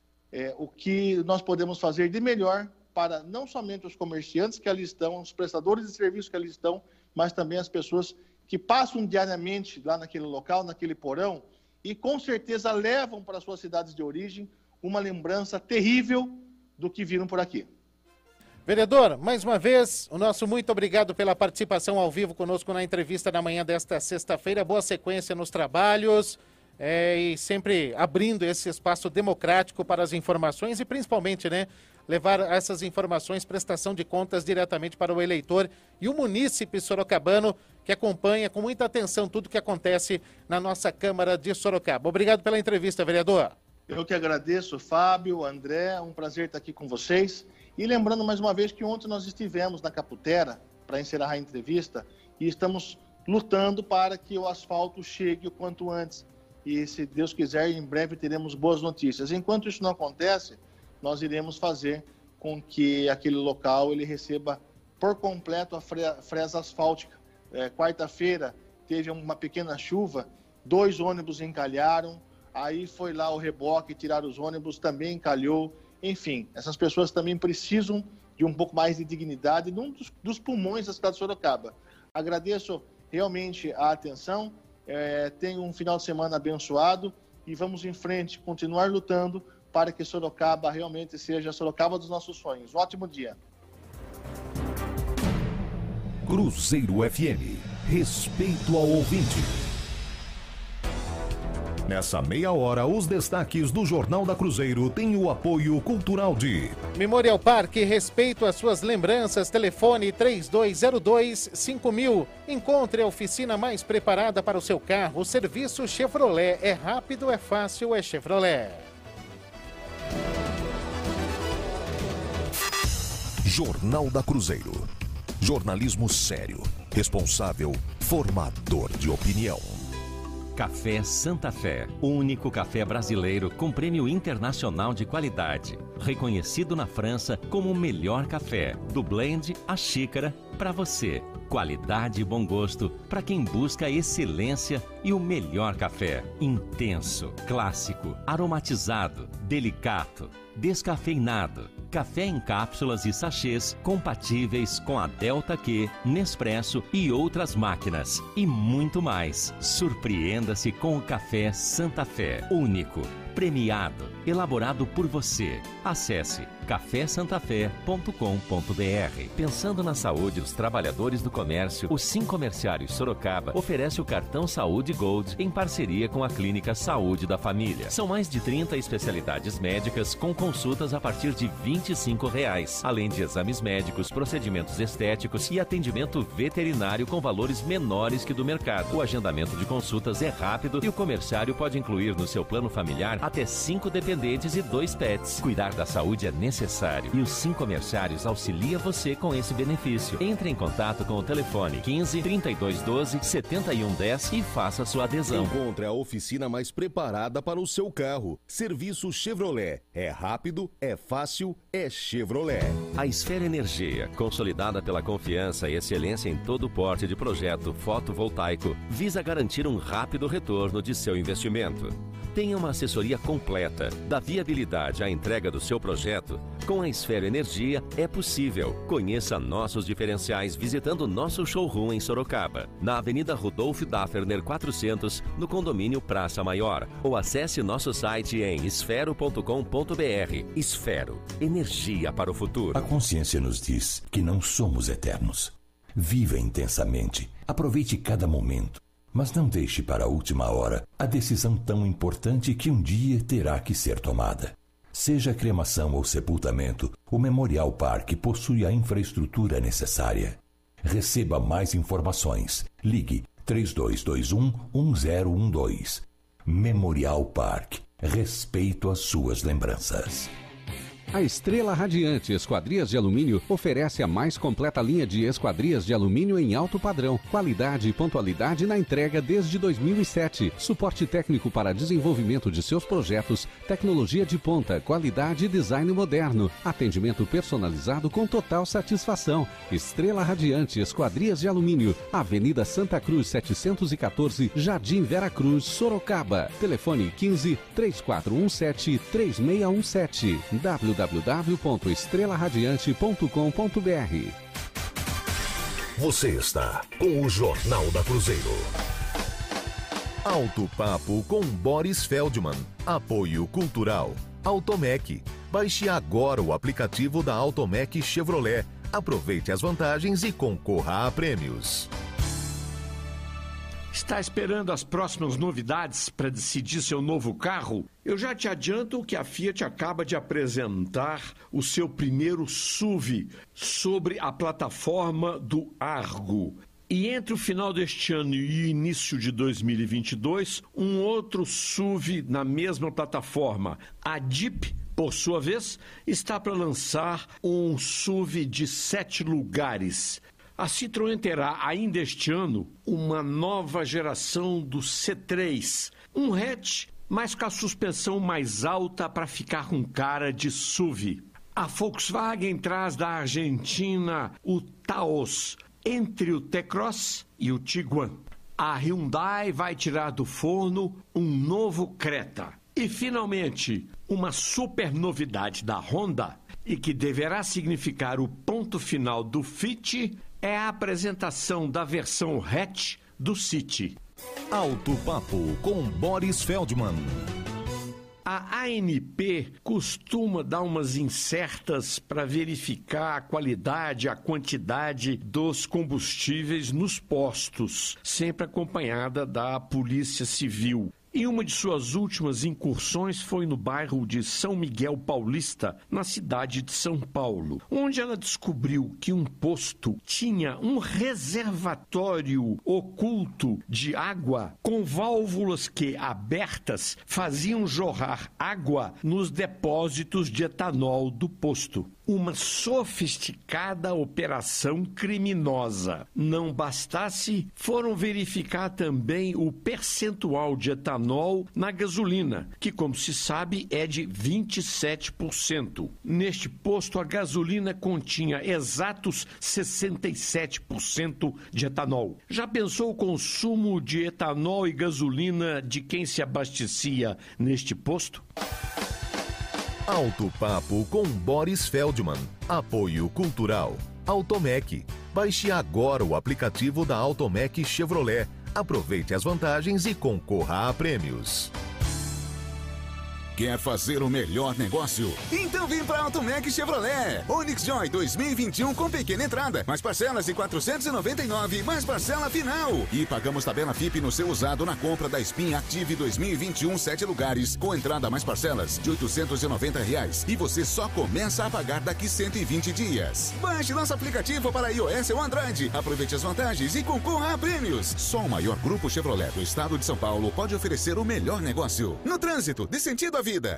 é, o que nós podemos fazer de melhor para não somente os comerciantes que ali estão, os prestadores de serviços que ali estão, mas também as pessoas que passam diariamente lá naquele local, naquele porão, e com certeza levam para suas cidades de origem uma lembrança terrível do que viram por aqui. Vereador, mais uma vez, o nosso muito obrigado pela participação ao vivo conosco na entrevista da manhã desta sexta-feira. Boa sequência nos trabalhos é, e sempre abrindo esse espaço democrático para as informações e principalmente, né, levar essas informações, prestação de contas diretamente para o eleitor e o munícipe sorocabano que acompanha com muita atenção tudo que acontece na nossa Câmara de Sorocaba. Obrigado pela entrevista, vereador. Eu que agradeço, Fábio, André, um prazer estar aqui com vocês. E lembrando mais uma vez que ontem nós estivemos na Caputera para encerrar a entrevista e estamos lutando para que o asfalto chegue o quanto antes. e, se Deus quiser, em breve teremos boas notícias. Enquanto isso não acontece, nós iremos fazer com que aquele local ele receba por completo a fresa asfáltica. É, quarta-feira teve uma pequena chuva, dois ônibus encalharam, aí foi lá o reboque tirar os ônibus, também encalhou. Enfim, essas pessoas também precisam de um pouco mais de dignidade num dos, dos pulmões da cidade de Sorocaba. Agradeço realmente a atenção, é, tenho um final de semana abençoado e vamos em frente, continuar lutando para que Sorocaba realmente seja a Sorocaba dos nossos sonhos. Um ótimo dia. Cruzeiro F M. Respeito ao ouvinte. Nessa meia hora, os destaques do Jornal da Cruzeiro têm o apoio cultural de Memorial Park, respeito às suas lembranças, telefone três dois zero dois, cinco mil. Encontre a oficina mais preparada para o seu carro. O serviço Chevrolet é rápido, é fácil, é Chevrolet. Jornal da Cruzeiro. Jornalismo sério, responsável, formador de opinião. Café Santa Fé, o único café brasileiro com prêmio internacional de qualidade, reconhecido na França como o melhor café, do blend à xícara, para você. Qualidade e bom gosto para quem busca excelência e o melhor café. Intenso, clássico, aromatizado, delicato, descafeinado. Café em cápsulas e sachês compatíveis com a Delta Q, Nespresso e outras máquinas. E muito mais. Surpreenda-se com o Café Santa Fé. Único, premiado, elaborado por você. Acesse café santa fé ponto com ponto b r. Pensando na saúde dos trabalhadores do comércio, o Sim Comerciários Sorocaba oferece o cartão Saúde Gold em parceria com a Clínica Saúde da Família. São mais de trinta especialidades médicas com consultas a partir de vinte e cinco reais, além de exames médicos, procedimentos estéticos e atendimento veterinário com valores menores que do mercado. O agendamento de consultas é rápido e o comerciário pode incluir no seu plano familiar até cinco dependentes e dois pets. Cuidar da saúde é necessário e o Sim Comerciários auxilia você com esse benefício. Entre em contato com o telefone quinze, trinta e dois doze, setenta e um dez e faça sua adesão. Encontre a oficina mais preparada para o seu carro. Serviço Chevrolet. É rápido, é fácil, é Chevrolet. A Esfera Energia, consolidada pela confiança e excelência em todo o porte de projeto fotovoltaico, visa garantir um rápido retorno de seu investimento. Tenha uma assessoria completa, da viabilidade à entrega do seu projeto. Com a Esfera Energia é possível. Conheça nossos diferenciais visitando nosso showroom em Sorocaba, na Avenida Rudolf Dafferner quatrocentos, no condomínio Praça Maior. Ou acesse nosso site em esfero ponto com ponto b r. Esfero, energia para o futuro. A consciência nos diz que não somos eternos. Viva intensamente, aproveite cada momento. Mas não deixe para a última hora a decisão tão importante que um dia terá que ser tomada. Seja cremação ou sepultamento, o Memorial Park possui a infraestrutura necessária. Receba mais informações. Ligue três dois dois um, um zero um dois. Memorial Park. Respeito às suas lembranças. A Estrela Radiante Esquadrias de Alumínio oferece a mais completa linha de esquadrias de alumínio em alto padrão, qualidade e pontualidade na entrega desde dois mil e sete, suporte técnico para desenvolvimento de seus projetos, tecnologia de ponta, qualidade e design moderno, atendimento personalizado com total satisfação. Estrela Radiante Esquadrias de Alumínio, Avenida Santa Cruz setecentos e quatorze, Jardim Vera Cruz, Sorocaba. Telefone quinze, três quatro um sete, três seis um sete. w w w ponto estrela radiante ponto com ponto b r. Você está com o Jornal da Cruzeiro. Alto Papo com Boris Feldman. Apoio Cultural. Automec. Baixe agora o aplicativo da Automec Chevrolet. Aproveite as vantagens e concorra a prêmios. Está esperando as próximas novidades para decidir seu novo carro? Eu já te adianto que a Fiat acaba de apresentar o seu primeiro S U V sobre a plataforma do Argo. E entre o final deste ano e o início de dois mil e vinte e dois, um outro S U V na mesma plataforma, a Jeep, por sua vez, está para lançar um S U V de sete lugares. A Citroën terá ainda este ano uma nova geração do C três, um hatch, mas com a suspensão mais alta para ficar com cara de S U V. A Volkswagen traz da Argentina o Taos, entre o T-Cross e o Tiguan. A Hyundai vai tirar do forno um novo Creta. E, finalmente, uma super novidade da Honda, e que deverá significar o ponto final do Fit, é a apresentação da versão hatch do City. Alto Papo com Boris Feldman. A A N P costuma dar umas incertas para verificar a qualidade, a quantidade dos combustíveis nos postos, sempre acompanhada da Polícia Civil. E uma de suas últimas incursões foi no bairro de São Miguel Paulista, na cidade de São Paulo, onde ela descobriu que um posto tinha um reservatório oculto de água com válvulas que, abertas, faziam jorrar água nos depósitos de etanol do posto. Uma sofisticada operação criminosa. Não bastasse, foram verificar também o percentual de etanol na gasolina, que, como se sabe, é de vinte e sete por cento. Neste posto, a gasolina continha exatos sessenta e sete por cento de etanol. Já pensou o consumo de etanol e gasolina de quem se abastecia neste posto? Alto Papo com Boris Feldman. Apoio Cultural. Automec. Baixe agora o aplicativo da Automec Chevrolet. Aproveite as vantagens e concorra a prêmios. Quer fazer o melhor negócio? Então vem para Automec Chevrolet. Onix Joy dois mil e vinte e um com pequena entrada, mais parcelas de quatrocentos e noventa e nove reais, mais parcela final. E pagamos tabela F I P no seu usado na compra da Spin Active dois mil e vinte e um, sete lugares, com entrada mais parcelas de oitocentos e noventa reais. E você só começa a pagar daqui cento e vinte dias. Baixe nosso aplicativo para iOS ou Android. Aproveite as vantagens e concorra a prêmios. Só o maior grupo Chevrolet do estado de São Paulo pode oferecer o melhor negócio. No trânsito, dê sentido à vida.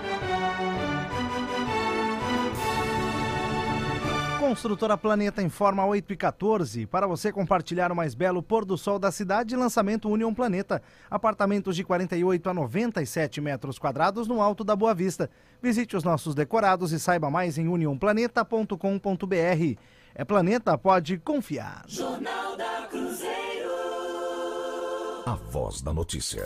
Construtora Planeta informa oito e quatorze. Para você compartilhar o mais belo pôr do sol da cidade, lançamento União Planeta. Apartamentos de quarenta e oito a noventa e sete metros quadrados no alto da Boa Vista. Visite os nossos decorados e saiba mais em união planeta ponto com ponto br. É Planeta, pode confiar. Jornal da Cruzeiro. A voz da notícia.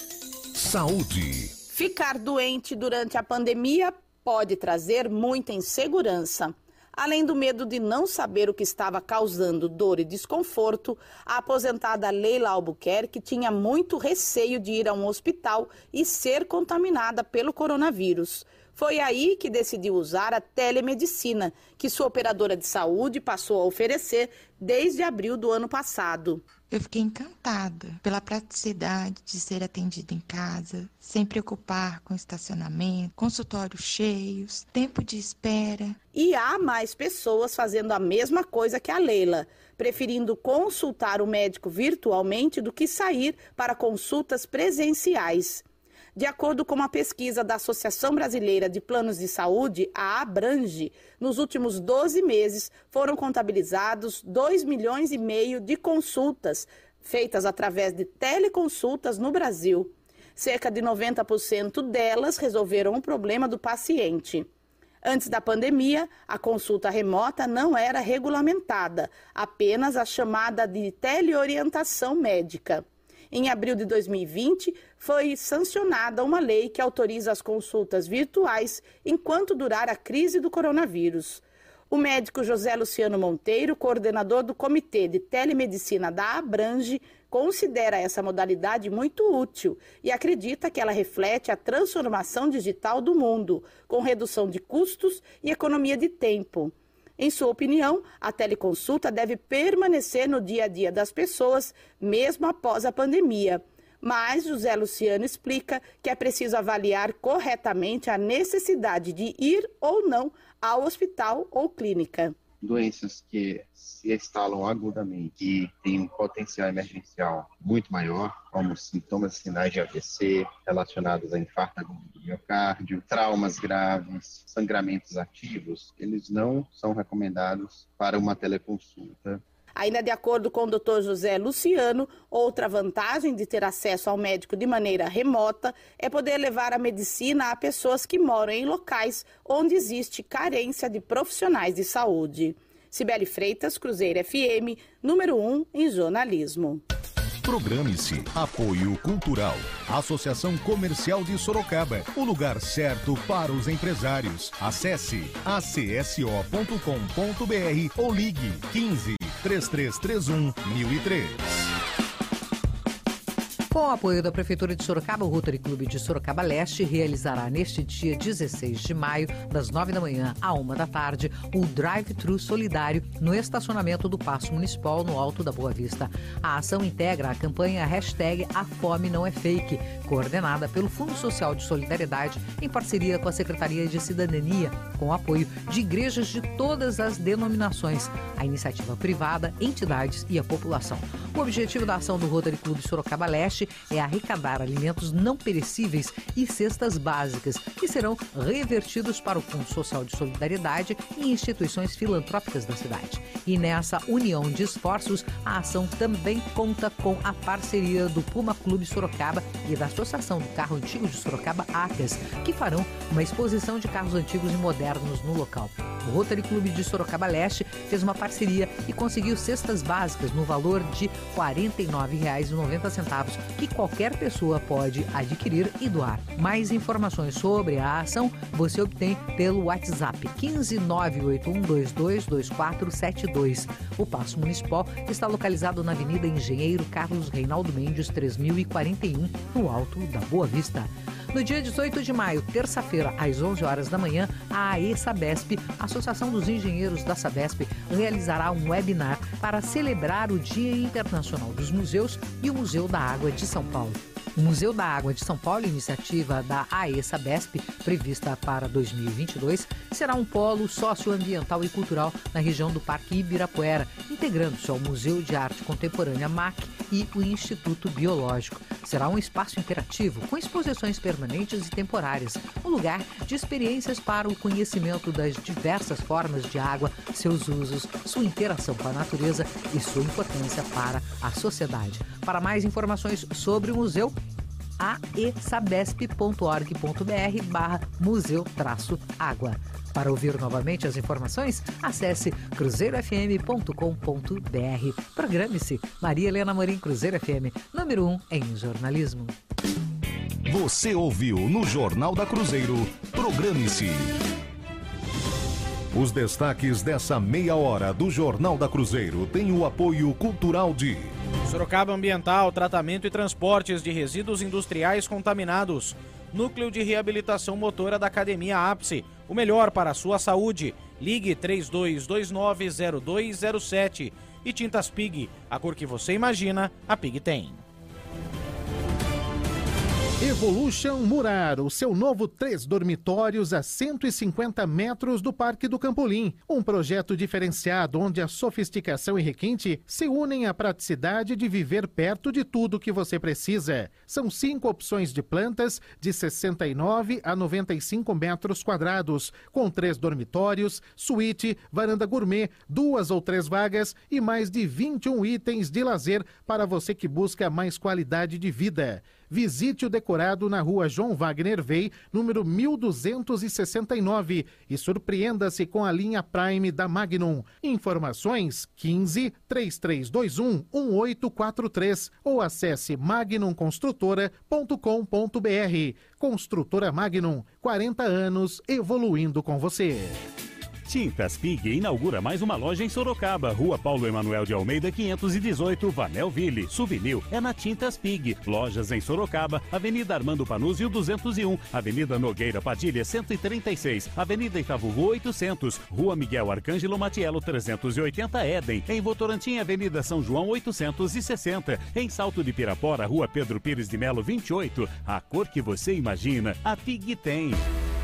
Saúde. Ficar doente durante a pandemia pode trazer muita insegurança. Além do medo de não saber o que estava causando dor e desconforto, a aposentada Leila Albuquerque tinha muito receio de ir a um hospital e ser contaminada pelo coronavírus. Foi aí que decidiu usar a telemedicina, que sua operadora de saúde passou a oferecer desde abril do ano passado. Eu fiquei encantada pela praticidade de ser atendida em casa, sem preocupar com estacionamento, consultórios cheios, tempo de espera. E há mais pessoas fazendo a mesma coisa que a Leila, preferindo consultar o médico virtualmente do que sair para consultas presenciais. De acordo com uma pesquisa da Associação Brasileira de Planos de Saúde, a Abrange, nos últimos doze meses foram contabilizados dois milhões e meio de consultas feitas através de teleconsultas no Brasil. Cerca de noventa por cento delas resolveram o problema do paciente. Antes da pandemia, a consulta remota não era regulamentada, apenas a chamada de teleorientação médica. Em abril de dois mil e vinte, foi sancionada uma lei que autoriza as consultas virtuais enquanto durar a crise do coronavírus. O médico José Luciano Monteiro, coordenador do Comitê de Telemedicina da Abrange, considera essa modalidade muito útil e acredita que ela reflete a transformação digital do mundo, com redução de custos e economia de tempo. Em sua opinião, a teleconsulta deve permanecer no dia a dia das pessoas, mesmo após a pandemia. Mas José Luciano explica que é preciso avaliar corretamente a necessidade de ir ou não ao hospital ou clínica. doenças que se instalam agudamente e têm um potencial emergencial muito maior, como sintomas e sinais de A V C relacionados a infarto agudo do miocárdio, traumas graves, sangramentos ativos, eles não são recomendados para uma teleconsulta. Ainda de acordo com o doutor José Luciano, outra vantagem de ter acesso ao médico de maneira remota é poder levar a medicina a pessoas que moram em locais onde existe carência de profissionais de saúde. Cibele Freitas, Cruzeiro F M, número um em jornalismo. Programe-se. Apoio Cultural. Associação Comercial de Sorocaba. O lugar certo para os empresários. Acesse a c s o ponto com ponto b r ou ligue quinze, três três três um, mil e três. Com o apoio da Prefeitura de Sorocaba, o Rotary Clube de Sorocaba Leste realizará neste dia dezesseis de maio, das nove da manhã à uma da tarde, o Drive-Thru Solidário no estacionamento do Paço Municipal, no Alto da Boa Vista. A ação integra a campanha hashtag A Fome Não É Fake, coordenada pelo Fundo Social de Solidariedade, em parceria com a Secretaria de Cidadania, com o apoio de igrejas de todas as denominações, a iniciativa privada, entidades e a população. O objetivo da ação do Rotary Clube Sorocaba Leste é arrecadar alimentos não perecíveis e cestas básicas, que serão revertidos para o Fundo Social de Solidariedade e instituições filantrópicas da cidade. E nessa união de esforços, a ação também conta com a parceria do Puma Clube Sorocaba e da Associação do Carro Antigo de Sorocaba, ACAS, que farão uma exposição de carros antigos e modernos no local. O Rotary Clube de Sorocaba Leste fez uma parceria e conseguiu cestas básicas no valor de quarenta e nove reais e noventa centavos, que qualquer pessoa pode adquirir e doar. Mais informações sobre a ação você obtém pelo WhatsApp quinze, nove oito um dois dois, dois quatro sete dois. O Paço Municipal está localizado na Avenida Engenheiro Carlos Reinaldo Mendes, três mil e quarenta e um, no Alto da Boa Vista. No dia dezoito de maio, terça-feira, às onze horas da manhã, a AESABESP, Associação dos Engenheiros da Sabesp, realizará um webinar para celebrar o Dia Internacional dos Museus e o Museu da Água de São Paulo. O Museu da Água de São Paulo, iniciativa da AESABESP, prevista para dois mil e vinte e dois, será um polo socioambiental e cultural na região do Parque Ibirapuera, integrando-se ao Museu de Arte Contemporânea M A C e o Instituto Biológico. Será um espaço interativo, com exposições permanentes e temporárias, um lugar de experiências para o conhecimento das diversas formas de água, seus usos, sua interação com a natureza e sua importância para a sociedade. Para mais informações sobre o museu, aesabesp ponto org ponto b r barra museu traço água. Para ouvir novamente as informações, acesse cruzeiro f m ponto com ponto b r. Programe-se. Maria Helena Morim, Cruzeiro F M, número um em jornalismo. Você ouviu no Jornal da Cruzeiro. Programe-se. Os destaques dessa meia hora do Jornal da Cruzeiro têm o apoio cultural de Sorocaba Ambiental, tratamento e transportes de resíduos industriais contaminados. Núcleo de Reabilitação Motora da Academia Ápice. O melhor para a sua saúde. Ligue três dois dois nove, zero dois zero sete. E Tintas Pig. A cor que você imagina, a Pig tem. Evolution Murar, o seu novo três dormitórios a cento e cinquenta metros do Parque do Campolim. Um projeto diferenciado onde a sofisticação e requinte se unem à praticidade de viver perto de tudo que você precisa. São cinco opções de plantas de sessenta e nove a noventa e cinco metros quadrados, com três dormitórios, suíte, varanda gourmet, duas ou três vagas e mais de vinte e um itens de lazer para você que busca mais qualidade de vida. Visite o decorado na rua João Wagner Vey, número mil duzentos e sessenta e nove, e surpreenda-se com a linha Prime da Magnum. Informações quinze, três três dois um, um oito quatro três ou acesse magnum construtora ponto com ponto b r. Construtora Magnum, quarenta anos evoluindo com você. Tintas Pig inaugura mais uma loja em Sorocaba, Rua Paulo Emanuel de Almeida, quinhentos e dezoito, Vanelville. Souvenir é na Tintas Pig. Lojas em Sorocaba, Avenida Armando Panuzio duzentos e um, Avenida Nogueira Padilha cento e trinta e seis, Avenida Itavuvu oitocentos, Rua Miguel Arcângelo Matiello trezentos e oitenta, Éden. Em Votorantim, Avenida São João oitocentos e sessenta. Em Salto de Pirapora, Rua Pedro Pires de Melo vinte e oito. A cor que você imagina, a Pig tem.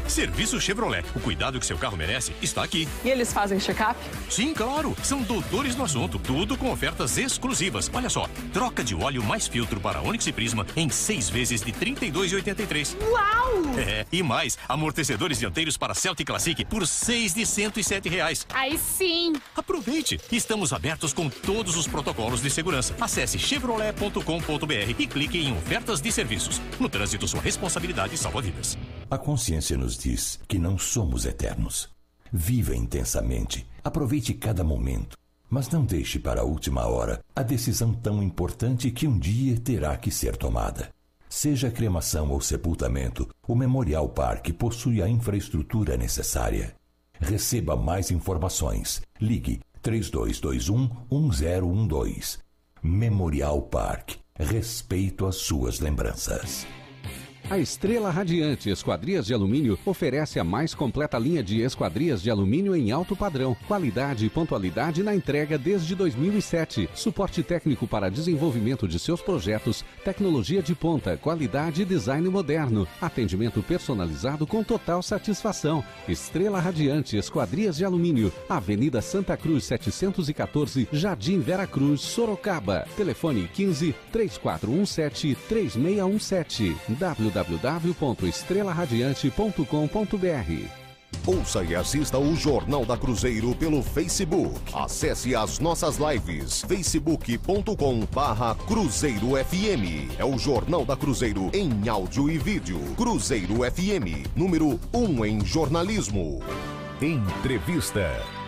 Serviço Chevrolet. O cuidado que seu carro merece está aqui. E eles fazem check-up? Sim, claro. São doutores no assunto. Tudo com ofertas exclusivas. Olha só. Troca de óleo mais filtro para Onix e Prisma em seis vezes de trinta e dois reais e oitenta e três centavos. Uau! É, e mais. Amortecedores dianteiros para Celtic Classic por seis de cento e sete reais. Aí sim! Aproveite. Estamos abertos com todos os protocolos de segurança. Acesse chevrolet ponto com ponto br e clique em ofertas de serviços. No trânsito, sua responsabilidade salva vidas. A consciência nos diz que não somos eternos. Viva intensamente. Aproveite cada momento. Mas não deixe para a última hora a decisão tão importante que um dia terá que ser tomada. Seja cremação ou sepultamento, o Memorial Park possui a infraestrutura necessária. Receba mais informações. Ligue três dois dois um, um zero um dois. Memorial Park. Respeito às suas lembranças. A Estrela Radiante Esquadrias de Alumínio oferece a mais completa linha de esquadrias de alumínio em alto padrão, qualidade e pontualidade na entrega desde dois mil e sete. Suporte técnico para desenvolvimento de seus projetos, tecnologia de ponta, qualidade e design moderno, atendimento personalizado com total satisfação. Estrela Radiante Esquadrias de Alumínio, Avenida Santa Cruz setecentos e quatorze, Jardim Vera Cruz, Sorocaba. Telefone quinze, três quatro um sete, três seis um sete. w w w ponto estrela radiante ponto com ponto b r. Ouça e assista o Jornal da Cruzeiro pelo Facebook. Acesse as nossas lives. facebook ponto com barra Cruzeiro F M. É o Jornal da Cruzeiro em áudio e vídeo. Cruzeiro F M, número um em jornalismo. Entrevista.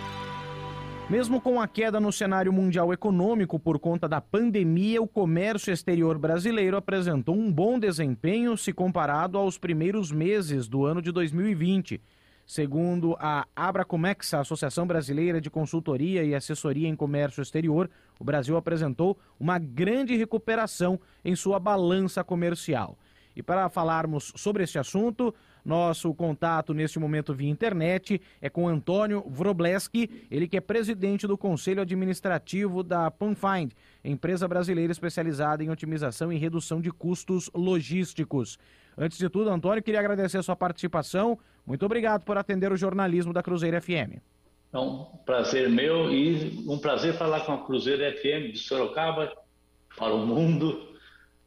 Mesmo com a queda no cenário mundial econômico por conta da pandemia, o comércio exterior brasileiro apresentou um bom desempenho se comparado aos primeiros meses do ano de dois mil e vinte. Segundo a Abracomex, a Associação Brasileira de Consultoria e Assessoria em Comércio Exterior, o Brasil apresentou uma grande recuperação em sua balança comercial. E para falarmos sobre esse assunto, nosso contato neste momento via internet é com Antônio Wrobleski, ele que é presidente do Conselho Administrativo da Panfind, empresa brasileira especializada em otimização e redução de custos logísticos. Antes de tudo, Antônio, queria agradecer a sua participação. Muito obrigado por atender o jornalismo da Cruzeiro F M. É um prazer meu e um prazer falar com a Cruzeiro F M de Sorocaba para o mundo.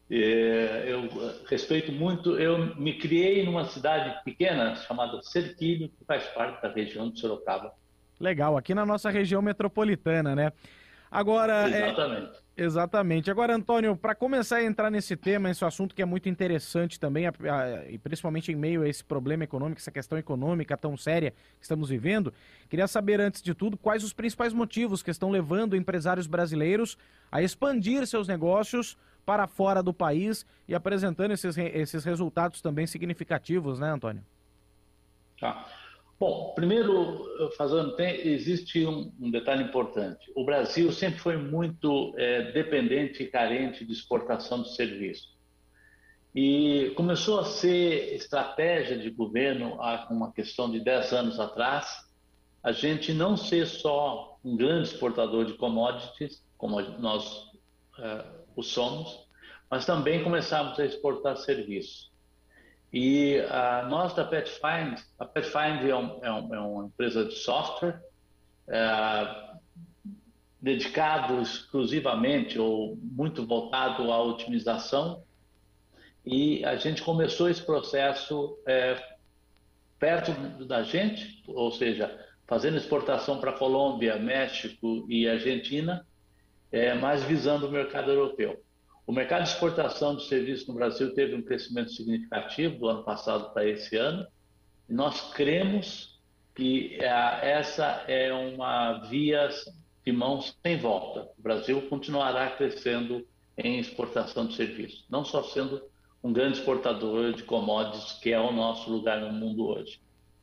Eu respeito muito, eu me criei numa cidade pequena chamada Serquilho, que faz parte da região de Sorocaba. Legal, aqui na nossa região metropolitana, né? Agora, exatamente. É... Exatamente. Agora, Antônio, para começar a entrar nesse tema, esse assunto que é muito interessante também, a, a, e principalmente em meio a esse problema econômico, essa questão econômica tão séria que estamos vivendo, queria saber, antes de tudo, quais os principais motivos que estão levando empresários brasileiros a expandir seus negócios para fora do país e apresentando esses, esses resultados também significativos, né, Antônio? Tá. Bom, primeiro, fazendo, tem, existe um, um detalhe importante. O Brasil sempre foi muito é, dependente e carente de exportação de serviço. E começou a ser estratégia de governo há uma questão de dez anos atrás, a gente não ser só um grande exportador de commodities, como nós é, o somos, mas também começarmos a exportar serviços. E uh, nós da Petfind, a Petfind é, um, é, um, é uma empresa de software uh, dedicado exclusivamente ou muito voltado à otimização, e a gente começou esse processo é, perto da gente, ou seja, fazendo exportação para Colômbia, México e Argentina, é, mas visando o mercado europeu. O mercado de exportação de serviços no Brasil teve um crescimento significativo do ano passado para esse ano. E nós cremos que essa é uma via de mão sem volta. O Brasil continuará crescendo em exportação de serviços, não só sendo um grande exportador de commodities, que é o nosso lugar no mundo hoje.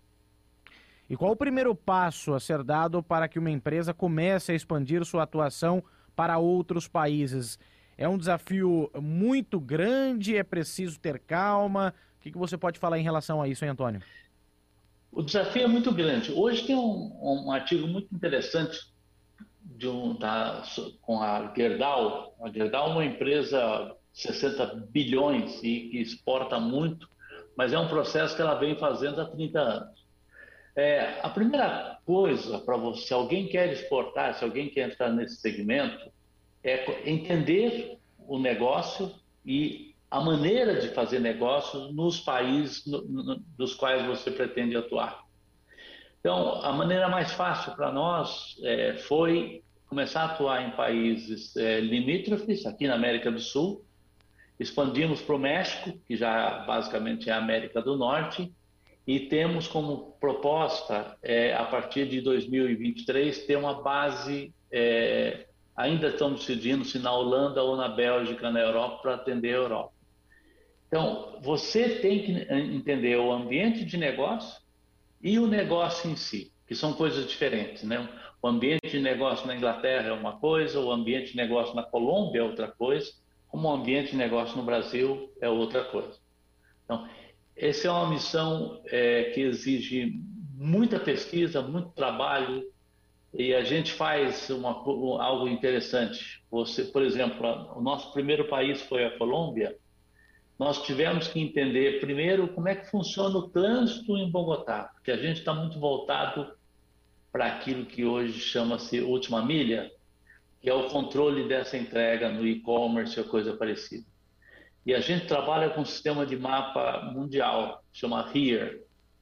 E qual o primeiro passo a ser dado para que uma empresa comece a expandir sua atuação para outros países? É um desafio muito grande, é preciso ter calma. O que, que você pode falar em relação a isso, hein, Antônio? O desafio é muito grande. Hoje tem um, um artigo muito interessante de um, da, com a Gerdau. A Gerdau é uma empresa de sessenta bilhões e que exporta muito mas é um processo que ela vem fazendo há trinta anos. É, a primeira coisa para você, se alguém quer exportar, se alguém quer entrar nesse segmento, é entender o negócio e a maneira de fazer negócio nos países no, no, dos quais você pretende atuar. Então, a maneira mais fácil para nós é, foi começar a atuar em países é, limítrofes, aqui na América do Sul, expandimos para o México, que já basicamente é a América do Norte, e temos como proposta, é, a partir de dois mil e vinte e três, ter uma base, é, ainda estamos decidindo se na Holanda ou na Bélgica, na Europa, para atender a Europa. Então, você tem que entender o ambiente de negócio e o negócio em si, que são coisas diferentes, né? O ambiente de negócio na Inglaterra é uma coisa, o ambiente de negócio na Colômbia é outra coisa, como o ambiente de negócio no Brasil é outra coisa. Então, essa é uma missão é, que exige muita pesquisa, muito trabalho, e a gente faz uma, algo interessante. Você, por exemplo, o nosso primeiro país foi a Colômbia. Nós tivemos que entender primeiro como é que funciona o trânsito em Bogotá, porque a gente está muito voltado para aquilo que hoje chama-se última milha, que é o controle dessa entrega no e-commerce ou coisa parecida. E a gente trabalha com um sistema de mapa mundial, chama HERE.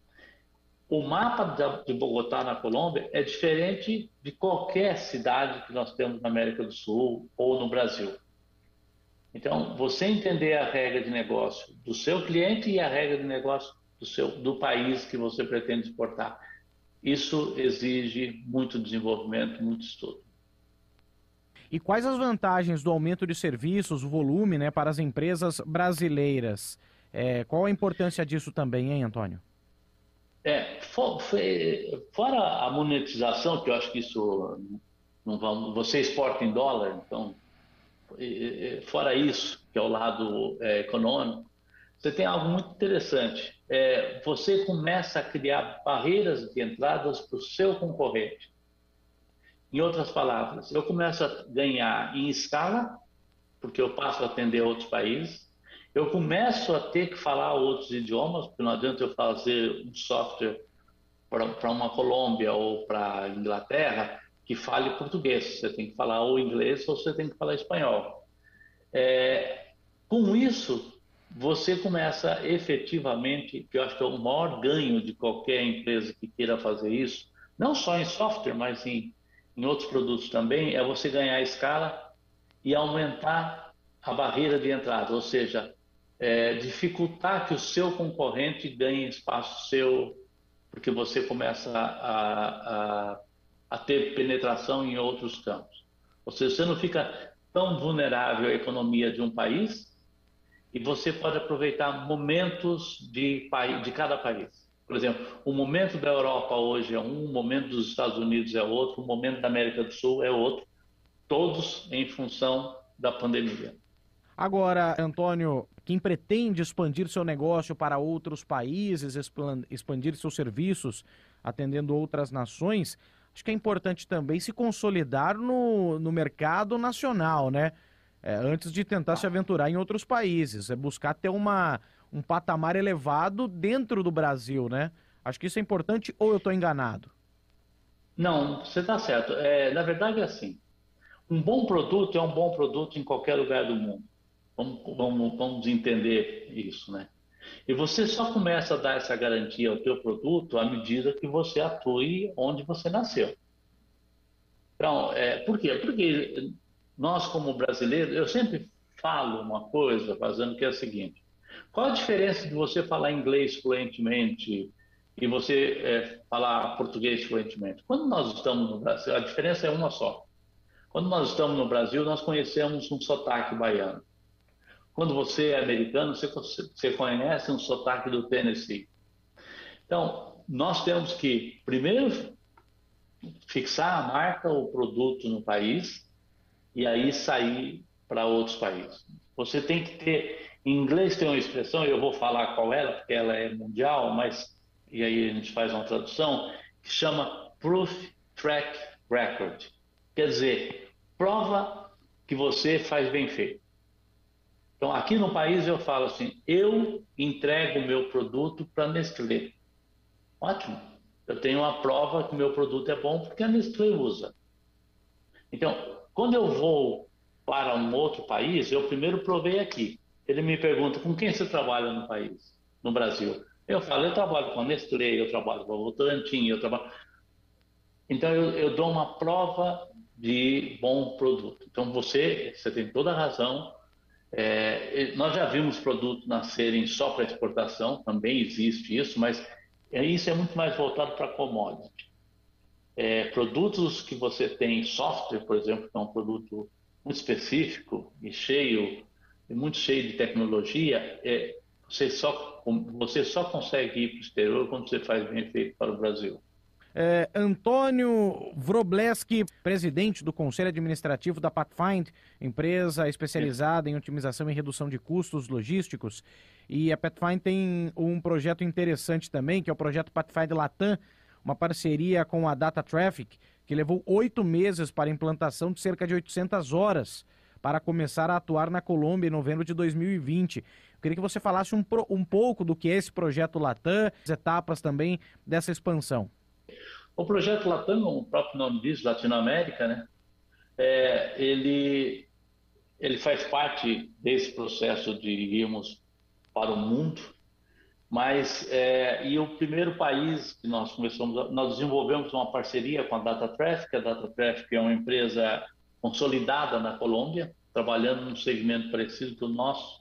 O mapa de Bogotá, na Colômbia, é diferente de qualquer cidade que nós temos na América do Sul ou no Brasil. Então, você entender a regra de negócio do seu cliente e a regra de negócio do, seu, do país que você pretende exportar, isso exige muito desenvolvimento, muito estudo. E quais as vantagens do aumento de serviços, o volume, né, para as empresas brasileiras? É, qual a importância disso também, hein, Antônio? É, for, for, fora a monetização, que eu acho que isso não vamos, você exporta em dólar, então, fora isso, que é o lado é, econômico, você tem algo muito interessante. É, você começa a criar barreiras de entradas para o seu concorrente. Em outras palavras, eu começo a ganhar em escala, porque eu passo a atender outros países. Eu começo a ter que falar outros idiomas, porque não adianta eu fazer um software para uma Colômbia ou para a Inglaterra que fale português. Você tem que falar ou inglês ou você tem que falar espanhol. É, com isso, você começa efetivamente, que eu acho que é o maior ganho de qualquer empresa que queira fazer isso, não só em software, mas em em outros produtos também, é você ganhar escala e aumentar a barreira de entrada, ou seja, é, dificultar que o seu concorrente ganhe espaço seu, porque você começa a, a, a ter penetração em outros campos. Ou seja, você não fica tão vulnerável à economia de um país e você pode aproveitar momentos de, de cada país. Por exemplo, o momento da Europa hoje é um, o momento dos Estados Unidos é outro, o momento da América do Sul é outro, todos em função da pandemia. Agora, Antônio, quem pretende expandir seu negócio para outros países, expandir seus serviços, atendendo outras nações, acho que é importante também se consolidar no, no mercado nacional, né? É, antes de tentar se aventurar em outros países, é buscar ter uma... um patamar elevado dentro do Brasil, né? Acho que isso é importante, ou eu estou enganado? Não, você está certo. É, na verdade é assim, um bom produto é um bom produto em qualquer lugar do mundo. Vamos, vamos, vamos entender isso, né? E você só começa a dar essa garantia ao teu produto à medida que você atue onde você nasceu. Então, é, por quê? Porque nós, como brasileiros, eu sempre falo uma coisa, fazendo que é a seguinte: qual a diferença de você falar inglês fluentemente e você é, falar português fluentemente? Quando nós estamos no Brasil, a diferença é uma só. Quando nós estamos no Brasil, nós conhecemos um sotaque baiano. Quando você é americano, você, você conhece um sotaque do Tennessee. Então, nós temos que, primeiro, fixar a marca, o produto no país e aí sair para outros países. Você tem que ter... Em inglês tem uma expressão, eu vou falar qual é, porque ela é mundial, mas, e aí a gente faz uma tradução, que chama Proof Track Record. Quer dizer, prova que você faz bem feito. Então, aqui no país eu falo assim, eu entrego o meu produto para a Nestlé. Ótimo. Eu tenho uma prova que o meu produto é bom porque a Nestlé usa. Então, quando eu vou para um outro país, eu primeiro provei aqui. Ele me pergunta, com quem você trabalha no país, no Brasil? Eu falo, eu trabalho com a Nestlé, eu trabalho com a Votorantim, eu trabalho... Então, eu, eu dou uma prova de bom produto. Então, você, você tem toda a razão. É, nós já vimos produtos nascerem só para exportação, também existe isso, mas isso é muito mais voltado para commodity. É, produtos que você tem, software, por exemplo, que é um produto muito específico e cheio, muito cheio de tecnologia, é, você, só, você só consegue ir para o exterior quando você faz bem feito para o Brasil. É, Antônio Wrobleski, presidente do Conselho Administrativo da Pathfind, empresa especializada em otimização e redução de custos logísticos. E a Pathfind tem um projeto interessante também, que é o projeto Pathfind Latam, uma parceria com a Data Traffic, que levou oito meses para a implantação de cerca de oitocentas horas para começar a atuar na Colômbia em novembro de dois mil e vinte. Eu queria que você falasse um, um pouco do que é esse projeto Latam, as etapas também dessa expansão. O projeto Latam, como o próprio nome diz, Latinoamérica, né? É, ele, ele faz parte desse processo de irmos para o mundo, mas é, e o primeiro país que nós começamos, nós desenvolvemos uma parceria com a Data Traffic. A Data Traffic é uma empresa consolidada na Colômbia, trabalhando num segmento parecido com o nosso.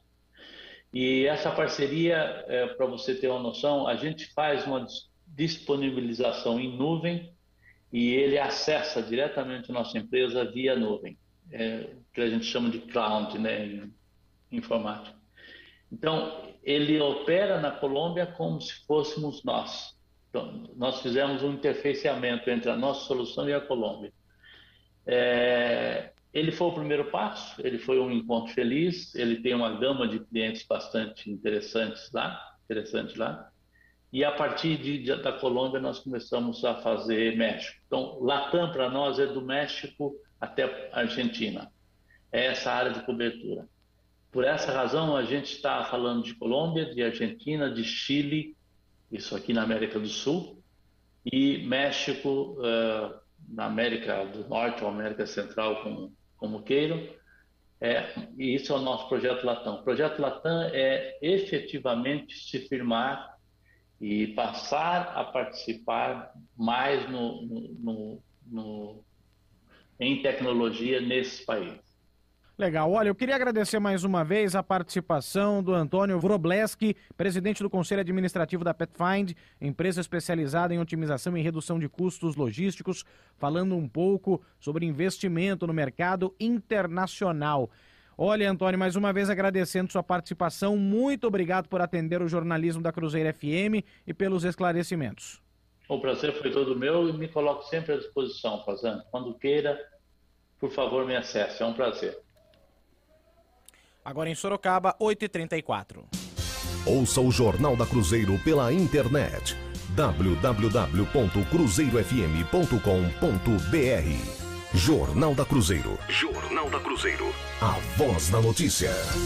E essa parceria, é, para você ter uma noção, a gente faz uma disponibilização em nuvem e ele acessa diretamente a nossa empresa via nuvem, é, que a gente chama de cloud, né, em informática. Então, ele opera na Colômbia como se fôssemos nós. Então, nós fizemos um interfaceamento entre a nossa solução e a Colômbia. É, ele foi o primeiro passo, ele foi um encontro feliz, ele tem uma gama de clientes bastante interessantes lá, interessantes lá. E a partir de, de, da Colômbia nós começamos a fazer México. Então, Latam para nós é do México até a Argentina. É essa área de cobertura. Por essa razão, a gente está falando de Colômbia, de Argentina, de Chile, isso aqui na América do Sul, e México uh, na América do Norte ou América Central, como, como queiram. É, e isso é o nosso projeto Latam. O projeto Latam é efetivamente se firmar e passar a participar mais no, no, no, no, em tecnologia nesses países. Legal. Olha, eu queria agradecer mais uma vez a participação do Antônio Wrobleski, presidente do Conselho Administrativo da Pathfind, empresa especializada em otimização e redução de custos logísticos, falando um pouco sobre investimento no mercado internacional. Olha, Antônio, mais uma vez agradecendo sua participação. Muito obrigado por atender o jornalismo da Cruzeiro F M e pelos esclarecimentos. O prazer foi todo meu e me coloco sempre à disposição, Fazano. Quando queira, por favor, me acesse. É um prazer. Agora em Sorocaba, oito e trinta e quatro. Ouça o Jornal da Cruzeiro pela internet. w w w ponto cruzeiro f m ponto com ponto b r. Jornal da Cruzeiro. Jornal da Cruzeiro. A voz da notícia.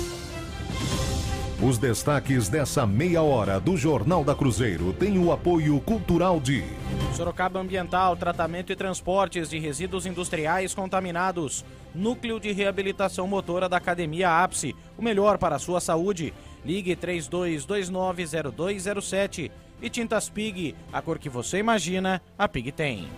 Os destaques dessa meia hora do Jornal da Cruzeiro têm o apoio cultural de Sorocaba Ambiental, tratamento e transportes de resíduos industriais contaminados. Núcleo de Reabilitação Motora da Academia Ápice. O melhor para a sua saúde. Ligue três dois dois nove zero dois zero sete. E Tintas Pig, a cor que você imagina, a Pig tem.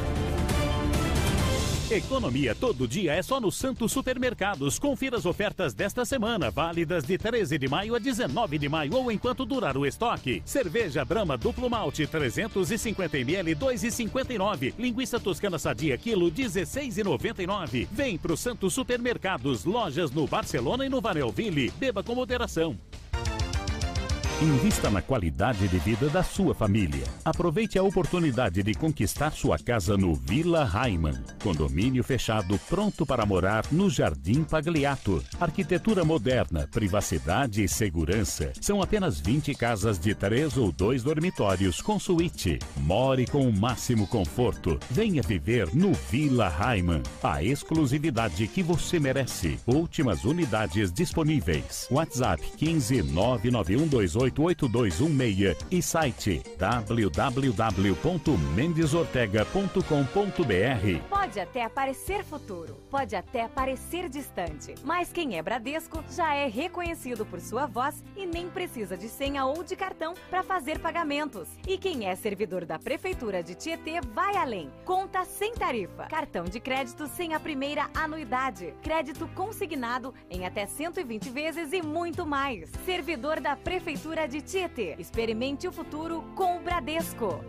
Economia todo dia é só no Santos Supermercados. Confira as ofertas desta semana, válidas de treze de maio a dezenove de maio ou enquanto durar o estoque. Cerveja Brahma Duplo Malte trezentos e cinquenta mililitros, dois reais e cinquenta e nove centavos. Linguiça Toscana Sadia quilo, dezesseis reais e noventa e nove centavos. Vem pro Santos Supermercados, lojas no Barcelona e no Vanelville. Beba com moderação. Invista na qualidade de vida da sua família. Aproveite a oportunidade de conquistar sua casa no Vila Raiman. Condomínio fechado pronto para morar no Jardim Pagliato. Arquitetura moderna, privacidade e segurança. São apenas vinte casas de três ou dois dormitórios com suíte. More com o máximo conforto. Venha viver no Vila Raiman. A exclusividade que você merece. Últimas unidades disponíveis. WhatsApp quinze nove nove um dois oito oito dois um seis e site w w w ponto mendes ortega ponto com ponto b r. Pode até parecer futuro, pode até parecer distante, mas quem é Bradesco já é reconhecido por sua voz e nem precisa de senha ou de cartão para fazer pagamentos. E quem é servidor da Prefeitura de Tietê vai além. Conta sem tarifa, cartão de crédito sem a primeira anuidade, crédito consignado em até cento e vinte vezes e muito mais. Servidor da Prefeitura de Tietê. Experimente o futuro com o Bradesco.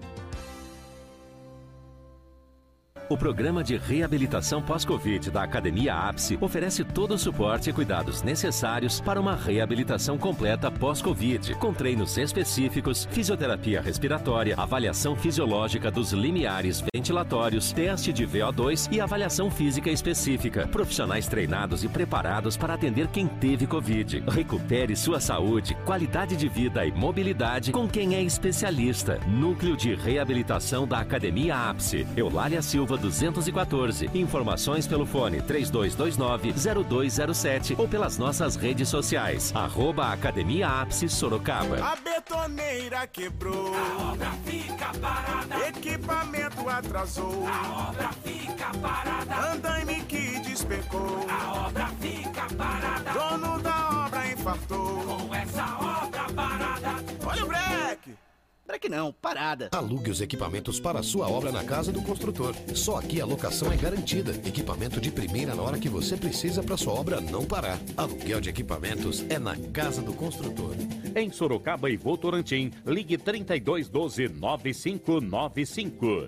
O programa de reabilitação pós-Covid da Academia Ápice oferece todo o suporte e cuidados necessários para uma reabilitação completa pós-Covid, com treinos específicos, fisioterapia respiratória, avaliação fisiológica dos limiares ventilatórios, teste de V O dois e avaliação física específica. Profissionais treinados e preparados para atender quem teve Covid. Recupere sua saúde, qualidade de vida e mobilidade com quem é especialista. Núcleo de Reabilitação da Academia Ápice. Eulália Silva duzentos e quatorze. Informações pelo fone três dois dois nove zero dois zero sete ou pelas nossas redes sociais. Arroba Academia Ápice Sorocaba. A betoneira quebrou, a obra fica parada. Equipamento atrasou, a obra fica parada. Andaime que despecou, a obra fica parada. Dono da obra infartou, com essa obra parada. Olha o breque! Breque não, parada. Alugue os equipamentos para a sua obra na casa do construtor. Só aqui a locação é garantida. Equipamento de primeira na hora que você precisa para sua obra não parar. Aluguel de equipamentos é na casa do construtor. Em Sorocaba e Votorantim, ligue trinta e dois doze, nove cinco nove cinco.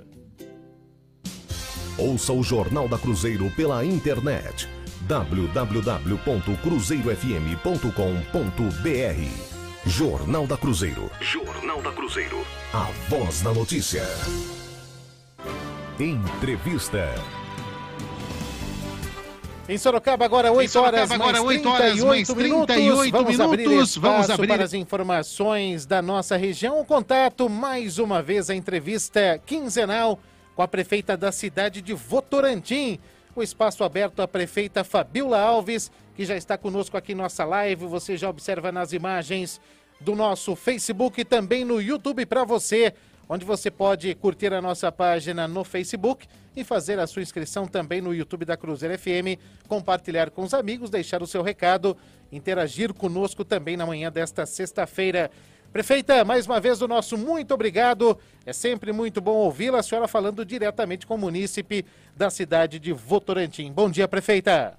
Ouça o Jornal da Cruzeiro pela internet. w w w ponto cruzeiro f m ponto com ponto b r. Jornal da Cruzeiro. Jornal da Cruzeiro. A voz da notícia. Entrevista. Em Sorocaba, agora oito horas, agora mais oito horas, mais trinta e oito Vamos abrir minutos. espaço Vamos abrir para as informações da nossa região. O contato, mais uma vez, a entrevista quinzenal com a prefeita da cidade de Votorantim. O espaço aberto à prefeita Fabiola Alves, que já está conosco aqui em nossa live. Você já observa nas imagens do nosso Facebook e também no YouTube para você, onde você pode curtir a nossa página no Facebook e fazer a sua inscrição também no YouTube da Cruzeiro F M, compartilhar com os amigos, deixar o seu recado, interagir conosco também na manhã desta sexta-feira. Prefeita, mais uma vez o nosso muito obrigado. É sempre muito bom ouvi-la, a senhora falando diretamente com o munícipe da cidade de Votorantim. Bom dia, prefeita.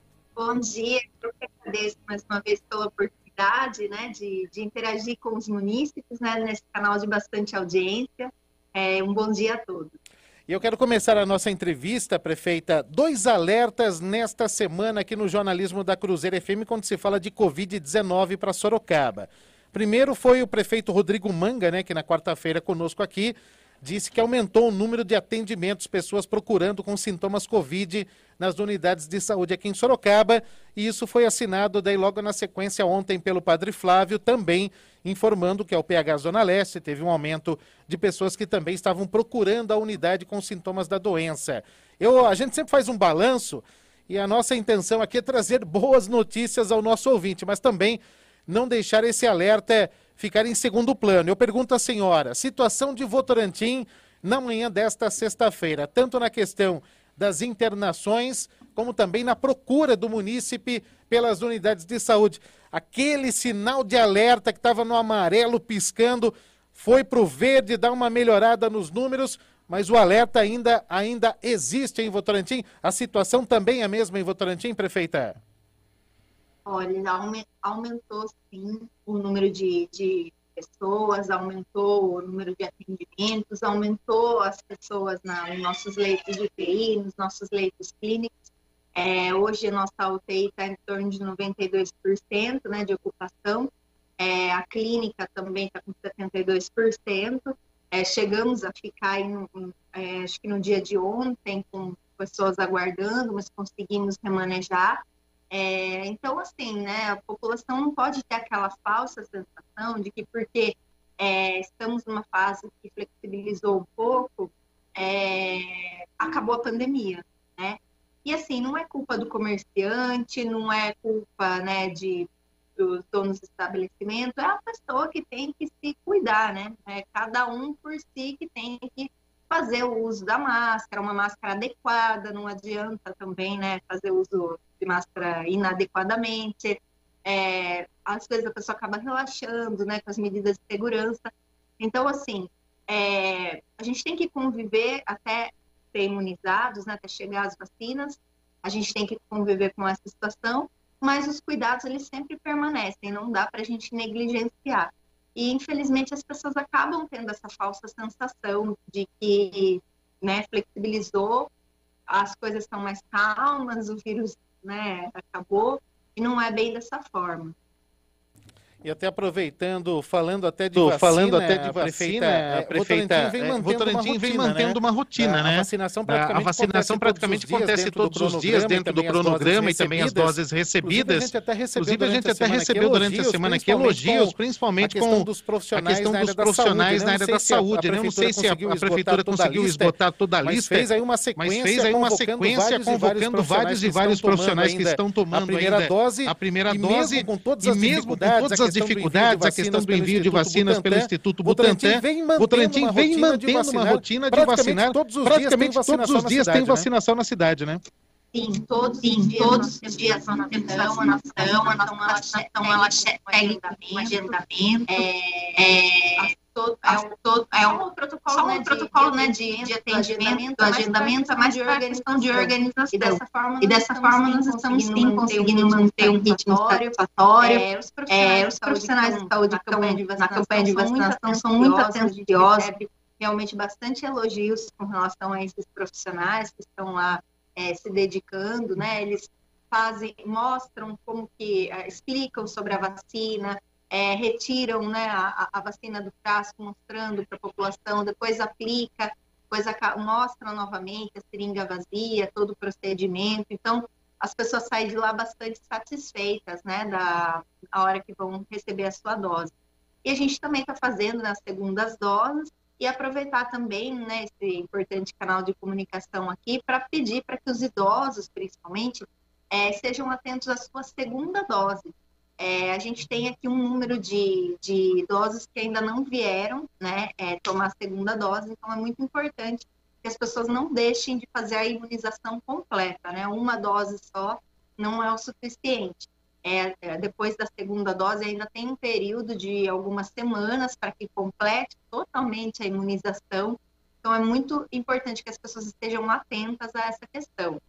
Bom dia, eu que agradeço mais uma vez pela oportunidade, né, de, de interagir com os munícipes, né, nesse canal de bastante audiência. É, um bom dia a todos. E eu quero começar a nossa entrevista, prefeita, dois alertas nesta semana aqui no jornalismo da Cruzeiro F M quando se fala de covid dezenove para Sorocaba. Primeiro foi o prefeito Rodrigo Manga, né, que na quarta-feira conosco aqui, disse que aumentou o número de atendimentos, pessoas procurando com sintomas Covid nas unidades de saúde aqui em Sorocaba, e isso foi assinado daí logo na sequência ontem pelo Padre Flávio, também informando que a U P H Zona Leste teve um aumento de pessoas que também estavam procurando a unidade com sintomas da doença. Eu, a gente sempre faz um balanço e a nossa intenção aqui é trazer boas notícias ao nosso ouvinte, mas também não deixar esse alerta ficar em segundo plano. Eu pergunto à senhora, situação de Votorantim na manhã desta sexta-feira, tanto na questão das internações, como também na procura do munícipe pelas unidades de saúde. Aquele sinal de alerta que estava no amarelo piscando, foi para o verde, dá uma melhorada nos números, mas o alerta ainda, ainda existe em Votorantim. A situação também é a mesma em Votorantim, prefeita? Olha, aumentou sim o número de, de pessoas, aumentou o número de atendimentos, aumentou as pessoas na, nos nossos leitos de U T I, nos nossos leitos clínicos. É, hoje a nossa U T I está em torno de noventa e dois por cento, né, de ocupação. É, a clínica também está com setenta e dois por cento. É, chegamos a ficar, em, é, acho que no dia de ontem, com pessoas aguardando, mas conseguimos remanejar. É, então, assim, né, a população não pode ter aquela falsa sensação de que porque é, estamos numa fase que flexibilizou um pouco, é, acabou a pandemia, né? E, assim, não é culpa do comerciante, não é culpa, né, de, dos donos do estabelecimento, é a pessoa que tem que se cuidar, né? É cada um por si que tem que fazer o uso da máscara, uma máscara adequada, não adianta também, né, fazer uso de máscara inadequadamente. É, às vezes a pessoa acaba relaxando, né, com as medidas de segurança. Então, assim, é, a gente tem que conviver até ser imunizados, né, até chegar as vacinas, a gente tem que conviver com essa situação, mas os cuidados, eles sempre permanecem, não dá para a gente negligenciar. E, infelizmente, as pessoas acabam tendo essa falsa sensação de que, né, flexibilizou, as coisas estão mais calmas, o vírus, né, acabou, e não é bem dessa forma. E até aproveitando, falando até de Tô vacina, falando até de a prefeita, vacina, a prefeita Votorantim vem é, mantendo, Votorantim uma, vem rotina, mantendo né? uma rotina, A né? vacinação A praticamente, vacinação acontece, praticamente todos acontece todos os dias dentro do cronograma e também as doses recebidas. Inclusive, a gente até recebeu durante a semana aqui elogios, principalmente com a questão dos profissionais na área da saúde. Eu não sei se a prefeitura conseguiu esgotar toda a lista, mas fez aí uma mas fez aí uma sequência convocando vários e vários profissionais que estão tomando ainda a primeira dose, e mesmo com todas as dificuldades, a questão do envio de vacinas pelo Instituto Butantan, Votorantim vem mantendo uma rotina de vacinar. Praticamente todos os dias tem vacinação na cidade, né? Sim, todos, Sim, todos os dias nós temos vacinação, a nossa vacinação ela segue um agendamento, é, é, todo, é, um, todo, é um protocolo, um né, protocolo de, né, de, de atendimento, do agendamento, mas de organização, de organização. E dessa forma, e dessa forma nós estamos sim conseguindo manter um ritmo satisfatório. É, os profissionais, é, os profissionais de saúde na campanha de vacinação, na campanha de vacinação são muito atenciosos, realmente bastante elogios com relação a esses profissionais que estão lá É, se dedicando, né? Eles fazem, mostram como que é, explicam sobre a vacina, é, retiram, né, a, a vacina do frasco, mostrando para a população, depois aplica, depois a, mostram novamente a seringa vazia, todo o procedimento. Então, as pessoas saem de lá bastante satisfeitas, né, da a hora que vão receber a sua dose. E a gente também está fazendo nas segundas doses, e aproveitar também, né, esse importante canal de comunicação aqui para pedir para que os idosos, principalmente, é, sejam atentos à sua segunda dose. É, a gente tem aqui um número de, de idosos que ainda não vieram, né, é, tomar a segunda dose, então é muito importante que as pessoas não deixem de fazer a imunização completa, né? Uma dose só não é o suficiente. É, é, depois da segunda dose ainda tem um período de algumas semanas para que complete totalmente a imunização. Então é muito importante que as pessoas estejam atentas a essa questão.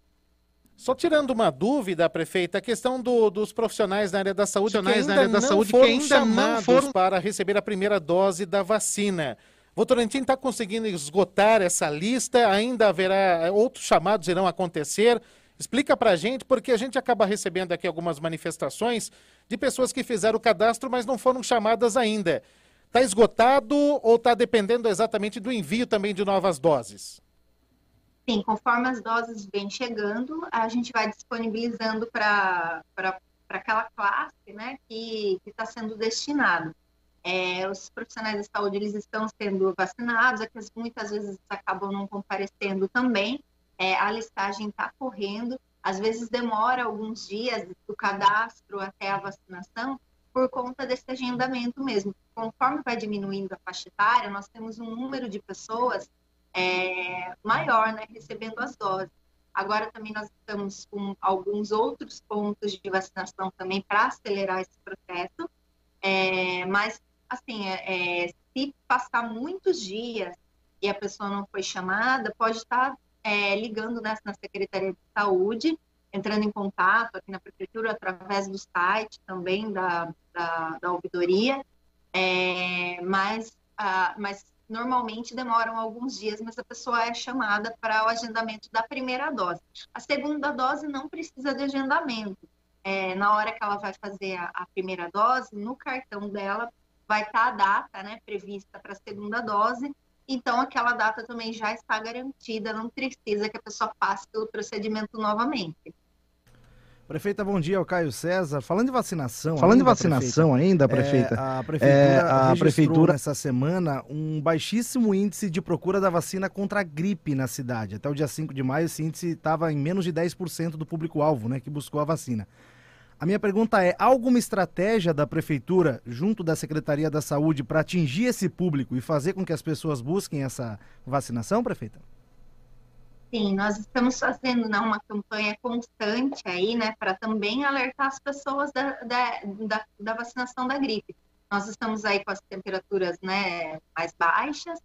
Só tirando uma dúvida, prefeita, a questão do, dos profissionais na área da saúde que ainda, na área da não, saúde foram que ainda não foram para receber a primeira dose da vacina. Votorantim está conseguindo esgotar essa lista? Ainda haverá, outros chamados irão acontecer? Explica para a gente, porque a gente acaba recebendo aqui algumas manifestações de pessoas que fizeram o cadastro, mas não foram chamadas ainda. Está esgotado ou está dependendo exatamente do envio também de novas doses? Sim, conforme as doses vêm chegando, a gente vai disponibilizando para aquela classe, né, que está sendo destinado. É, os profissionais de saúde, eles estão sendo vacinados, é que muitas vezes acabam não comparecendo também. É, a listagem está correndo, às vezes demora alguns dias do cadastro até a vacinação por conta desse agendamento mesmo. Conforme vai diminuindo a faixa etária, nós temos um número de pessoas é, maior, né, recebendo as doses. Agora também nós estamos com alguns outros pontos de vacinação também para acelerar esse processo, é, mas assim, é, é, se passar muitos dias e a pessoa não foi chamada, pode estar É, ligando nessa, na Secretaria de Saúde, entrando em contato aqui na Prefeitura, através do site também da, da, da ouvidoria, é, mas, ah, mas normalmente demoram alguns dias, mas a pessoa é chamada para o agendamento da primeira dose. A segunda dose não precisa de agendamento. é, na hora que ela vai fazer a, a primeira dose, no cartão dela vai estar a data, né, prevista para a segunda dose, então aquela data também já está garantida, não precisa que a pessoa passe pelo procedimento novamente. Prefeita, bom dia, é o Caio César. Falando de vacinação Falando ainda, de vacinação prefeita, ainda, prefeita, é, a prefeitura é, a registrou prefeitura nessa semana um baixíssimo índice de procura da vacina contra a gripe na cidade. Até o dia cinco de maio, esse índice estava em menos de dez por cento do público-alvo, né, que buscou a vacina. A minha pergunta é, há alguma estratégia da prefeitura, junto da Secretaria da Saúde, para atingir esse público e fazer com que as pessoas busquem essa vacinação, prefeita? Sim, nós estamos fazendo, né, uma campanha constante aí, né, para também alertar as pessoas da, da, da, da vacinação da gripe. Nós estamos aí com as temperaturas, né, mais baixas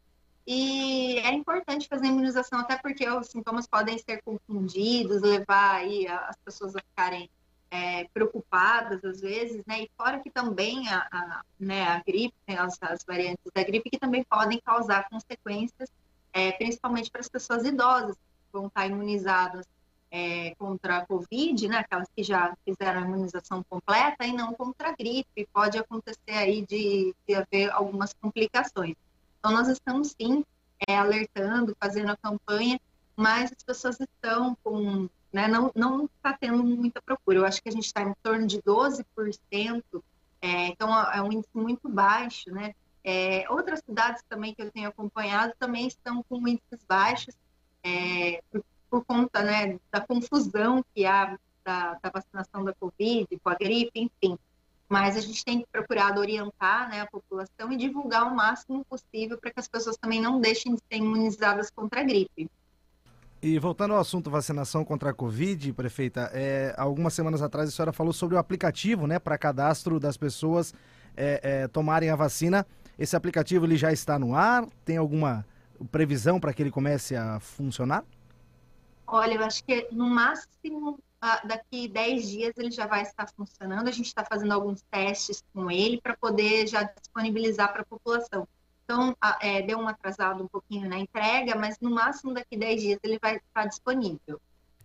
e é importante fazer a imunização, até porque os sintomas podem ser confundidos, levar aí as pessoas a ficarem é, preocupadas às vezes, né, e fora que também a, a, né, a gripe, né, as, as variantes da gripe que também podem causar consequências, é, principalmente para as pessoas idosas, vão estar imunizadas é, contra a Covid, né, aquelas que já fizeram a imunização completa, e não contra a gripe. Pode acontecer aí de, de haver algumas complicações. Então, nós estamos, sim, é, alertando, fazendo a campanha, mas as pessoas estão com... Né, não não está tendo muita procura. Eu acho que a gente está em torno de doze por cento, é, então é um índice muito baixo, né? É, outras cidades também que eu tenho acompanhado também estão com índices baixos, É, por, por conta, né, da confusão que há da, da vacinação da Covid, com a gripe, enfim. Mas a gente tem procurado orientar, né, a população e divulgar o máximo possível para que as pessoas também não deixem de ser imunizadas contra a gripe. E voltando ao assunto vacinação contra a Covid, prefeita, é, algumas semanas atrás a senhora falou sobre o aplicativo, né, para cadastro das pessoas é, é, tomarem a vacina. Esse aplicativo ele já está no ar? Tem alguma previsão para que ele comece a funcionar? Olha, eu acho que no máximo daqui dez dias ele já vai estar funcionando. A gente está fazendo alguns testes com ele para poder já disponibilizar para a população. Então, é, deu um atrasado um pouquinho na entrega, mas no máximo daqui dez dias ele vai estar disponível.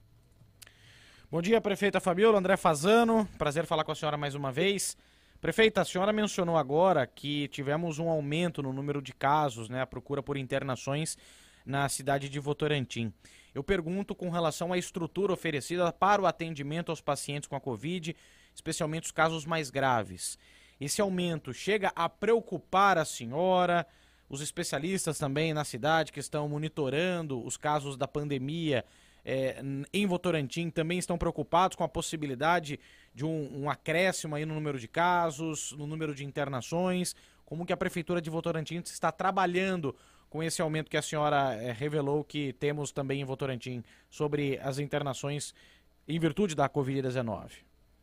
Bom dia, prefeita Fabiola, André Fazano, prazer falar com a senhora mais uma vez. Prefeita, a senhora mencionou agora que tivemos um aumento no número de casos, né, a procura por internações na cidade de Votorantim. Eu pergunto com relação à estrutura oferecida para o atendimento aos pacientes com a Covid, especialmente os casos mais graves. Esse aumento chega a preocupar a senhora, os especialistas também na cidade que estão monitorando os casos da pandemia é, em Votorantim também estão preocupados com a possibilidade de um, um acréscimo aí no número de casos, no número de internações. Como que a Prefeitura de Votorantim está trabalhando com esse aumento que a senhora é, revelou que temos também em Votorantim sobre as internações em virtude da covid dezenove?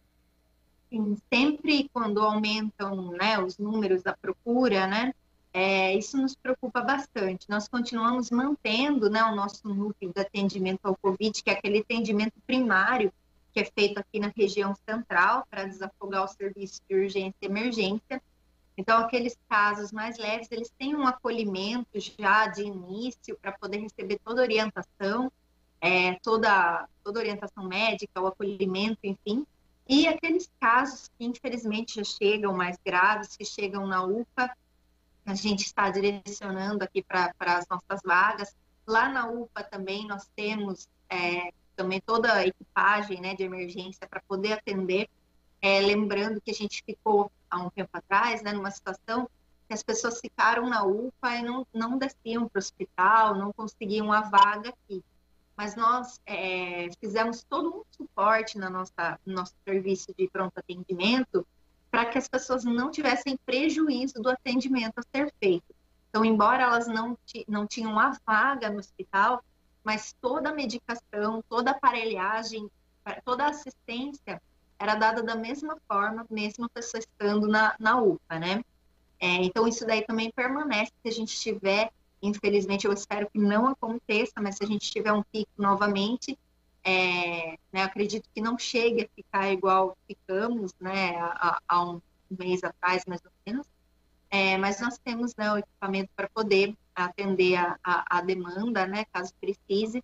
Sim, sempre quando aumentam, né, os números da procura, né, é, isso nos preocupa bastante. Nós continuamos mantendo, né, o nosso núcleo de atendimento ao Covid, que é aquele atendimento primário que é feito aqui na região central para desafogar o serviço de urgência e emergência. Então, aqueles casos mais leves, eles têm um acolhimento já de início para poder receber toda a orientação, é, toda, toda a orientação médica, o acolhimento, enfim. E aqueles casos que, infelizmente, já chegam mais graves, que chegam na U P A, a gente está direcionando aqui para as nossas vagas. Lá na U P A também nós temos é, também toda a equipagem, né, de emergência para poder atender. É, lembrando que a gente ficou há um tempo atrás, né, numa situação que as pessoas ficaram na U P A e não, não desciam para o hospital, não conseguiam a vaga aqui. Mas nós é, fizemos todo um suporte na nossa, no nosso serviço de pronto atendimento para que as pessoas não tivessem prejuízo do atendimento a ser feito. Então, embora elas não, não tinham a vaga no hospital, mas toda a medicação, toda a aparelhagem, toda a assistência era dada da mesma forma, mesmo a pessoa estando na, na U P A, né? É, então, isso daí também permanece se a gente tiver, infelizmente, eu espero que não aconteça, mas se a gente tiver um pico novamente, é, né, acredito que não chegue a ficar igual ficamos, né, há, há um mês atrás, mais ou menos, é, mas nós temos, né, o equipamento para poder atender a, a, a demanda, né, caso precise.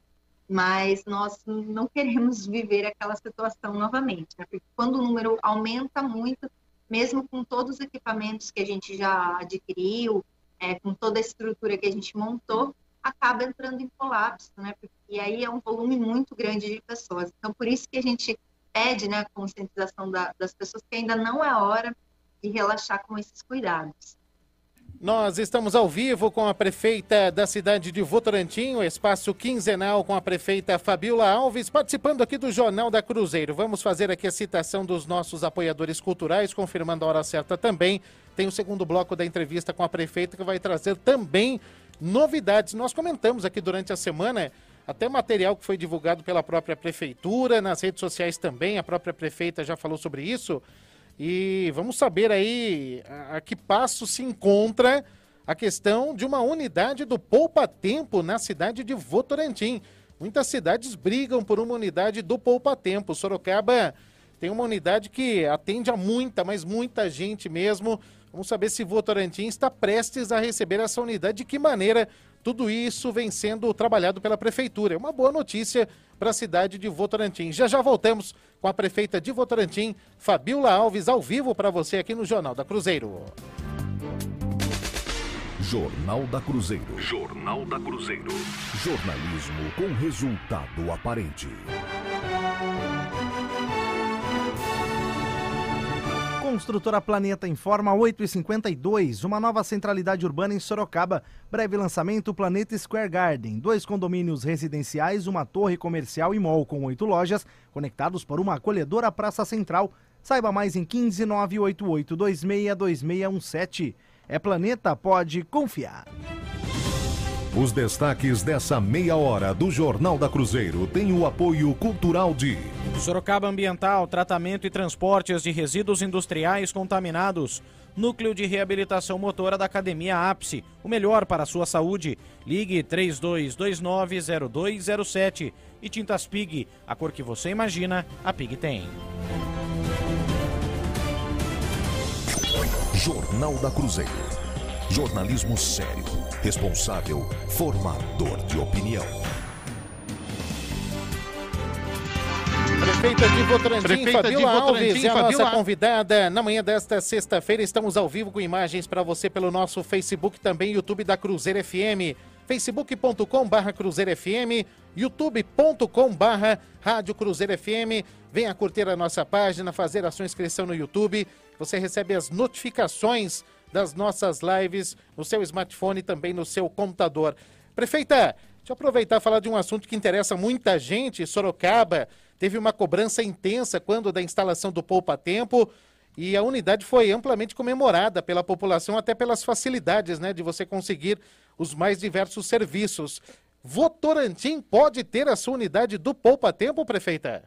mas nós não queremos viver aquela situação novamente, né? Porque quando o número aumenta muito, mesmo com todos os equipamentos que a gente já adquiriu, é, com toda a estrutura que a gente montou, acaba entrando em colapso, né? Porque aí é um volume muito grande de pessoas. Então, por isso que a gente pede, né, a conscientização da, das pessoas que ainda não é hora de relaxar com esses cuidados. Nós estamos ao vivo com a prefeita da cidade de Votorantim, o espaço quinzenal com a prefeita Fabiola Alves, participando aqui do Jornal da Cruzeiro. Vamos fazer aqui a citação dos nossos apoiadores culturais, confirmando a hora certa também. Tem o segundo bloco da entrevista com a prefeita, que vai trazer também novidades. Nós comentamos aqui durante a semana até material que foi divulgado pela própria prefeitura, nas redes sociais também, a própria prefeita já falou sobre isso. E vamos saber aí a, a que passo se encontra a questão de uma unidade do Poupa Tempo na cidade de Votorantim. Muitas cidades brigam por uma unidade do Poupa Tempo. Sorocaba tem uma unidade que atende a muita, mas muita gente mesmo. Vamos saber se Votorantim está prestes a receber essa unidade, de que maneira tudo isso vem sendo trabalhado pela prefeitura. É uma boa notícia para a cidade de Votorantim. Já já voltamos com a prefeita de Votorantim, Fabiola Alves, ao vivo para você aqui no Jornal da Cruzeiro. Jornal da Cruzeiro. Jornal da Cruzeiro. Jornalismo com resultado aparente. Construtora Planeta informa oito e cinquenta e dois, uma nova centralidade urbana em Sorocaba. Breve lançamento Planeta Square Garden. Dois condomínios residenciais, uma torre comercial e mall com oito lojas, conectados por uma acolhedora praça central. Saiba mais em quinze nove oito oito dois seis dois seis um sete. É Planeta, pode confiar. Os destaques dessa meia hora do Jornal da Cruzeiro têm o apoio cultural de Sorocaba Ambiental, tratamento e transportes de resíduos industriais contaminados. Núcleo de Reabilitação Motora da Academia Ápice, o melhor para a sua saúde. Ligue três dois dois nove zero dois zero sete. E Tintas Pig, a cor que você imagina, a Pig tem. Jornal da Cruzeiro. Jornalismo sério, responsável, formador de opinião. Prefeita de Votorantim, Prefeita Fabiola de Votorantim, Alves, é a Fabiola... nossa convidada. Na manhã desta sexta-feira estamos ao vivo com imagens para você pelo nosso Facebook, também YouTube da Cruzeiro F M. facebook ponto com barra Cruzeiro F M, youtube ponto com barra Rádio Cruzeiro F M. Venha curtir a nossa página, fazer a sua inscrição no YouTube. Você recebe as notificações das nossas lives no seu smartphone e também no seu computador. Prefeita, deixa eu aproveitar e falar de um assunto que interessa muita gente. Sorocaba teve uma cobrança intensa quando da instalação do Poupa Tempo e a unidade foi amplamente comemorada pela população, até pelas facilidades, né, de você conseguir os mais diversos serviços. Votorantim pode ter a sua unidade do Poupa Tempo, prefeita?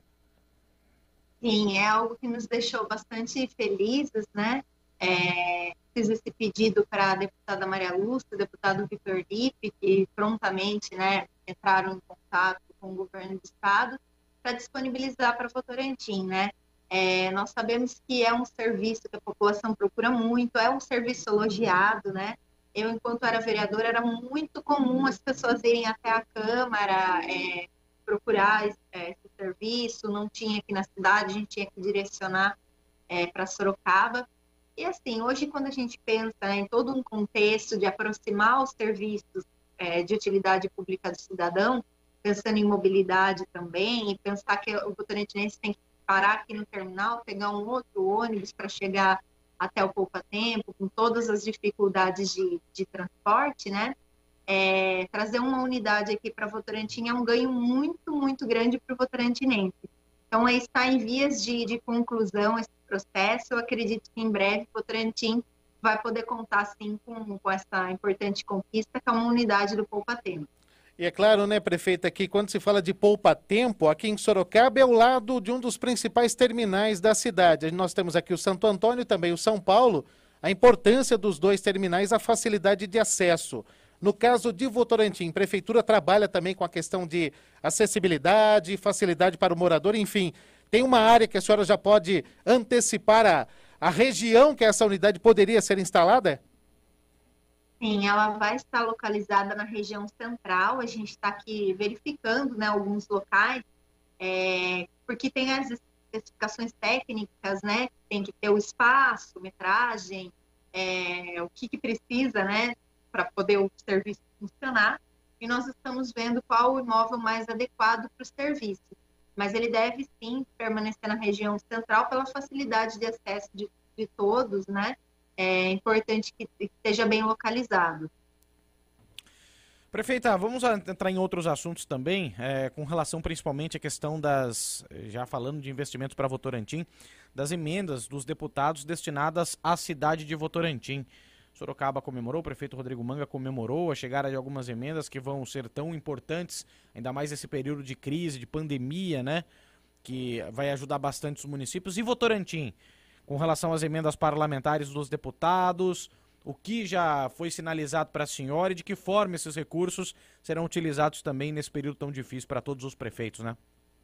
Sim, é algo que nos deixou bastante felizes, né? É, fiz esse pedido para a deputada Maria Lúcia, deputado Vitor Lippe, que prontamente, né, entraram em contato com o governo do estado para disponibilizar para Votorantim, né? É, nós sabemos que é um serviço que a população procura muito, é um serviço elogiado, né? Eu, enquanto era vereadora, era muito comum as pessoas irem até a Câmara é, procurar é, esse serviço, não tinha aqui na cidade, a gente tinha que direcionar é, para Sorocaba. E assim, hoje quando a gente pensa, né, em todo um contexto de aproximar os serviços é, de utilidade pública do cidadão, pensando em mobilidade também, e pensar que o votorantinense tem que parar aqui no terminal, pegar um outro ônibus para chegar até o Poupa Tempo, com todas as dificuldades de, de transporte, né? É, trazer uma unidade aqui para Votorantim é um ganho muito, muito grande para o votorantinense. Então, aí está em vias de, de conclusão esse processo. Eu acredito que em breve Votorantim vai poder contar, sim, com, com essa importante conquista, que é uma unidade do Poupa Tempo. E é claro, né, prefeita, que quando se fala de Poupa Tempo, aqui em Sorocaba é ao lado de um dos principais terminais da cidade. Nós temos aqui o Santo Antônio e também o São Paulo. A importância dos dois terminais, a facilidade de acesso. No caso de Votorantim, a prefeitura trabalha também com a questão de acessibilidade, facilidade para o morador, enfim. Tem uma área que a senhora já pode antecipar a, a região que essa unidade poderia ser instalada? Sim, ela vai estar localizada na região central. A gente está aqui verificando, né, alguns locais, é, porque tem as especificações técnicas, né? Tem que ter o espaço, metragem, é, o que, que precisa, né, para poder o serviço funcionar. E nós estamos vendo qual o imóvel mais adequado para o serviço. Mas ele deve, sim, permanecer na região central pela facilidade de acesso de, de todos, né? É importante que, que esteja bem localizado. Prefeita, vamos entrar em outros assuntos também, é, com relação principalmente à questão das, já falando de investimentos para Votorantim, das emendas dos deputados destinadas à cidade de Votorantim. Sorocaba comemorou, o prefeito Rodrigo Manga comemorou a chegada de algumas emendas que vão ser tão importantes, ainda mais nesse período de crise, de pandemia, né? Que vai ajudar bastante os municípios. E Votorantim, com relação às emendas parlamentares dos deputados, o que já foi sinalizado para a senhora e de que forma esses recursos serão utilizados também nesse período tão difícil para todos os prefeitos, né?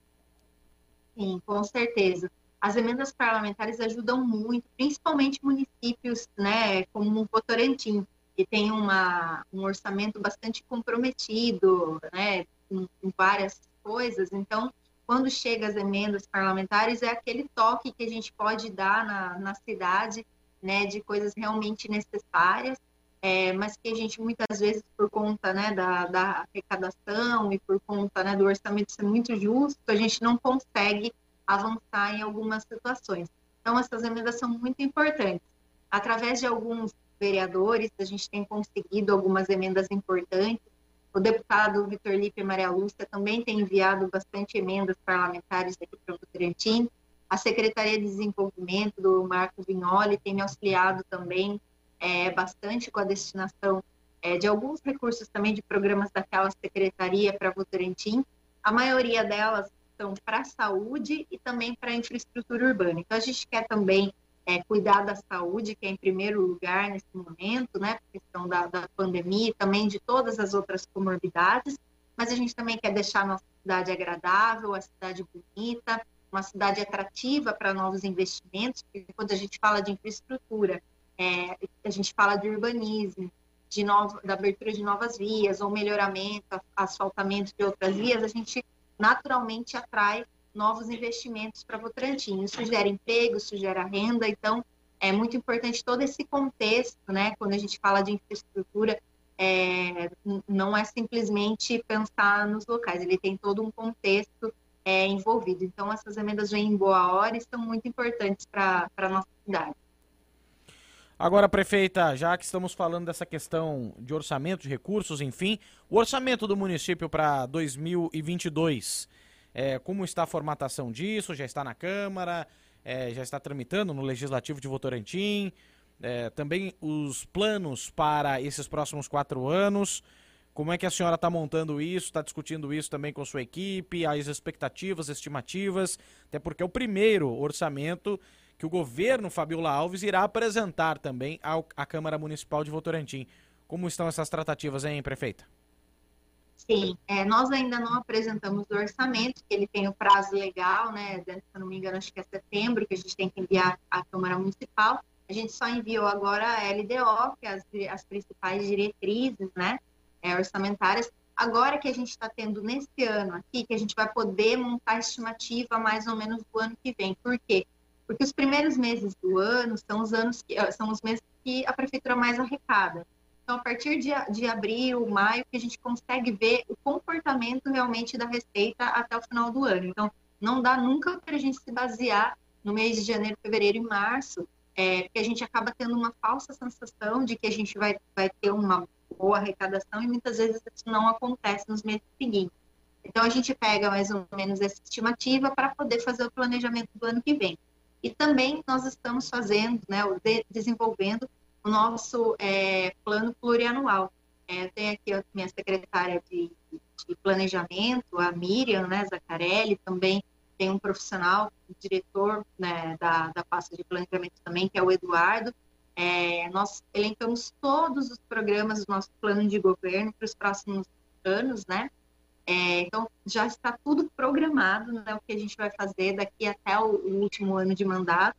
Sim, com certeza. As emendas parlamentares ajudam muito, principalmente municípios, né, como Votorantim, que tem uma, um orçamento bastante comprometido, né, com, com várias coisas. Então, quando chega as emendas parlamentares, é aquele toque que a gente pode dar na, na cidade, né, de coisas realmente necessárias, é, mas que a gente muitas vezes, por conta, né, da, da arrecadação e por conta, né, do orçamento ser muito justo, a gente não consegue avançar em algumas situações. Então, essas emendas são muito importantes. Através de alguns vereadores, a gente tem conseguido algumas emendas importantes. O deputado Vitor Lipe Maria Lúcia também tem enviado bastante emendas parlamentares aqui para o Votorantim. A Secretaria de Desenvolvimento do Marco Vignoli tem me auxiliado também é, bastante com a destinação é, de alguns recursos também de programas daquela secretaria para Votorantim. A maioria delas são para a saúde e também para a infraestrutura urbana. Então, a gente quer também é, cuidar da saúde, que é em primeiro lugar nesse momento, né, por questão da, da pandemia e também de todas as outras comorbidades, mas a gente também quer deixar a nossa cidade agradável, a cidade bonita, uma cidade atrativa para novos investimentos, porque quando a gente fala de infraestrutura, é, a gente fala de urbanismo, de novo, da abertura de novas vias, ou melhoramento, asfaltamento de outras vias, a gente naturalmente atrai novos investimentos para Votorantim. Isso gera emprego, isso gera renda, então é muito importante todo esse contexto, né? Quando a gente fala de infraestrutura, é, não é simplesmente pensar nos locais, ele tem todo um contexto é, envolvido. Então, essas emendas vêm em boa hora e são muito importantes para a nossa cidade. Agora, prefeita, já que estamos falando dessa questão de orçamento, de recursos, enfim, o orçamento do município para dois mil e vinte e dois, é, como está a formatação disso? Já está na Câmara, é, já está tramitando no Legislativo de Votorantim, é, também os planos para esses próximos quatro anos, como é que a senhora está montando isso, está discutindo isso também com a sua equipe, as expectativas, estimativas, até porque é o primeiro orçamento que o governo Fabiola Alves irá apresentar também ao, à Câmara Municipal de Votorantim. Como estão essas tratativas, hein, prefeita? Sim, é, nós ainda não apresentamos o orçamento, que ele tem o prazo legal, né, se eu não me engano, acho que é setembro, que a gente tem que enviar à Câmara Municipal. A gente só enviou agora a L D O, que é as, as principais diretrizes, né, é, orçamentárias. Agora que a gente está tendo nesse ano aqui, que a gente vai poder montar a estimativa mais ou menos do ano que vem. Por quê? Porque os primeiros meses do ano são os, anos que, são os meses que a prefeitura mais arrecada. Então, a partir de, de abril, maio, que a gente consegue ver o comportamento realmente da receita até o final do ano. Então, não dá nunca para a gente se basear no mês de janeiro, fevereiro e março, é, porque a gente acaba tendo uma falsa sensação de que a gente vai, vai ter uma boa arrecadação e muitas vezes isso não acontece nos meses seguintes. Então, a gente pega mais ou menos essa estimativa para poder fazer o planejamento do ano que vem. E também nós estamos fazendo, né, desenvolvendo o nosso é, plano plurianual. É, eu tenho aqui a minha secretária de, de planejamento, a Miriam, né, Zaccarelli, também tem um profissional, um diretor, né, da, da pasta de planejamento também, que é o Eduardo. É, nós elencamos todos os programas do nosso plano de governo para os próximos anos, né? É, então, já está tudo programado, né, o que a gente vai fazer daqui até o, o último ano de mandato.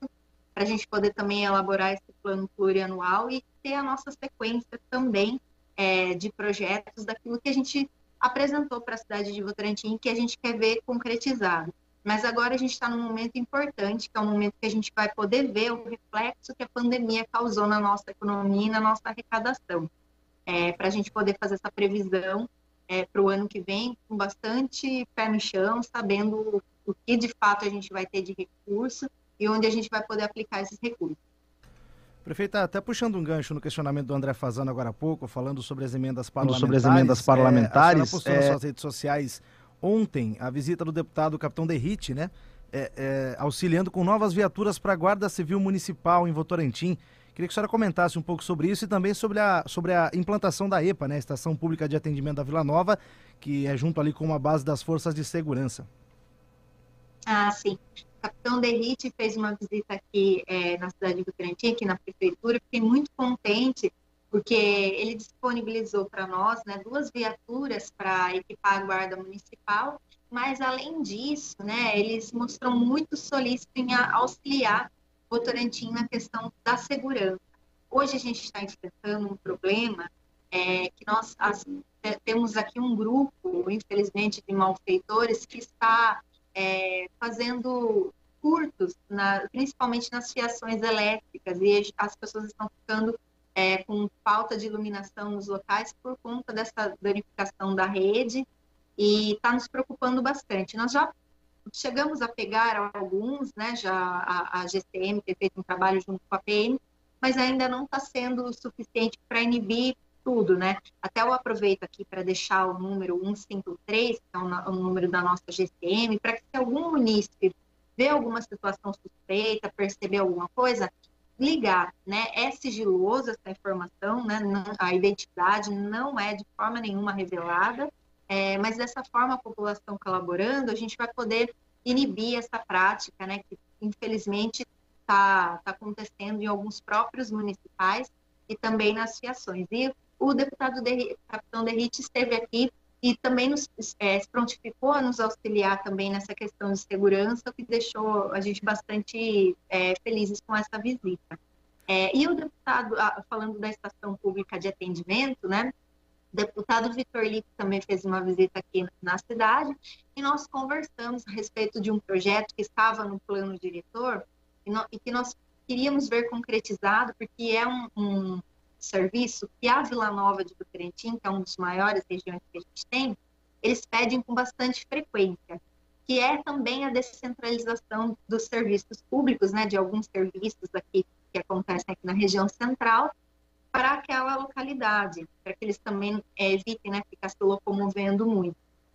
para a gente poder também elaborar esse plano plurianual e ter a nossa sequência também é, de projetos daquilo que a gente apresentou para a cidade de Votorantim, que a gente quer ver concretizado. Mas agora a gente está num momento importante, que é um momento que a gente vai poder ver o reflexo que a pandemia causou na nossa economia e na nossa arrecadação. É, para a gente poder fazer essa previsão é, para o ano que vem, com bastante pé no chão, sabendo o que de fato a gente vai ter de recurso e onde a gente vai poder aplicar esses recursos. Prefeita, até puxando um gancho no questionamento do André Fazano agora há pouco, falando sobre as emendas parlamentares. Sobre as emendas parlamentares. É, a senhora postou é... nas suas redes sociais ontem a visita do deputado Capitão Derrite, né? É, é, auxiliando com novas viaturas para a Guarda Civil Municipal em Votorantim. Queria que a senhora comentasse um pouco sobre isso e também sobre a, sobre a implantação da E P A, né? Estação Pública de Atendimento da Vila Nova, que é junto ali com uma base das Forças de Segurança. Ah, sim. O Capitão Derrite fez uma visita aqui é, na cidade de Votorantim, aqui na prefeitura. Fiquei muito contente, porque ele disponibilizou para nós, né, duas viaturas para equipar a Guarda Municipal, mas, além disso, né, eles mostram muito solícito em auxiliar Votorantim na questão da segurança. Hoje a gente está enfrentando um problema é, que nós as, é, temos aqui um grupo, infelizmente, de malfeitores que está é, fazendo furtos, na, principalmente nas fiações elétricas, e as pessoas estão ficando é, com falta de iluminação nos locais por conta dessa danificação da rede, e está nos preocupando bastante. Nós já chegamos a pegar alguns, né, já a, a G C M tem feito um trabalho junto com a P M, mas ainda não está sendo o suficiente para inibir tudo, né? Até eu aproveito aqui para deixar o número cento e cinquenta e três, que é o, o número da nossa G C M, para que se algum munícipe vê alguma situação suspeita, perceber alguma coisa, ligar, né? É sigiloso essa informação, né? Não, a identidade não é de forma nenhuma revelada, é, mas dessa forma a população colaborando, a gente vai poder inibir essa prática, né? Que infelizmente está tá acontecendo em alguns próprios municipais e também nas fiações. E o deputado Derrite, Capitão Derrite esteve aqui e também nos, é, se prontificou a nos auxiliar também nessa questão de segurança, o que deixou a gente bastante é, felizes com essa visita. É, e o deputado, falando da Estação Pública de Atendimento, né, o deputado Vitor Lico também fez uma visita aqui na cidade e nós conversamos a respeito de um projeto que estava no plano diretor e, no, e que nós queríamos ver concretizado, porque é um, um serviço que a Vila Nova de Votorantim, que é um dos maiores regiões que a gente tem, eles pedem com bastante frequência, que é também a descentralização dos serviços públicos, né, de alguns serviços aqui que acontecem aqui na região central, para aquela localidade, para que eles também é, evitem, né, ficar se locomovendo muito.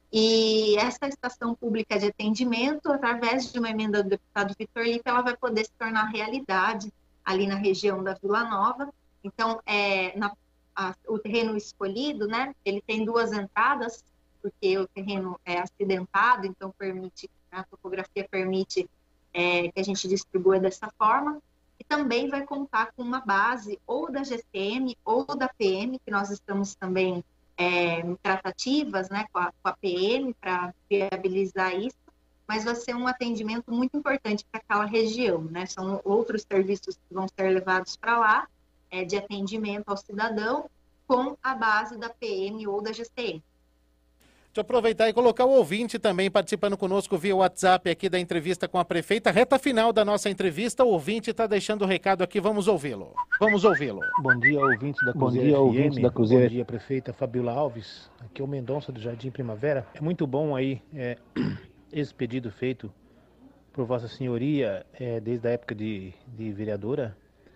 E essa estação pública de atendimento, através de uma emenda do deputado Vitor Lico, ela vai poder se tornar realidade ali na região da Vila Nova. Então, é, na, a, o terreno escolhido, né, ele tem duas entradas, porque o terreno é acidentado, então permite, a topografia permite é, que a gente distribua dessa forma. E também vai contar com uma base ou da G C M ou da P M, que nós estamos também é, em tratativas, né, com a, com a P M para viabilizar isso, mas vai ser um atendimento muito importante para aquela região, né? São outros serviços que vão ser levados para lá, é, de atendimento ao cidadão, com a base da P M ou da G C M. Deixa eu aproveitar e colocar o ouvinte também participando conosco via WhatsApp aqui da entrevista com a prefeita. Reta final da nossa entrevista, o ouvinte está deixando o recado aqui, vamos ouvi-lo. Vamos ouvi-lo. Bom dia, ouvinte da Cruzeiro. Bom dia, ouvinte da Cruzeiro. Bom dia, prefeita Fabiola Alves. Aqui é o Mendonça do Jardim Primavera. É muito bom aí é, esse pedido feito por Vossa Senhoria é, desde a época de, de vereadora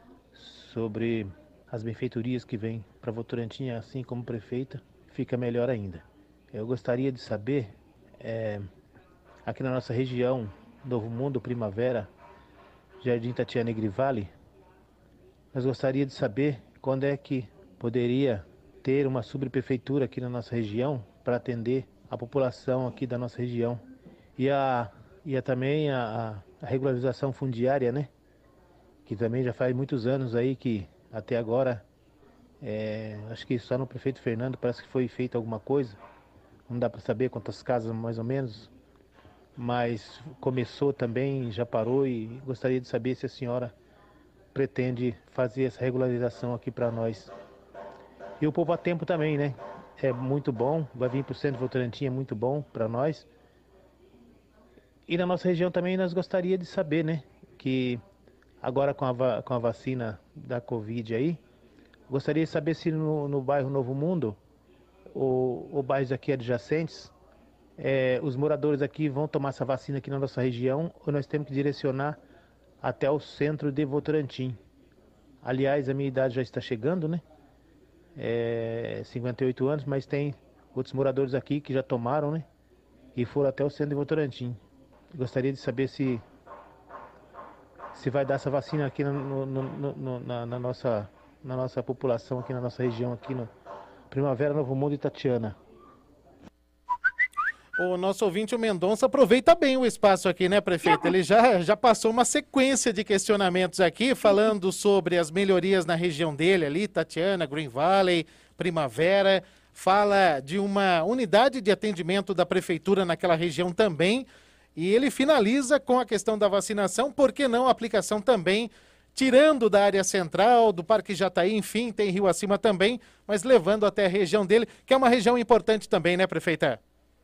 sobre as benfeitorias que vêm para Votorantim, assim como prefeita, fica melhor ainda. Eu gostaria de saber, é, aqui na nossa região, Novo Mundo, Primavera, Jardim Tatiana e Grivale, nós gostaria de saber quando é que poderia ter uma subprefeitura aqui na nossa região para atender a população aqui da nossa região. E, a, e a, também a, a regularização fundiária, né? Que também já faz muitos anos aí que até agora, é, acho que só no prefeito Fernando parece que foi feita alguma coisa. Não dá para saber quantas casas mais ou menos, mas começou também, já parou, e gostaria de saber se a senhora pretende fazer essa regularização aqui para nós. E o Poupa Tempo também, né? É muito bom, vai vir para o Centro Votorantim, é muito bom para nós. E na nossa região também nós gostaria de saber, né? Que agora com a, com a vacina da Covid aí, gostaria de saber se no, no bairro Novo Mundo, ou, ou bairros aqui adjacentes, é, os moradores aqui vão tomar essa vacina aqui na nossa região, ou nós temos que direcionar até o centro de Votorantim. Aliás, a minha idade já está chegando, né? É, cinquenta e oito anos, mas tem outros moradores aqui que já tomaram, né? E foram até o centro de Votorantim. Gostaria de saber se se vai dar essa vacina aqui no, no, no, na, na, nossa, na nossa população, aqui na nossa região, aqui no Primavera, Novo Mundo e Tatiana. O nosso ouvinte, o Mendonça, aproveita bem o espaço aqui, né, prefeito? Ele já, já passou uma sequência de questionamentos aqui, falando sobre as melhorias na região dele ali, Tatiana, Green Valley, Primavera. Fala de uma unidade de atendimento da prefeitura naquela região também. E ele finaliza com a questão da vacinação, por que não a aplicação também, tirando da área central, do Parque Jataí, enfim, tem Rio Acima também, mas levando até a região dele, que é uma região importante também, né, prefeita?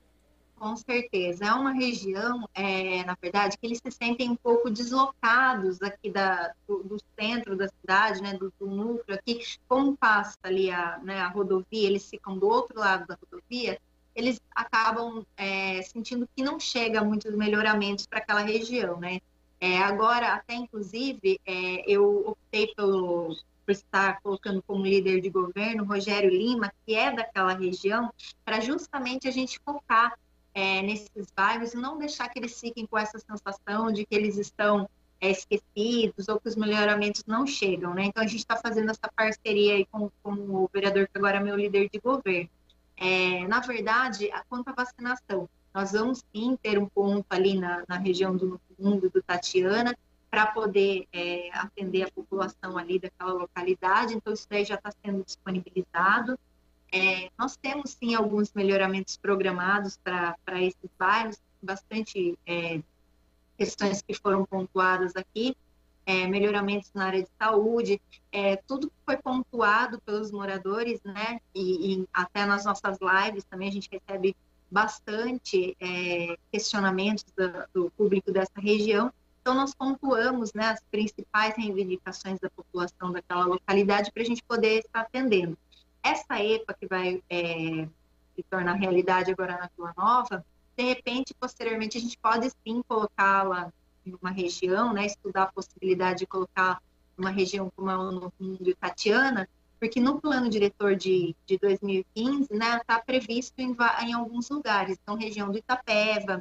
Com certeza. É uma região, é, na verdade, que eles se sentem um pouco deslocados aqui da, do, do centro da cidade, né, do, do núcleo aqui. Como passa ali a, né, a rodovia, eles ficam do outro lado da rodovia, eles acabam é, sentindo que não chega muitos melhoramentos para aquela região, né? É, agora, até inclusive, é, eu optei pelo, por estar colocando como líder de governo Rogério Lima, que é daquela região, para justamente a gente focar é, nesses bairros e não deixar que eles fiquem com essa sensação de que eles estão é, esquecidos ou que os melhoramentos não chegam, né? Então, a gente está fazendo essa parceria aí com, com o vereador, que agora é meu líder de governo. É, na verdade, quanto à vacinação, nós vamos sim ter um ponto ali na, na região do Mundo do Tatiana para poder é, atender a população ali daquela localidade, então isso daí já está sendo disponibilizado. É, nós temos sim alguns melhoramentos programados para esses bairros, bastante é, questões que foram pontuadas aqui. É, melhoramentos na área de saúde, é, tudo que foi pontuado pelos moradores, né, e, e até nas nossas lives também a gente recebe bastante é, questionamentos do, do público dessa região, então nós pontuamos, né, as principais reivindicações da população daquela localidade para a gente poder estar atendendo. Essa E P A que vai é, se tornar realidade agora na Vila Nova, de repente, posteriormente, a gente pode sim colocá-la uma região, né, estudar a possibilidade de colocar uma região como a Novo Mundo e Tatiana, porque no plano diretor de, de dois mil e quinze, né, está previsto em, em alguns lugares, então região do Itapeva,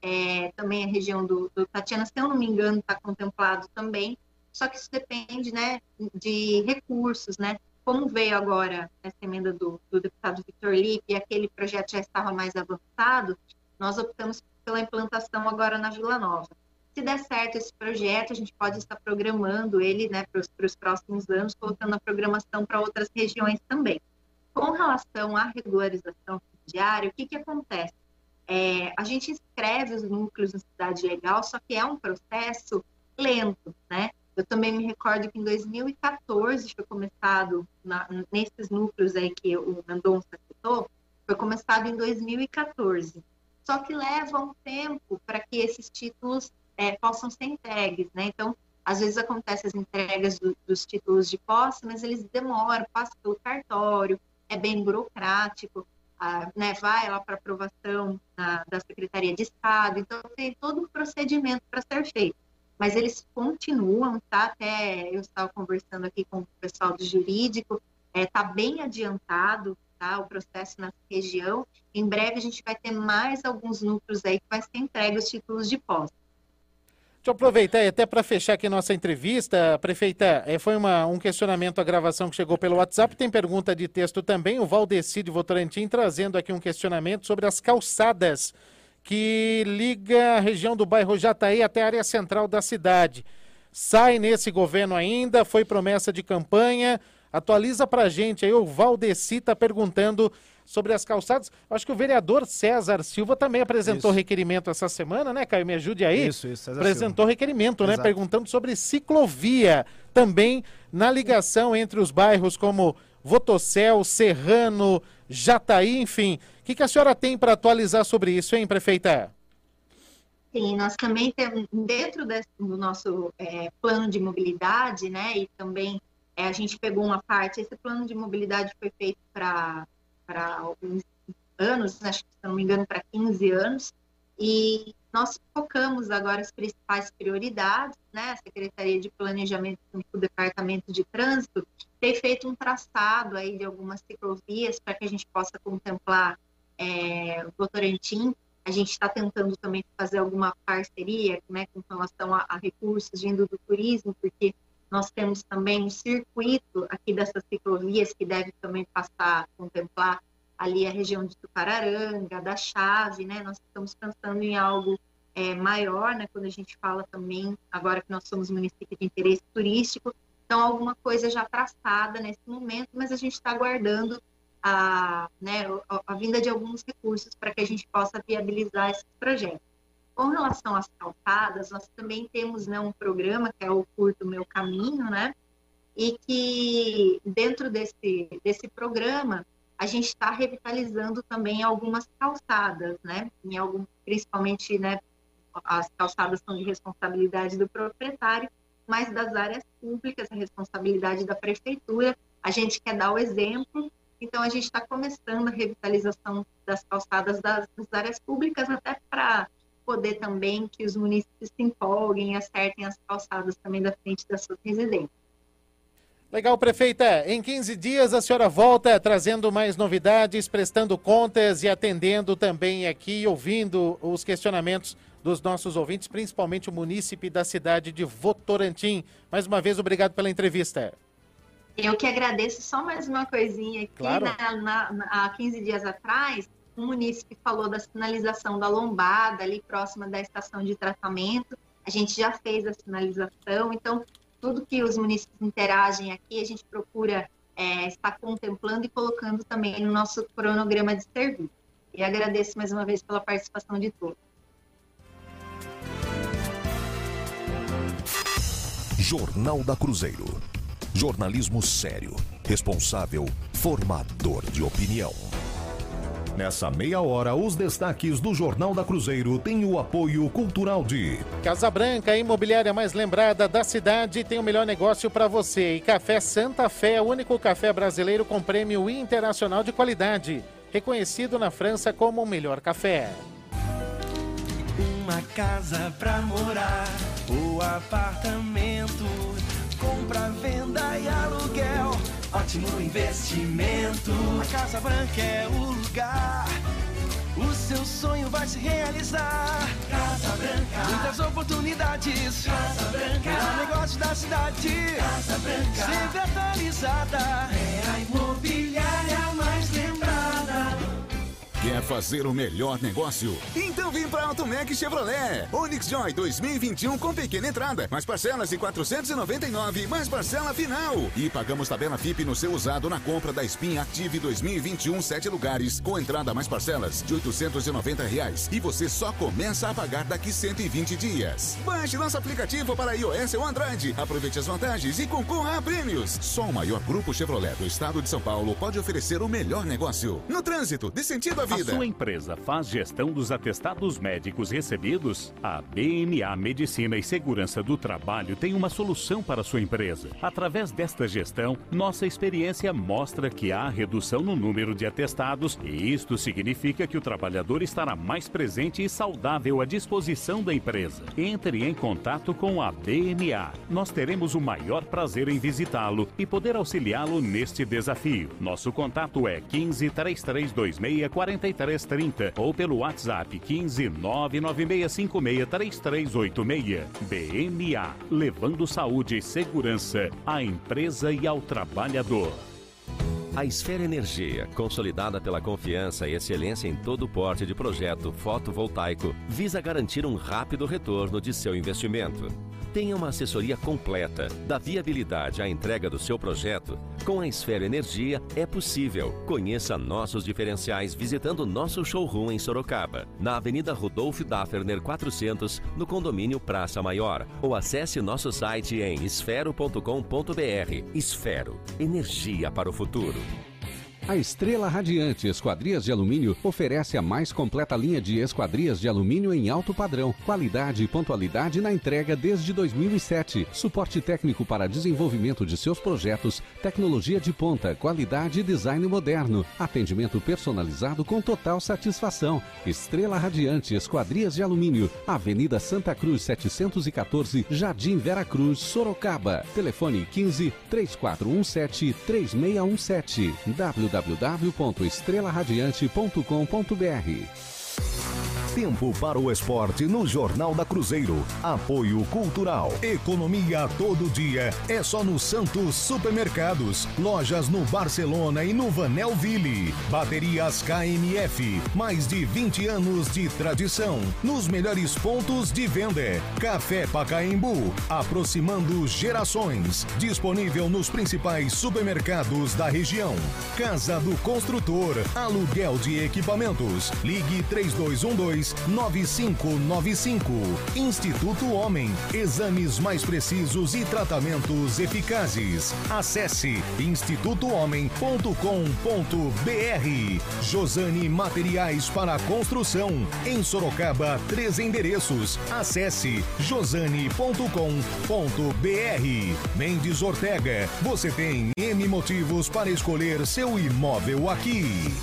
é, também a região do, do Tatiana, se eu não me engano, está contemplado também, só que isso depende, né, de recursos, né, como veio agora essa emenda do, do deputado Victor Lippe e aquele projeto já estava mais avançado, nós optamos pela implantação agora na Vila Nova. Se der certo esse projeto, a gente pode estar programando ele, né, para os próximos anos, colocando a programação para outras regiões também. Com relação à regularização fundiária, o que, que acontece? É, a gente escreve os núcleos em cidade legal, só que é um processo lento, né? Eu também me recordo que em dois mil e quatorze foi começado, na, nesses núcleos aí que o Mendonça citou, foi começado em dois mil e quatorze. Só que leva um tempo para que esses títulos É, possam ser entregues, né? Então, às vezes acontece as entregas do, dos títulos de posse, mas eles demoram, passam pelo cartório, é bem burocrático, ah, né? Vai lá para aprovação na, da Secretaria de Estado, então tem todo um procedimento para ser feito. Mas eles continuam, tá? Até eu estava conversando aqui com o pessoal do jurídico, está é, bem adiantado, tá? O processo na região. Em breve a gente vai ter mais alguns núcleos aí que vai ser entregue os títulos de posse. Deixa eu aproveitar e até para fechar aqui nossa entrevista, prefeita, foi uma, um questionamento, a gravação que chegou pelo WhatsApp, tem pergunta de texto também, o Valdeci de Votorantim trazendo aqui um questionamento sobre as calçadas que liga a região do bairro Jataí até a área central da cidade. Sai nesse governo ainda, foi promessa de campanha, Atualiza pra gente aí, o Valdeci está perguntando sobre as calçadas. Acho que o vereador César Silva também apresentou isso. requerimento essa semana, né, Caio? Me ajude aí. Isso, isso, César Apresentou Silva. requerimento, né, Exato. perguntando sobre ciclovia, também na ligação entre os bairros como Votocel, Serrano, Jataí, enfim. O que, que a senhora tem para atualizar sobre isso, hein, prefeita? Sim, nós também temos, dentro desse, do nosso é, plano de mobilidade, né, e também é, a gente pegou uma parte, esse plano de mobilidade foi feito para alguns anos, acho que, se não me engano, para quinze anos, e nós focamos agora as principais prioridades, né, a Secretaria de Planejamento do Departamento de Trânsito tem feito um traçado aí de algumas ciclovias para que a gente possa contemplar é, o Votorantim. A gente está tentando também fazer alguma parceria, né, com relação a, a recursos vindo do turismo, porque nós temos também um circuito aqui dessas ciclovias que deve também passar, contemplar ali a região de Tupararanga, da Chave, né? Nós estamos pensando em algo é, maior, né? Quando a gente fala também, agora que nós somos município de interesse turístico, então alguma coisa já traçada nesse momento, mas a gente está aguardando a, né, a, a vinda de alguns recursos para que a gente possa viabilizar esses projetos. Com relação às calçadas, nós também temos, né, um programa que é o Curto Meu Caminho, né? E que dentro desse, desse programa a gente está revitalizando também algumas calçadas, né? Em algum, principalmente, né, as calçadas são de responsabilidade do proprietário, mas das áreas públicas, a responsabilidade da prefeitura. A gente quer dar o exemplo, então a gente está começando a revitalização das calçadas das, das áreas públicas, até para poder também que os municípios se empolguem e acertem as calçadas também da frente das suas residências. Legal, prefeita. Em quinze dias a senhora volta trazendo mais novidades, prestando contas e atendendo também aqui, ouvindo os questionamentos dos nossos ouvintes, principalmente o munícipe da cidade de Votorantim. Mais uma vez, obrigado pela entrevista. Eu que agradeço. Só mais uma coisinha aqui. Claro. Na, na, na, há quinze dias atrás, o munícipe falou da sinalização da lombada ali próxima da estação de tratamento. A gente já fez a sinalização, então tudo que os munícipes interagem aqui, a gente procura é, estar contemplando e colocando também no nosso cronograma de serviço. E agradeço mais uma vez pela participação de todos. Jornal da Cruzeiro. Jornalismo sério, responsável, formador de opinião. Nessa meia hora, os destaques do Jornal da Cruzeiro têm o apoio cultural de Casa Branca, a imobiliária mais lembrada da cidade, tem o melhor negócio para você. E Café Santa Fé, o único café brasileiro com prêmio internacional de qualidade, reconhecido na França como o melhor café. Uma casa pra morar, o apartamento, compra, venda e aluguel, ótimo investimento. A Casa Branca é o lugar, o seu sonho vai se realizar. Casa Branca, muitas oportunidades. Casa Branca, melhor negócio da cidade. Casa Branca, sempre atualizada, é a imobiliária mais lembrada. Quer fazer o melhor negócio? Então vem pra Automec Chevrolet. Onix Joy dois mil e vinte e um com pequena entrada, mais parcelas de quatrocentos e noventa e nove, mais parcela final. E pagamos tabela F I P no seu usado na compra da Spin Active dois mil e vinte e um, sete lugares, com entrada mais parcelas de oitocentos e noventa reais. E você só começa a pagar daqui cento e vinte dias. Baixe nosso aplicativo para iOS ou Android. Aproveite as vantagens e concorra a prêmios. Só o maior grupo Chevrolet do estado de São Paulo pode oferecer o melhor negócio. No trânsito, dê sentido à vida. A sua empresa faz gestão dos atestados médicos recebidos? A B M A Medicina e Segurança do Trabalho tem uma solução para a sua empresa. Através desta gestão, nossa experiência mostra que há redução no número de atestados e isto significa que o trabalhador estará mais presente e saudável à disposição da empresa. Entre em contato com a B M A. Nós teremos o maior prazer em visitá-lo e poder auxiliá-lo neste desafio. Nosso contato é quinze, três três dois seis, quatro três trinta ou pelo WhatsApp quinze, nove nove seis cinco seis, três três oito seis. B M A, levando saúde e segurança à empresa e ao trabalhador. A Esfera Energia, consolidada pela confiança e excelência em todo o porte de projeto fotovoltaico, visa garantir um rápido retorno de seu investimento. Tenha uma assessoria completa, da viabilidade à entrega do seu projeto. Com a Esfero Energia é possível. Conheça nossos diferenciais visitando nosso showroom em Sorocaba, na Avenida Rodolfo Dafferner quatrocentos, no condomínio Praça Maior. Ou acesse nosso site em esfero ponto com ponto br. Esfero, energia para o futuro. A Estrela Radiante Esquadrias de Alumínio oferece a mais completa linha de esquadrias de alumínio em alto padrão, qualidade e pontualidade na entrega desde dois mil e sete, suporte técnico para desenvolvimento de seus projetos, tecnologia de ponta, qualidade e design moderno, atendimento personalizado com total satisfação. Estrela Radiante Esquadrias de Alumínio, Avenida Santa Cruz setecentos e quatorze, Jardim Vera Cruz, Sorocaba. Telefone quinze, três quatro um sete, três seis um sete. w w w ponto estrela radiante ponto com ponto br. Tempo para o esporte no Jornal da Cruzeiro. Apoio Cultural. Economia todo dia é só no Santos Supermercados. Lojas no Barcelona e no Vanelville. Baterias K M F. Mais de vinte anos de tradição. Nos melhores pontos de venda. Café Pacaembu. Aproximando gerações. Disponível nos principais supermercados da região. Casa do Construtor. Aluguel de equipamentos. Ligue três dois um dois, nove cinco nove cinco. Instituto Homem. Exames mais precisos e tratamentos eficazes. Acesse instituto homem ponto com ponto br. Josane Materiais para Construção. Em Sorocaba, três endereços. Acesse josane ponto com ponto br. Mendes Ortega. Você tem N motivos para escolher seu imóvel aqui.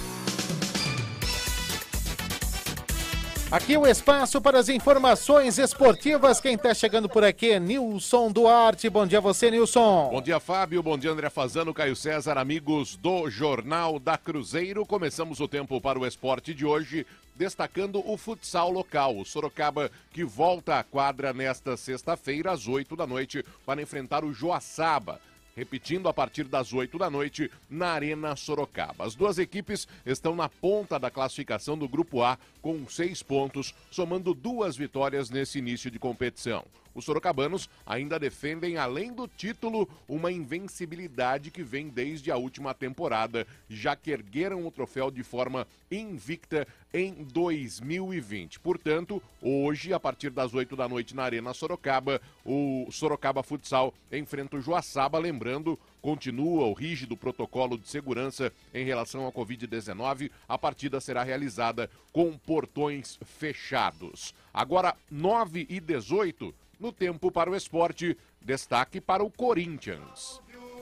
Aqui o espaço para as informações esportivas. Quem está chegando por aqui é Nilson Duarte. Bom dia a você, Nilson. Bom dia, Fábio. Bom dia, André Fazano, Caio César, amigos do Jornal da Cruzeiro. Começamos o tempo para o esporte de hoje, destacando o futsal local. O Sorocaba, que volta à quadra nesta sexta-feira, às oito da noite, para enfrentar o Joaçaba. Repetindo a partir das oito da noite, na Arena Sorocaba. As duas equipes estão na ponta da classificação do Grupo A, com seis pontos, somando duas vitórias nesse início de competição. Os sorocabanos ainda defendem, além do título, uma invencibilidade que vem desde a última temporada, já que ergueram o troféu de forma invicta em dois mil e vinte. Portanto, hoje, a partir das oito da noite na Arena Sorocaba, o Sorocaba Futsal enfrenta o Joaçaba, lembrando, continua o rígido protocolo de segurança em relação à covid dezenove. A partida será realizada com portões fechados. Agora, nove e dezoito, no tempo para o esporte, destaque para o Corinthians.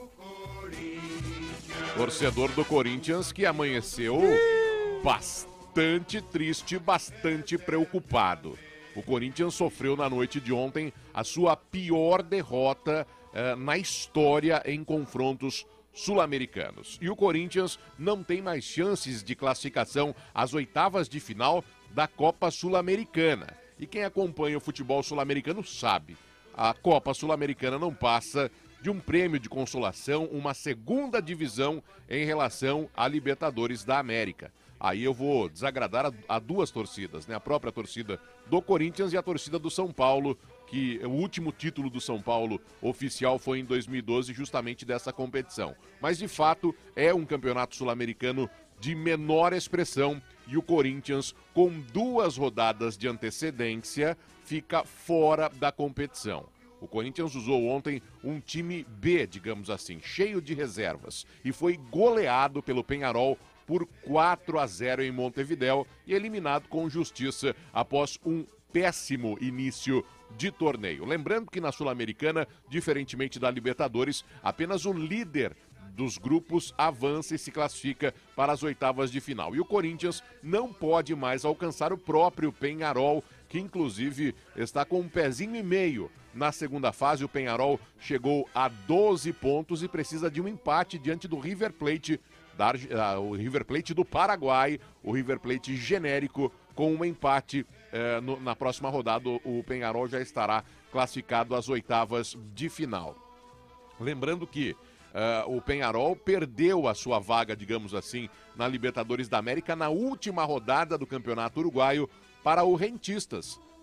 Torcedor do Corinthians que amanheceu bastante triste, bastante preocupado. O Corinthians sofreu na noite de ontem a sua pior derrota eh, na história em confrontos sul-americanos. E o Corinthians não tem mais chances de classificação às oitavas de final da Copa Sul-Americana. E quem acompanha o futebol sul-americano sabe, a Copa Sul-Americana não passa de um prêmio de consolação, uma segunda divisão em relação à Libertadores da América. Aí eu vou desagradar a, a duas torcidas, né? A própria torcida do Corinthians e a torcida do São Paulo, que o último título do São Paulo oficial foi em dois mil e doze, justamente dessa competição. Mas, de fato, é um campeonato sul-americano de menor expressão e o Corinthians, com duas rodadas de antecedência, fica fora da competição. O Corinthians usou ontem um time B, digamos assim, cheio de reservas, e foi goleado pelo Peñarol por quatro a zero em Montevidéu e eliminado com justiça após um péssimo início de torneio. Lembrando que na Sul-Americana, diferentemente da Libertadores, apenas o líder dos grupos avança e se classifica para as oitavas de final. E o Corinthians não pode mais alcançar o próprio Peñarol, que inclusive está com um pezinho e meio na segunda fase. O Peñarol chegou a doze pontos e precisa de um empate diante do River Plate, da, uh, o River Plate do Paraguai, o River Plate genérico. Com um empate uh, no, na próxima rodada, o Peñarol já estará classificado às oitavas de final. Lembrando que Uh, o Peñarol perdeu a sua vaga, digamos assim, na Libertadores da América na última rodada do Campeonato Uruguaio para o Rentistas,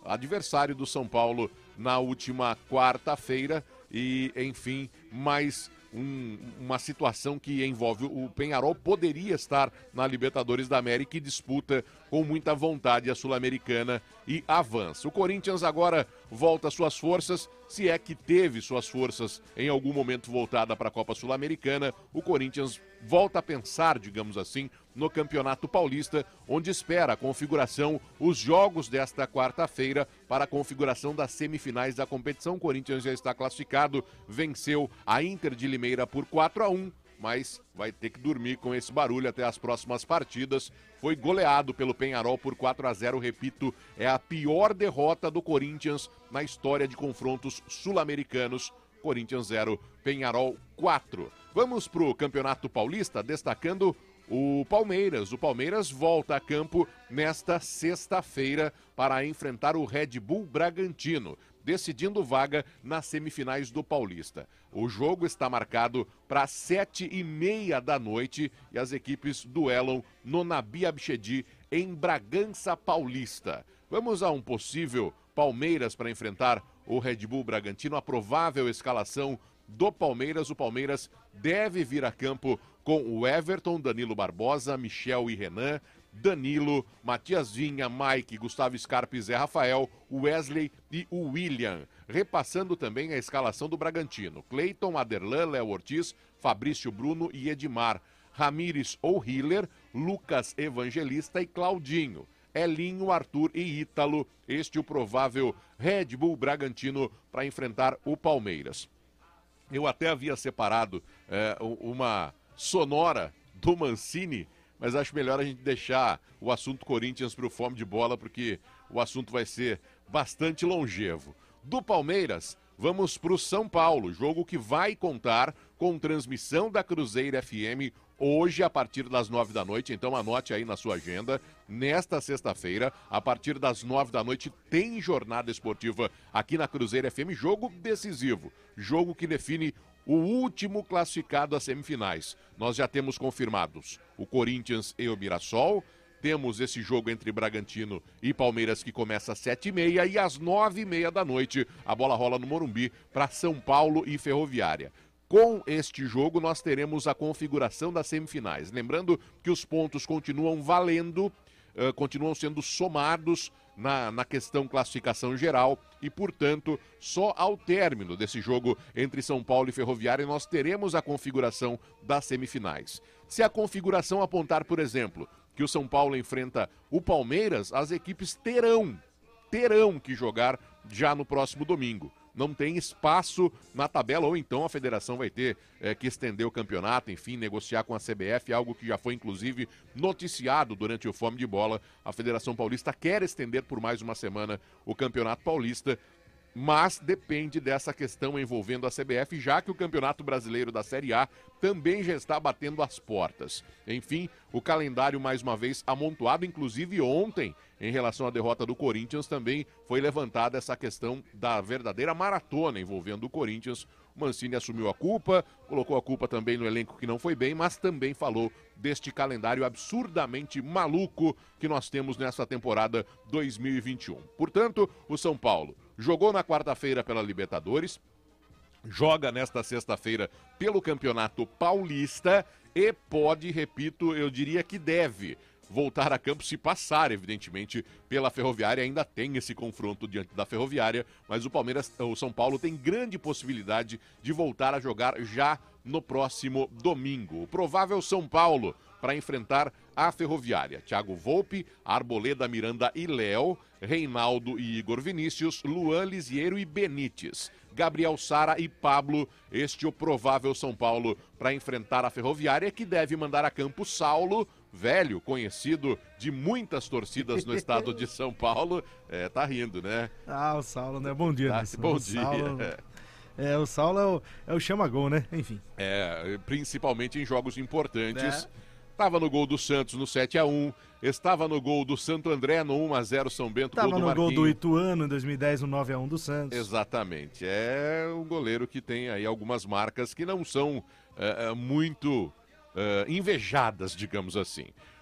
adversário do São Paulo na última quarta-feira. E, enfim, mais um, uma situação que envolve o Peñarol poderia estar na Libertadores da América e disputa com muita vontade a Sul-Americana e avança. O Corinthians agora volta às suas forças, se é que teve suas forças em algum momento voltada para a Copa Sul-Americana. O Corinthians volta a pensar, digamos assim, no Campeonato Paulista, onde espera a configuração, os jogos desta quarta-feira para a configuração das semifinais da competição. O Corinthians já está classificado, venceu a Inter de Limeira por quatro a um, mas vai ter que dormir com esse barulho até as próximas partidas. Foi goleado pelo Peñarol por quatro a zero, repito, é a pior derrota do Corinthians na história de confrontos sul-americanos. Corinthians zero, Peñarol quatro. Vamos para o Campeonato Paulista, destacando o Palmeiras. O Palmeiras volta a campo nesta sexta-feira para enfrentar o Red Bull Bragantino, decidindo vaga nas semifinais do Paulista. O jogo está marcado para sete e meia da noite e as equipes duelam no Nabi Abichedi, em Bragança Paulista. Vamos a um possível Palmeiras para enfrentar o Red Bull Bragantino. A provável escalação do Palmeiras: o Palmeiras deve vir a campo com o Everton, Danilo Barbosa, Michel e Renan, Danilo, Matias Vinha, Mike, Gustavo Scarpa e Zé Rafael, Wesley e o William. Repassando também a escalação do Bragantino: Cleiton, Aderlan, Léo Ortiz, Fabrício Bruno e Edmar, Ramires ou Hiller, Lucas Evangelista e Claudinho, Elinho, Arthur e Ítalo. Este o provável Red Bull Bragantino para enfrentar o Palmeiras. Eu até havia separado é, uma sonora do Mancini, mas acho melhor a gente deixar o assunto Corinthians para o Fome de Bola, porque o assunto vai ser bastante longevo. Do Palmeiras, vamos para o São Paulo, jogo que vai contar com transmissão da Cruzeiro F M hoje a partir das nove da noite, então anote aí na sua agenda. Nesta sexta-feira, a partir das nove da noite, tem jornada esportiva aqui na Cruzeiro F M, jogo decisivo, jogo que define o último classificado às semifinais. Nós já temos confirmados o Corinthians e o Mirassol, temos esse jogo entre Bragantino e Palmeiras que começa às sete e meia e às nove e meia da noite a bola rola no Morumbi para São Paulo e Ferroviária. Com este jogo nós teremos a configuração das semifinais. Lembrando que os pontos continuam valendo, uh, continuam sendo somados na, na questão classificação geral e, portanto, só ao término desse jogo entre São Paulo e Ferroviária nós teremos a configuração das semifinais. Se a configuração apontar, por exemplo, que o São Paulo enfrenta o Palmeiras, as equipes terão, terão que jogar já no próximo domingo. Não tem espaço na tabela, ou então a federação vai ter é, que estender o campeonato, enfim, negociar com a C B F, algo que já foi inclusive noticiado durante o Fome de Bola. A Federação Paulista quer estender por mais uma semana o Campeonato Paulista, mas depende dessa questão envolvendo a C B F, já que o Campeonato Brasileiro da Série A também já está batendo as portas. Enfim, o calendário mais uma vez amontoado, inclusive ontem, em relação à derrota do Corinthians, também foi levantada essa questão da verdadeira maratona envolvendo o Corinthians. O Mancini assumiu a culpa, colocou a culpa também no elenco que não foi bem, mas também falou deste calendário absurdamente maluco que nós temos nessa temporada dois mil e vinte e um. Portanto, o São Paulo jogou na quarta-feira pela Libertadores, joga nesta sexta-feira pelo Campeonato Paulista e pode, repito, eu diria que deve voltar a campo se passar, evidentemente, pela Ferroviária. Ainda tem esse confronto diante da Ferroviária, mas o Palmeiras, o São Paulo tem grande possibilidade de voltar a jogar já no próximo domingo. O provável São Paulo para enfrentar a Ferroviária: Thiago Volpe, Arboleda, Miranda e Léo, Reinaldo e Igor Vinícius, Luan, Lisieiro e Benítez, Gabriel Sara e Pablo. Este é o provável São Paulo para enfrentar a Ferroviária, que deve mandar a campo Saulo, velho, conhecido de muitas torcidas no estado de São Paulo. É, tá rindo, né? Ah, o Saulo, né? Bom dia, tá, né? Bom o dia. Saulo... É, o Saulo é o, é o chama-gol, né? Enfim. É, principalmente em jogos importantes. Estava no gol do Santos no sete a um, estava no gol do Santo André no um a zero São Bento, Estava gol do no Marquinhos. gol do Ituano em dois mil e dez, no nove a um do Santos. Exatamente. É um goleiro que tem aí algumas marcas que não são uh, muito uh, invejadas, digamos assim.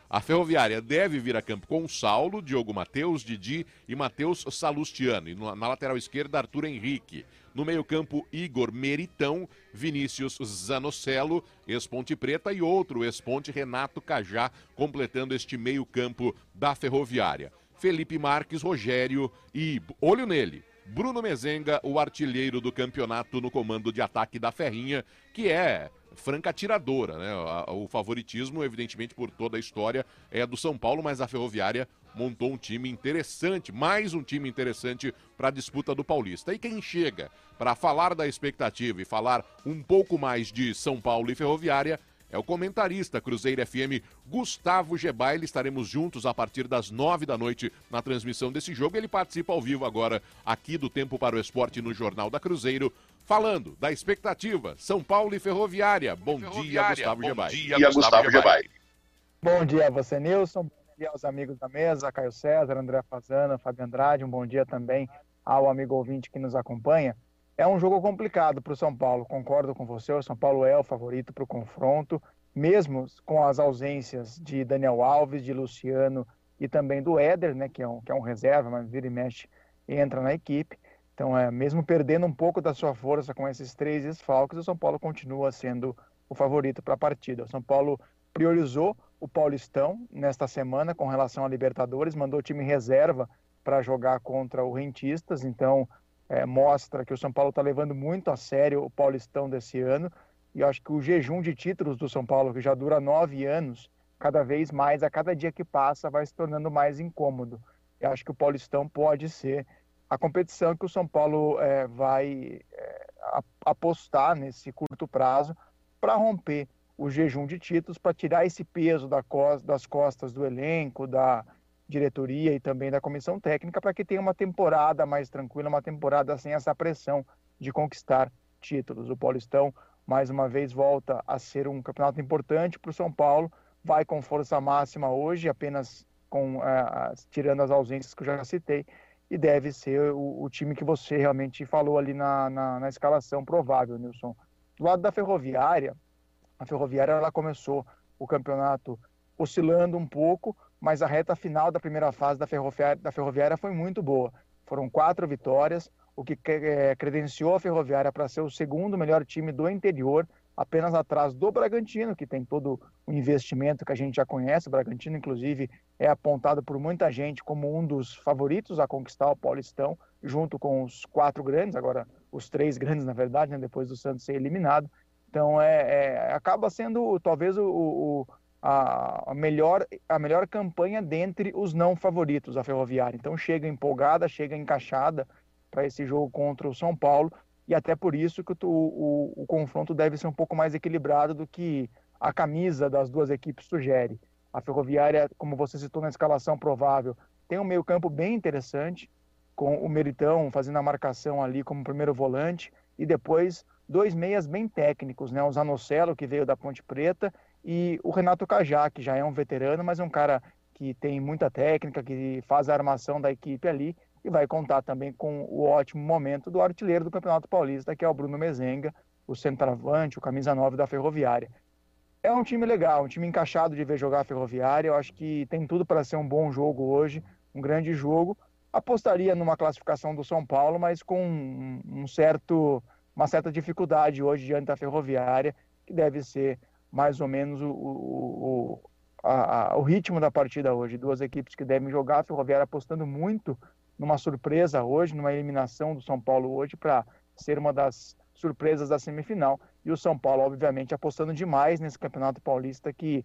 A Ferroviária deve vir a campo com Saulo, Diogo Matheus, Didi e Matheus Salustiano. E na lateral esquerda, Arthur Henrique. No meio-campo, Igor Meritão, Vinícius Zanocelo, ex-Ponte Preta, e outro ex-Ponte, Renato Cajá, completando este meio-campo da Ferroviária. Felipe Marques, Rogério e, olho nele, Bruno Mezenga, o artilheiro do campeonato no comando de ataque da Ferrinha, que é franca atiradora, né? O favoritismo, evidentemente, por toda a história, é do São Paulo, mas a Ferroviária montou um time interessante, mais um time interessante para a disputa do Paulista. E quem chega para falar da expectativa e falar um pouco mais de São Paulo e Ferroviária é o comentarista Cruzeiro F M, Gustavo Gebaile. Estaremos juntos a partir das nove da noite na transmissão desse jogo. Ele participa ao vivo agora aqui do Tempo para o Esporte no Jornal da Cruzeiro, falando da expectativa São Paulo e Ferroviária. Bom dia, Gustavo Gebaile. Bom dia, Gustavo Gebaile. Bom dia a você, Nilson. Bom dia aos amigos da mesa, Caio César, André Fazana, Fábio Andrade. Um bom dia também ao amigo ouvinte que nos acompanha. É um jogo complicado para o São Paulo, concordo com você. O São Paulo é o favorito para o confronto, mesmo com as ausências de Daniel Alves, de Luciano e também do Éder, né, que é um, que é um reserva, mas vira e mexe e entra na equipe. Então, é, mesmo perdendo um pouco da sua força com esses três desfalques, o São Paulo continua sendo o favorito para a partida. O São Paulo priorizou o Paulistão nesta semana com relação a Libertadores, mandou o time reserva para jogar contra o Rentistas, então é, mostra que o São Paulo está levando muito a sério o Paulistão desse ano, e eu acho que o jejum de títulos do São Paulo, que já dura nove anos, cada vez mais, a cada dia que passa, vai se tornando mais incômodo. Eu acho que o Paulistão pode ser a competição que o São Paulo é, vai é, apostar nesse curto prazo para romper o jejum de títulos, para tirar esse peso da cos- das costas do elenco, da diretoria e também da comissão técnica, para que tenha uma temporada mais tranquila, uma temporada sem essa pressão de conquistar títulos. O Paulistão, mais uma vez, volta a ser um campeonato importante para o São Paulo, vai com força máxima hoje, apenas com, uh, tirando as ausências que eu já citei, e deve ser o, o time que você realmente falou ali na, na, na escalação provável, Nilson. Do lado da Ferroviária, a Ferroviária ela começou o campeonato oscilando um pouco, mas a reta final da primeira fase da Ferroviária, da Ferroviária foi muito boa. Foram quatro vitórias, o que é, credenciou a Ferroviária para ser o segundo melhor time do interior, apenas atrás do Bragantino, que tem todo o investimento que a gente já conhece. O Bragantino, inclusive, é apontado por muita gente como um dos favoritos a conquistar o Paulistão, junto com os quatro grandes, agora os três grandes, na verdade, né, depois do Santos ser eliminado. Então, é, é, acaba sendo talvez o, o, a, a, melhor, a melhor campanha dentre os não favoritos, a Ferroviária. Então, chega empolgada, chega encaixada para esse jogo contra o São Paulo, e até por isso que o, o, o confronto deve ser um pouco mais equilibrado do que a camisa das duas equipes sugere. A Ferroviária, como você citou na escalação provável, tem um meio-campo bem interessante, com o Meritão fazendo a marcação ali como primeiro volante, e depois dois meias bem técnicos, né? O Zanocelo, que veio da Ponte Preta, e o Renato Cajá, que já é um veterano, mas é um cara que tem muita técnica, que faz a armação da equipe ali, e vai contar também com o ótimo momento do artilheiro do Campeonato Paulista, que é o Bruno Mezenga, o centroavante, o camisa nove da Ferroviária. É um time legal, um time encaixado de ver jogar a Ferroviária. Eu acho que tem tudo para ser um bom jogo hoje, um grande jogo. Apostaria numa classificação do São Paulo, mas com um certo, uma certa dificuldade hoje diante da Ferroviária, que deve ser mais ou menos o, o, o, a, a, o ritmo da partida hoje. Duas equipes que devem jogar, a Ferroviária apostando muito numa surpresa hoje, numa eliminação do São Paulo hoje, para ser uma das surpresas da semifinal. E o São Paulo, obviamente, apostando demais nesse Campeonato Paulista, que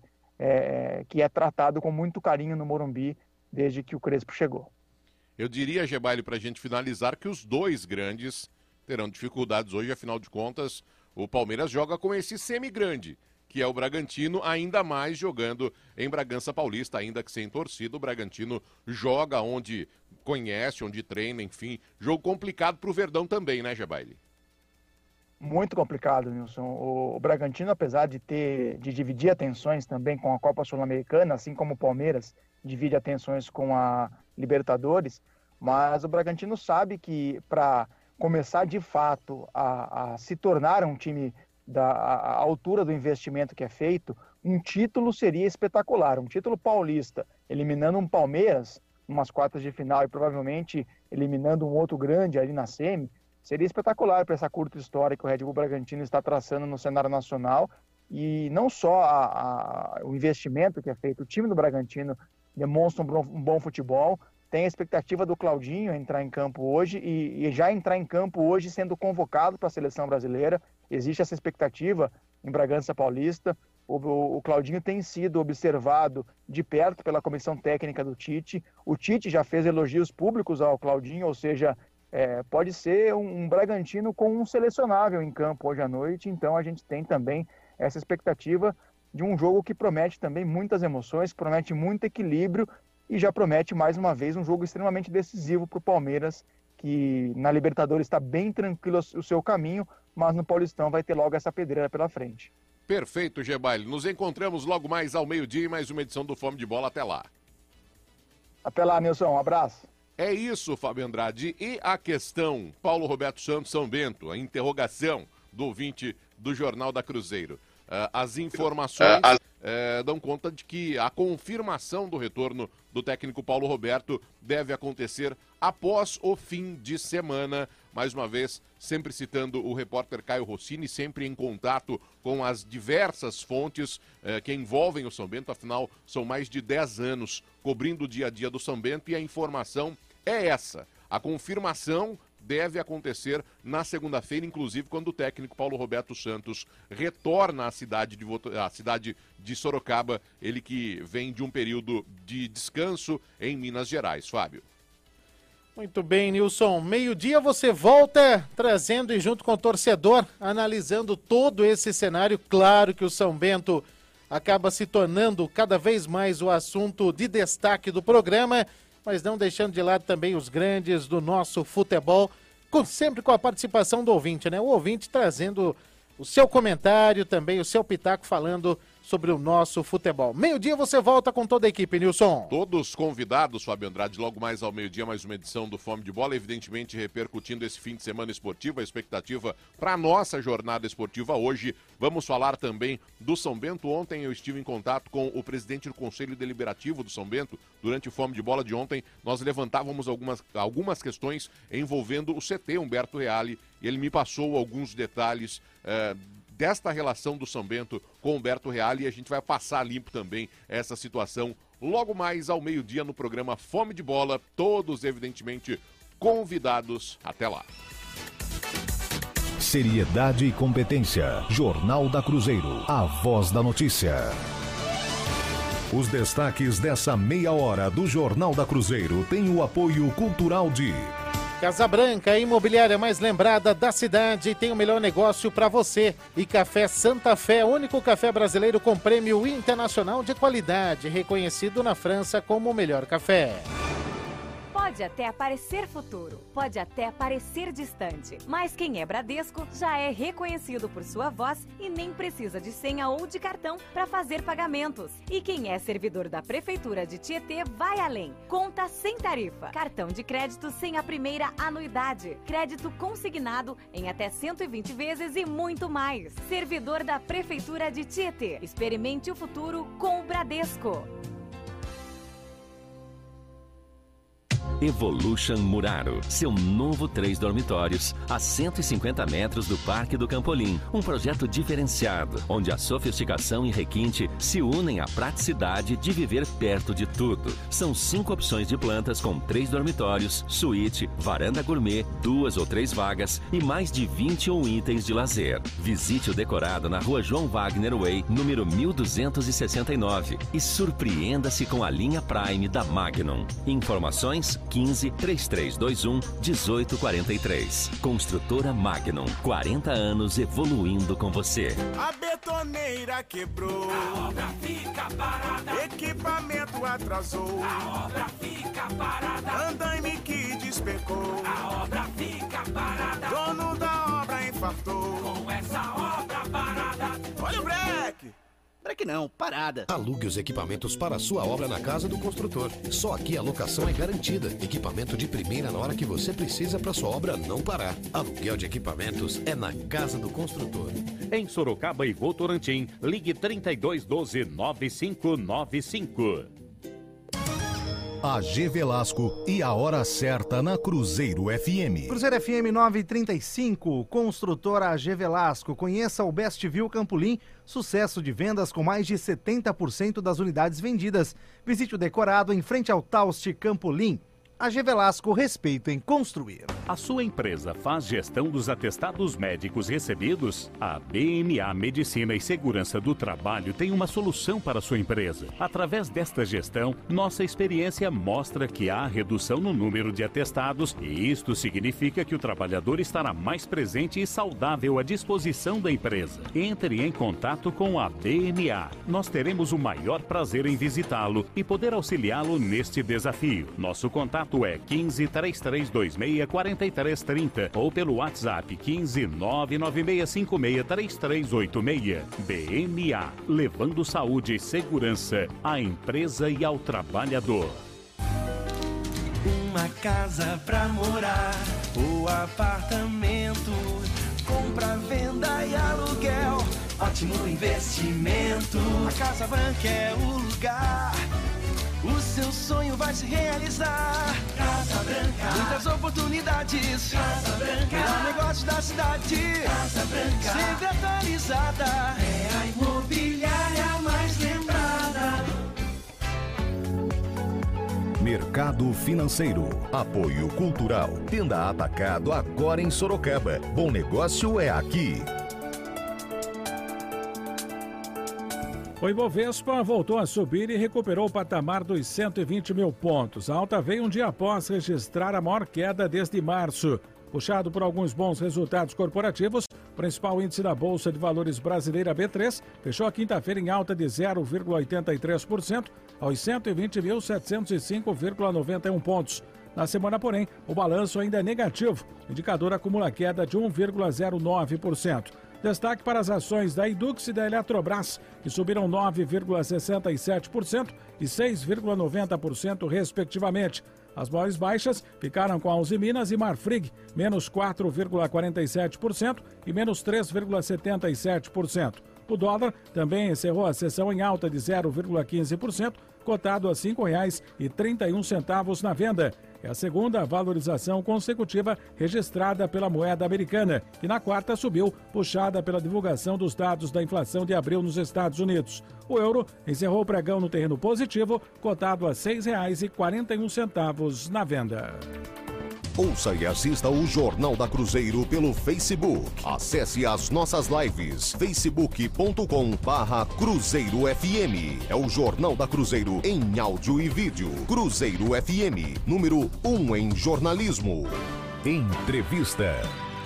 é, que é tratado com muito carinho no Morumbi desde que o Crespo chegou. Eu diria, Gebaile, para a gente finalizar, que os dois grandes terão dificuldades hoje. Afinal de contas, o Palmeiras joga com esse semi-grande, que é o Bragantino, ainda mais jogando em Bragança Paulista, ainda que sem torcida. O Bragantino joga onde conhece, onde treina, enfim. Jogo complicado para o Verdão também, né, Gebaile? Muito complicado, Nilson. O Bragantino, apesar de ter de dividir atenções também com a Copa Sul-Americana, assim como o Palmeiras divide atenções com a Libertadores, mas o Bragantino sabe que para começar de fato a, a se tornar um time da a altura do investimento que é feito, um título seria espetacular, um título paulista, eliminando um Palmeiras, umas quartas de final e provavelmente eliminando um outro grande ali na semi, seria espetacular para essa curta história que o Red Bull Bragantino está traçando no cenário nacional. E não só a, a, o investimento que é feito, o time do Bragantino demonstra um bom, um bom futebol, tem a expectativa do Claudinho entrar em campo hoje e, e já entrar em campo hoje sendo convocado para a seleção brasileira. Existe essa expectativa em Bragança Paulista. O, o, o Claudinho tem sido observado de perto pela comissão técnica do Tite. O Tite já fez elogios públicos ao Claudinho, ou seja, é, pode ser um, um Bragantino com um selecionável em campo hoje à noite. Então a gente tem também essa expectativa de um jogo que promete também muitas emoções, promete muito equilíbrio e já promete mais uma vez um jogo extremamente decisivo para o Palmeiras, que na Libertadores está bem tranquilo o seu caminho, mas no Paulistão vai ter logo essa pedreira pela frente. Perfeito, Gebaile. Nos encontramos logo mais ao meio-dia em mais uma edição do Fome de Bola. Até lá. Até lá, Nilson. Um abraço. É isso, Fábio Andrade. E a questão, Paulo Roberto Santos São Bento, a interrogação do ouvinte do Jornal da Cruzeiro. Uh, as informações uh, uh, dão conta de que a confirmação do retorno do técnico Paulo Roberto deve acontecer após o fim de semana. Mais uma vez, sempre citando o repórter Caio Rossini, sempre em contato com as diversas fontes uh, que envolvem o São Bento. Afinal, são mais de dez anos cobrindo o dia a dia do São Bento e a informação é essa. A confirmação deve acontecer na segunda-feira, inclusive quando o técnico Paulo Roberto Santos retorna à cidade de, Voto... à cidade de Sorocaba, ele que vem de um período de descanso em Minas Gerais. Fábio. Muito bem, Nilson. Meio-dia você volta trazendo e junto com o torcedor, analisando todo esse cenário. Claro que o São Bento acaba se tornando cada vez mais o assunto de destaque do programa, mas não deixando de lado também os grandes do nosso futebol, com, sempre com a participação do ouvinte, né? O ouvinte trazendo o seu comentário, também o seu pitaco falando sobre o nosso futebol. Meio-dia você volta com toda a equipe, Nilson. Todos convidados, Fábio Andrade, logo mais ao meio-dia, mais uma edição do Fome de Bola, evidentemente repercutindo esse fim de semana esportivo, a expectativa para a nossa jornada esportiva hoje. Vamos falar também do São Bento. Ontem eu estive em contato com o presidente do Conselho Deliberativo do São Bento. Durante o Fome de Bola de ontem, nós levantávamos algumas, algumas questões envolvendo o C T Humberto Reale, e ele me passou alguns detalhes eh, desta relação do São Bento com Humberto Reale, e a gente vai passar limpo também essa situação logo mais ao meio-dia no programa Fome de Bola, todos evidentemente convidados. Até lá. Seriedade e competência. Jornal da Cruzeiro, a voz da notícia. Os destaques dessa meia hora do Jornal da Cruzeiro têm o apoio cultural de Casa Branca, a imobiliária mais lembrada da cidade, tem o melhor negócio para você. E Café Santa Fé, único café brasileiro com prêmio internacional de qualidade, reconhecido na França como o melhor café. Pode até parecer futuro, pode até parecer distante, mas quem é Bradesco já é reconhecido por sua voz e nem precisa de senha ou de cartão para fazer pagamentos. E quem é servidor da Prefeitura de Tietê vai além. Conta sem tarifa, cartão de crédito sem a primeira anuidade, crédito consignado em até cento e vinte vezes e muito mais. Servidor da Prefeitura de Tietê. Experimente o futuro com o Bradesco. Evolution Muraro, seu novo três dormitórios a cento e cinquenta metros do Parque do Campolim. Um projeto diferenciado, onde a sofisticação e requinte se unem à praticidade de viver perto de tudo. São cinco opções de plantas com três dormitórios, suíte, varanda gourmet, duas ou três vagas e mais de vinte e um itens de lazer. Visite o decorado na rua João Wagner Way, número mil duzentos e sessenta e nove e surpreenda-se com a linha Prime da Magnum. Informações quinze, três três dois um, dezoito quarenta e três. Construtora Magnum, quarenta anos evoluindo com você. A betoneira quebrou, a obra fica parada. Equipamento atrasou, a obra fica parada. Andaime que despecou, a obra fica parada. Dono da obra infartou, com essa obra parada. Olha o breque! Pra que não? Parada. Alugue os equipamentos para a sua obra na casa do construtor. Só aqui a locação é garantida. Equipamento de primeira na hora que você precisa para sua obra não parar. Aluguel de equipamentos é na casa do construtor. Em Sorocaba e Votorantim, ligue trinta e dois doze, nove cinco nove cinco. A G Velasco e a hora certa na Cruzeiro F M. Cruzeiro F M nove e trinta e cinco, construtora A G Velasco. Conheça o Best View Campolim, sucesso de vendas com mais de setenta por cento das unidades vendidas. Visite o decorado em frente ao Taust Campolim. A G Velasco, respeito em construir. A sua empresa faz gestão dos atestados médicos recebidos? A B M A Medicina e Segurança do Trabalho tem uma solução para a sua empresa. Através desta gestão, nossa experiência mostra que há redução no número de atestados e isto significa que o trabalhador estará mais presente e saudável à disposição da empresa. Entre em contato com a B M A. Nós teremos o maior prazer em visitá-lo e poder auxiliá-lo neste desafio. Nosso contato é quinze, três três dois seis, quatro três três zero ou pelo WhatsApp quinze, nove nove seis cinco seis, três três oito seis. B M A, levando saúde e segurança à empresa e ao trabalhador. Uma casa pra morar, o apartamento, compra, venda e aluguel, ótimo investimento. A Casa Branca é o lugar. O seu sonho vai se realizar. Casa Branca. Muitas oportunidades. Casa Branca. Melhor negócio da cidade. Casa Branca. Sempre atualizada. É a imobiliária mais lembrada. Mercado Financeiro. Apoio Cultural. Tenda Atacado agora em Sorocaba. Bom negócio é aqui. O Ibovespa voltou a subir e recuperou o patamar dos cento e vinte mil pontos. A alta veio um dia após registrar a maior queda desde março. Puxado por alguns bons resultados corporativos, o principal índice da Bolsa de Valores brasileira B três fechou a quinta-feira em alta de zero vírgula oitenta e três por cento aos cento e vinte mil setecentos e cinco vírgula noventa e um pontos. Na semana, porém, o balanço ainda é negativo. O indicador acumula queda de um vírgula zero nove por cento. Destaque para as ações da Edux e da Eletrobras, que subiram nove vírgula sessenta e sete por cento e seis vírgula noventa por cento, respectivamente. As maiores baixas ficaram com a Uzi Minas e Marfrig, menos quatro vírgula quarenta e sete por cento e menos três vírgula setenta e sete por cento. O dólar também encerrou a sessão em alta de zero vírgula quinze por cento, cotado a cinco reais e trinta e um centavos na venda. É a segunda valorização consecutiva registrada pela moeda americana, que na quarta subiu, puxada pela divulgação dos dados da inflação de abril nos Estados Unidos. O euro encerrou o pregão no terreno positivo, cotado a seis reais e quarenta e um centavos na venda. Ouça e assista o Jornal da Cruzeiro pelo Facebook. Acesse as nossas lives, facebook ponto com barra Cruzeiro F M. É o Jornal da Cruzeiro em áudio e vídeo. Cruzeiro F M, número um em jornalismo. Entrevista.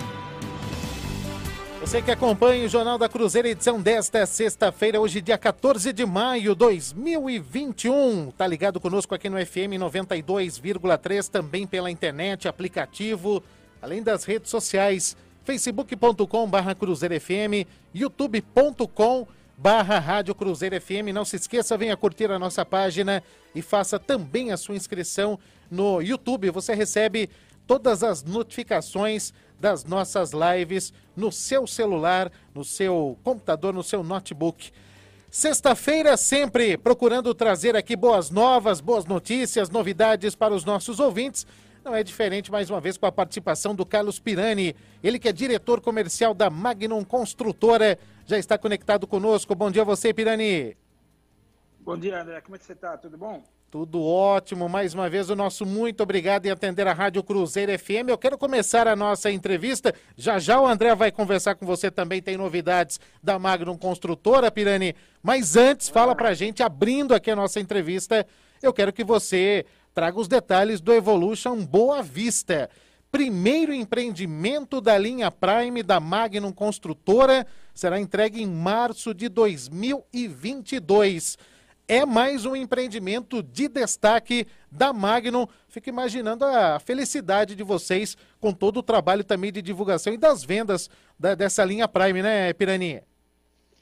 Você que acompanha o Jornal da Cruzeiro, edição desta sexta-feira, hoje dia quatorze de maio de dois mil e vinte e um. Tá ligado conosco aqui no F M noventa e dois vírgula três, também pela internet, aplicativo, além das redes sociais, facebook ponto com barra Cruzeiro F M, youtube ponto com barra Rádio Cruzeiro F M. Não se esqueça, venha curtir a nossa página e faça também a sua inscrição no YouTube. Você recebe todas as notificações das nossas lives no seu celular, no seu computador, no seu notebook. Sexta-feira, sempre procurando trazer aqui boas novas, boas notícias, novidades para os nossos ouvintes. Não é diferente, mais uma vez, com a participação do Carlos Pirani. Ele que é diretor comercial da Magnum Construtora, já está conectado conosco. Bom dia a você, Pirani. Bom dia, André. Como é que você está? Tudo bom? Tudo ótimo. Mais uma vez, o nosso muito obrigado em atender a Rádio Cruzeiro F M. Eu quero começar a nossa entrevista. Já já o André vai conversar com você também. Tem novidades da Magnum Construtora, Pirani. Mas antes, fala pra gente, abrindo aqui a nossa entrevista, eu quero que você traga os detalhes do Evolution Boa Vista. Primeiro empreendimento da linha Prime da Magnum Construtora. Será entregue em março de dois mil e vinte e dois. É mais um empreendimento de destaque da Magnum. Fico imaginando a felicidade de vocês com todo o trabalho também de divulgação e das vendas da, dessa linha Prime, né, Pirani?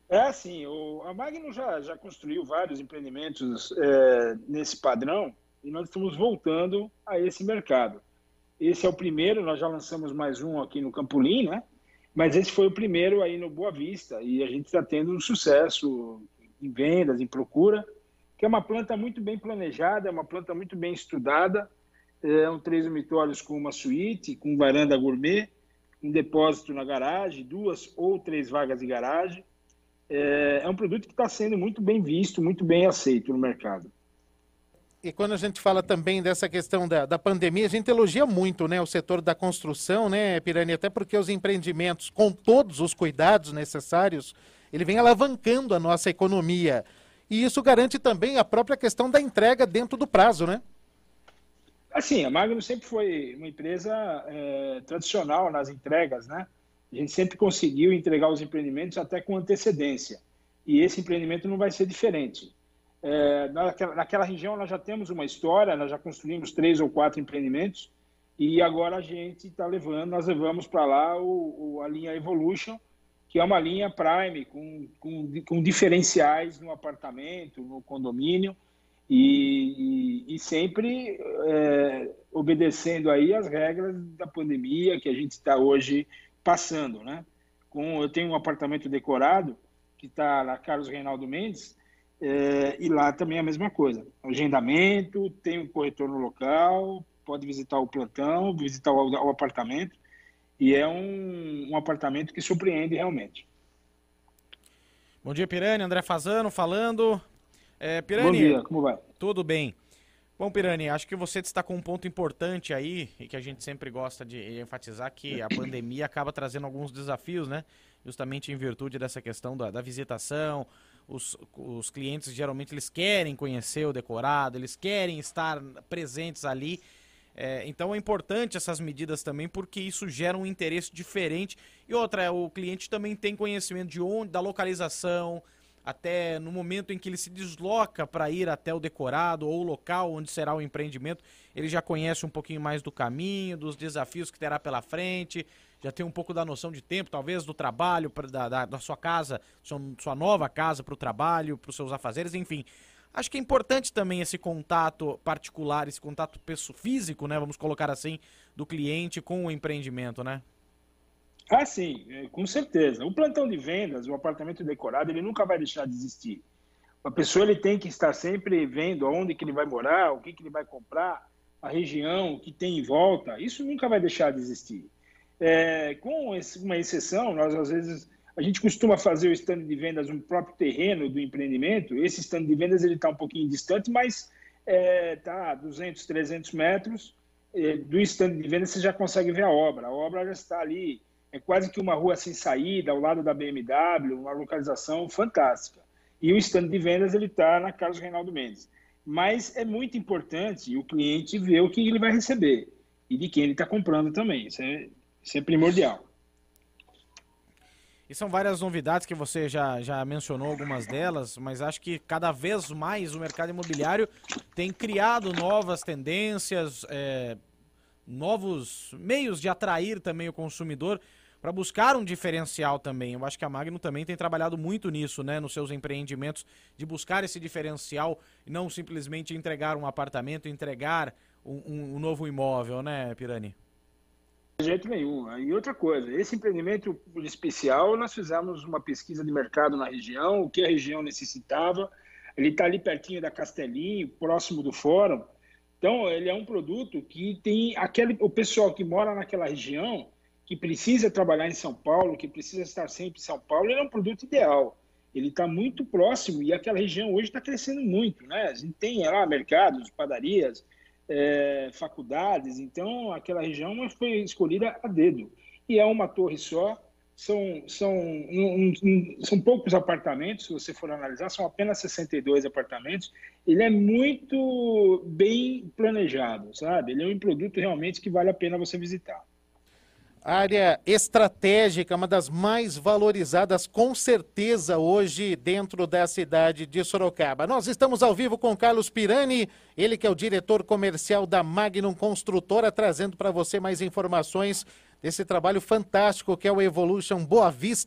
É assim, o, a Magnum já, já construiu vários empreendimentos é, nesse padrão e nós estamos voltando a esse mercado. Esse é o primeiro, nós já lançamos mais um aqui no Campolim, né? Mas esse foi o primeiro aí no Boa Vista e a gente está tendo um sucesso em vendas, em procura, que é uma planta muito bem planejada, é uma planta muito bem estudada, é um três dormitórios com uma suíte, com varanda gourmet, um depósito na garagem, duas ou três vagas de garagem. É, é um produto que está sendo muito bem visto, muito bem aceito no mercado. E quando a gente fala também dessa questão da, da pandemia, a gente elogia muito, né, o setor da construção, né, Pirani? Até porque os empreendimentos, com todos os cuidados necessários, ele vem alavancando a nossa economia. E isso garante também a própria questão da entrega dentro do prazo, né? Assim, a Magnum sempre foi uma empresa é, tradicional nas entregas, né? A gente sempre conseguiu entregar os empreendimentos até com antecedência. E esse empreendimento não vai ser diferente. É, naquela, naquela região nós já temos uma história, nós já construímos três ou quatro empreendimentos e agora a gente está levando, nós levamos para lá o, o, a linha Evolution, que é uma linha Prime com, com, com diferenciais no apartamento, no condomínio e, e, e sempre é, obedecendo aí as regras da pandemia que a gente está hoje passando, né? Com, eu tenho um apartamento decorado que está na Carlos Reinaldo Mendes, É, e lá também é a mesma coisa. Agendamento, tem um corretor no local, pode visitar o plantão, visitar o, o apartamento, e é um, um apartamento que surpreende realmente. Bom dia, Pirani. André Fazano falando. É, Pirani, bom dia, como vai? Tudo bem. Bom, Pirani, acho que você destacou um ponto importante aí, e que a gente sempre gosta de enfatizar, que a pandemia acaba trazendo alguns desafios, né? Justamente em virtude dessa questão da, da visitação. Os, os clientes geralmente eles querem conhecer o decorado, eles querem estar presentes ali. É, então é importante essas medidas também, porque isso gera um interesse diferente. E outra, o cliente também tem conhecimento de onde, da localização, até no momento em que ele se desloca para ir até o decorado ou o local onde será o empreendimento, ele já conhece um pouquinho mais do caminho, dos desafios que terá pela frente, já tem um pouco da noção de tempo, talvez, do trabalho, pra, da, da, da sua casa, sua, sua nova casa para o trabalho, para os seus afazeres, enfim. Acho que é importante também esse contato particular, esse contato físico, né, vamos colocar assim, do cliente com o empreendimento, né? Ah, sim, com certeza. O plantão de vendas, o apartamento decorado, ele nunca vai deixar de existir. A pessoa ele tem que estar sempre vendo aonde que ele vai morar, o que, que ele vai comprar, a região, o que tem em volta. Isso nunca vai deixar de existir. É, com uma exceção, nós às vezes a gente costuma fazer o stand de vendas no próprio terreno do empreendimento. Esse stand de vendas ele está um pouquinho distante, mas está a duzentos, trezentos metros é, do stand de vendas. Você já consegue ver a obra. A obra já está ali. É quase que uma rua sem saída, ao lado da B M W, uma localização fantástica. E o stand de vendas ele está na Carlos Reinaldo Mendes. Mas é muito importante o cliente ver o que ele vai receber e de quem ele está comprando também. Isso é, isso é primordial. E são várias novidades que você já, já mencionou algumas delas, mas acho que cada vez mais o mercado imobiliário tem criado novas tendências, é, novos meios de atrair também o consumidor para buscar um diferencial também. Eu acho que a Magnum também tem trabalhado muito nisso, né, nos seus empreendimentos, de buscar esse diferencial e não simplesmente entregar um apartamento, entregar um, um, um novo imóvel, né, Pirani? De jeito nenhum. E outra coisa, esse empreendimento especial, nós fizemos uma pesquisa de mercado na região, o que a região necessitava. Ele está ali pertinho da Castelinho, próximo do Fórum. Então, ele é um produto que tem aquele, o pessoal que mora naquela região, que precisa trabalhar em São Paulo, que precisa estar sempre em São Paulo, ele é um produto ideal. Ele está muito próximo e aquela região hoje está crescendo muito, né? A gente tem lá mercados, padarias, é, faculdades, então aquela região foi escolhida a dedo. E é uma torre só, são, são, um, um, são poucos apartamentos, se você for analisar, são apenas sessenta e dois apartamentos. Ele é muito bem planejado, sabe? Ele é um produto realmente que vale a pena você visitar. Área estratégica, uma das mais valorizadas com certeza hoje dentro da cidade de Sorocaba. Nós estamos ao vivo com Carlos Pirani, ele que é o diretor comercial da Magnum Construtora, trazendo para você mais informações desse trabalho fantástico que é o Evolution Boa Vista,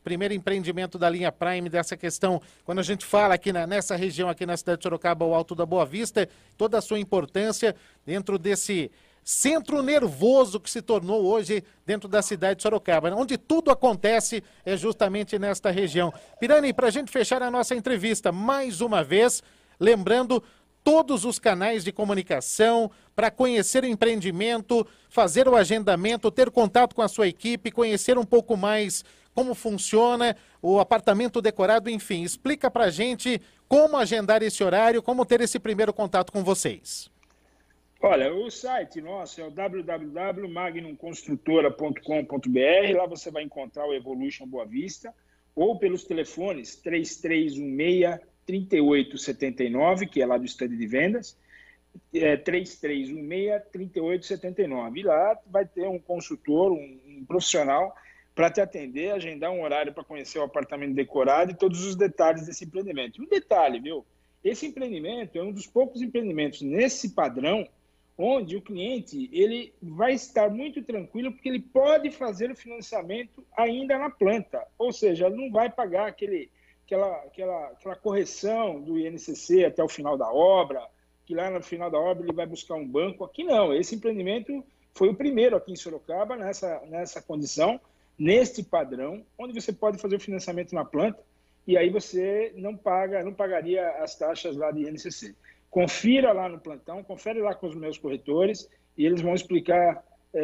primeiro empreendimento da linha Prime, dessa questão, quando a gente fala aqui na, nessa região, aqui na cidade de Sorocaba, o Alto da Boa Vista, toda a sua importância dentro desse centro nervoso que se tornou hoje dentro da cidade de Sorocaba, onde tudo acontece é justamente nesta região. Pirani, para a gente fechar a nossa entrevista, mais uma vez, lembrando todos os canais de comunicação para conhecer o empreendimento, fazer o agendamento, ter contato com a sua equipe, conhecer um pouco mais como funciona o apartamento decorado, enfim. Explica para a gente como agendar esse horário, como ter esse primeiro contato com vocês. Olha, o site nosso é o w w w ponto magnum construtora ponto com ponto b r. Lá você vai encontrar o Evolution Boa Vista, ou pelos telefones três três um seis, três oito sete nove, que é lá do estande de vendas, é três três um seis, três oito sete nove. E lá vai ter um consultor, um, um profissional, para te atender, agendar um horário para conhecer o apartamento decorado e todos os detalhes desse empreendimento. Um detalhe, viu? Esse empreendimento é um dos poucos empreendimentos nesse padrão onde o cliente ele vai estar muito tranquilo porque ele pode fazer o financiamento ainda na planta, ou seja, ele não vai pagar aquele, aquela, aquela, aquela correção do I N C C até o final da obra, que lá no final da obra ele vai buscar um banco. Aqui não, esse empreendimento foi o primeiro aqui em Sorocaba nessa, nessa condição, neste padrão, onde você pode fazer o financiamento na planta e aí você não paga, não pagaria as taxas lá de I N C C. Confira lá no plantão, confere lá com os meus corretores e eles vão explicar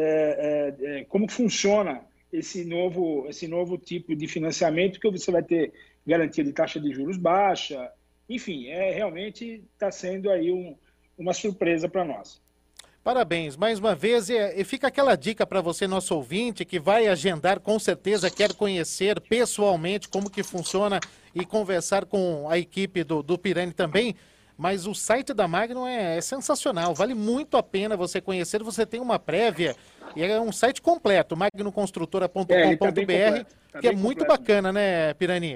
é, é, é, como funciona esse novo, esse novo tipo de financiamento, que você vai ter garantia de taxa de juros baixa. Enfim, é, realmente está sendo aí um, uma surpresa para nós. Parabéns, mais uma vez, e, e fica aquela dica para você, nosso ouvinte, que vai agendar, com certeza quer conhecer pessoalmente como que funciona e conversar com a equipe do, do Pirani também. Mas o site da Magnum é, é sensacional, vale muito a pena você conhecer, você tem uma prévia, e é um site completo, magnum construtora ponto com ponto b r, é, tá que é muito completo. Bacana, né, Pirani?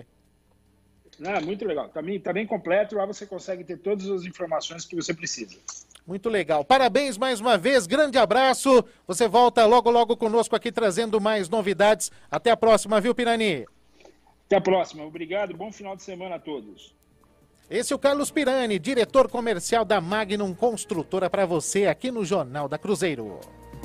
Ah, muito legal, tá bem, tá bem completo, lá você consegue ter todas as informações que você precisa. Muito legal, parabéns mais uma vez, grande abraço, você volta logo, logo conosco aqui trazendo mais novidades, até a próxima, viu, Pirani? Até a próxima, obrigado, bom final de semana a todos. Esse é o Carlos Pirani, diretor comercial da Magnum Construtora, para você aqui no Jornal da Cruzeiro.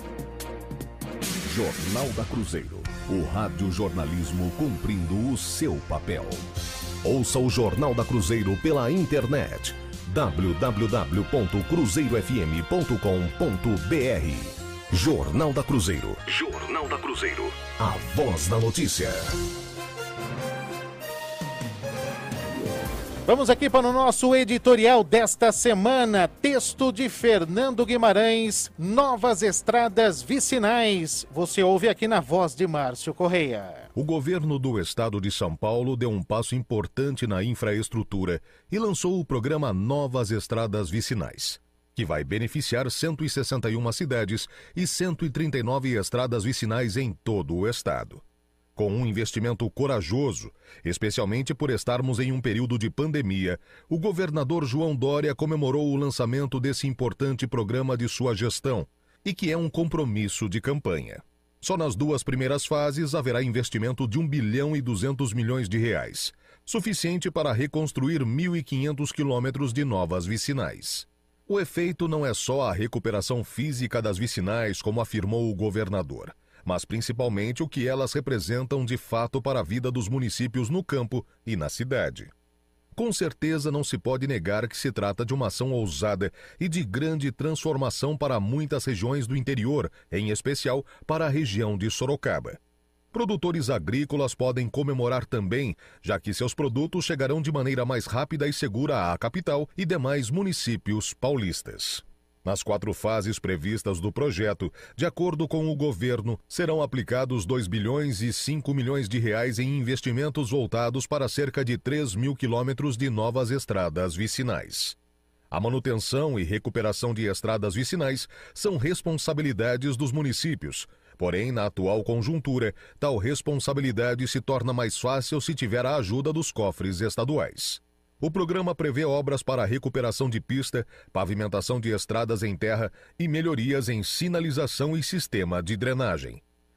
Jornal da Cruzeiro, o radiojornalismo cumprindo o seu papel. Ouça o Jornal da Cruzeiro pela internet, w w w ponto cruzeiro f m ponto com ponto b r. Jornal da Cruzeiro. Jornal da Cruzeiro. A voz da notícia. Vamos aqui para o nosso editorial desta semana. Texto de Fernando Guimarães, Novas Estradas Vicinais. Você ouve aqui na voz de Márcio Correia. O governo do estado de São Paulo deu um passo importante na infraestrutura e lançou o programa Novas Estradas Vicinais, que vai beneficiar cento e sessenta e uma cidades e cento e trinta e nove estradas vicinais em todo o estado. Com um investimento corajoso, especialmente por estarmos em um período de pandemia, o governador João Dória comemorou o lançamento desse importante programa de sua gestão, e que é um compromisso de campanha. Só nas duas primeiras fases haverá investimento de um bilhão e duzentos milhões de reais, suficiente para reconstruir mil e quinhentos quilômetros de novas vicinais. O efeito não é só a recuperação física das vicinais, como afirmou o governador, mas principalmente o que elas representam de fato para a vida dos municípios no campo e na cidade. Com certeza não se pode negar que se trata de uma ação ousada e de grande transformação para muitas regiões do interior, em especial para a região de Sorocaba. Produtores agrícolas podem comemorar também, já que seus produtos chegarão de maneira mais rápida e segura à capital e demais municípios paulistas. Nas quatro fases previstas do projeto, de acordo com o governo, serão aplicados dois bilhões e cinco milhões de reais em investimentos voltados para cerca de três mil quilômetros de novas estradas vicinais. A manutenção e recuperação de estradas vicinais são responsabilidades dos municípios. Porém, na atual conjuntura, tal responsabilidade se torna mais fácil se tiver a ajuda dos cofres estaduais. O programa prevê obras para recuperação de pista, pavimentação de estradas em terra e melhorias em sinalização e sistema de drenagem.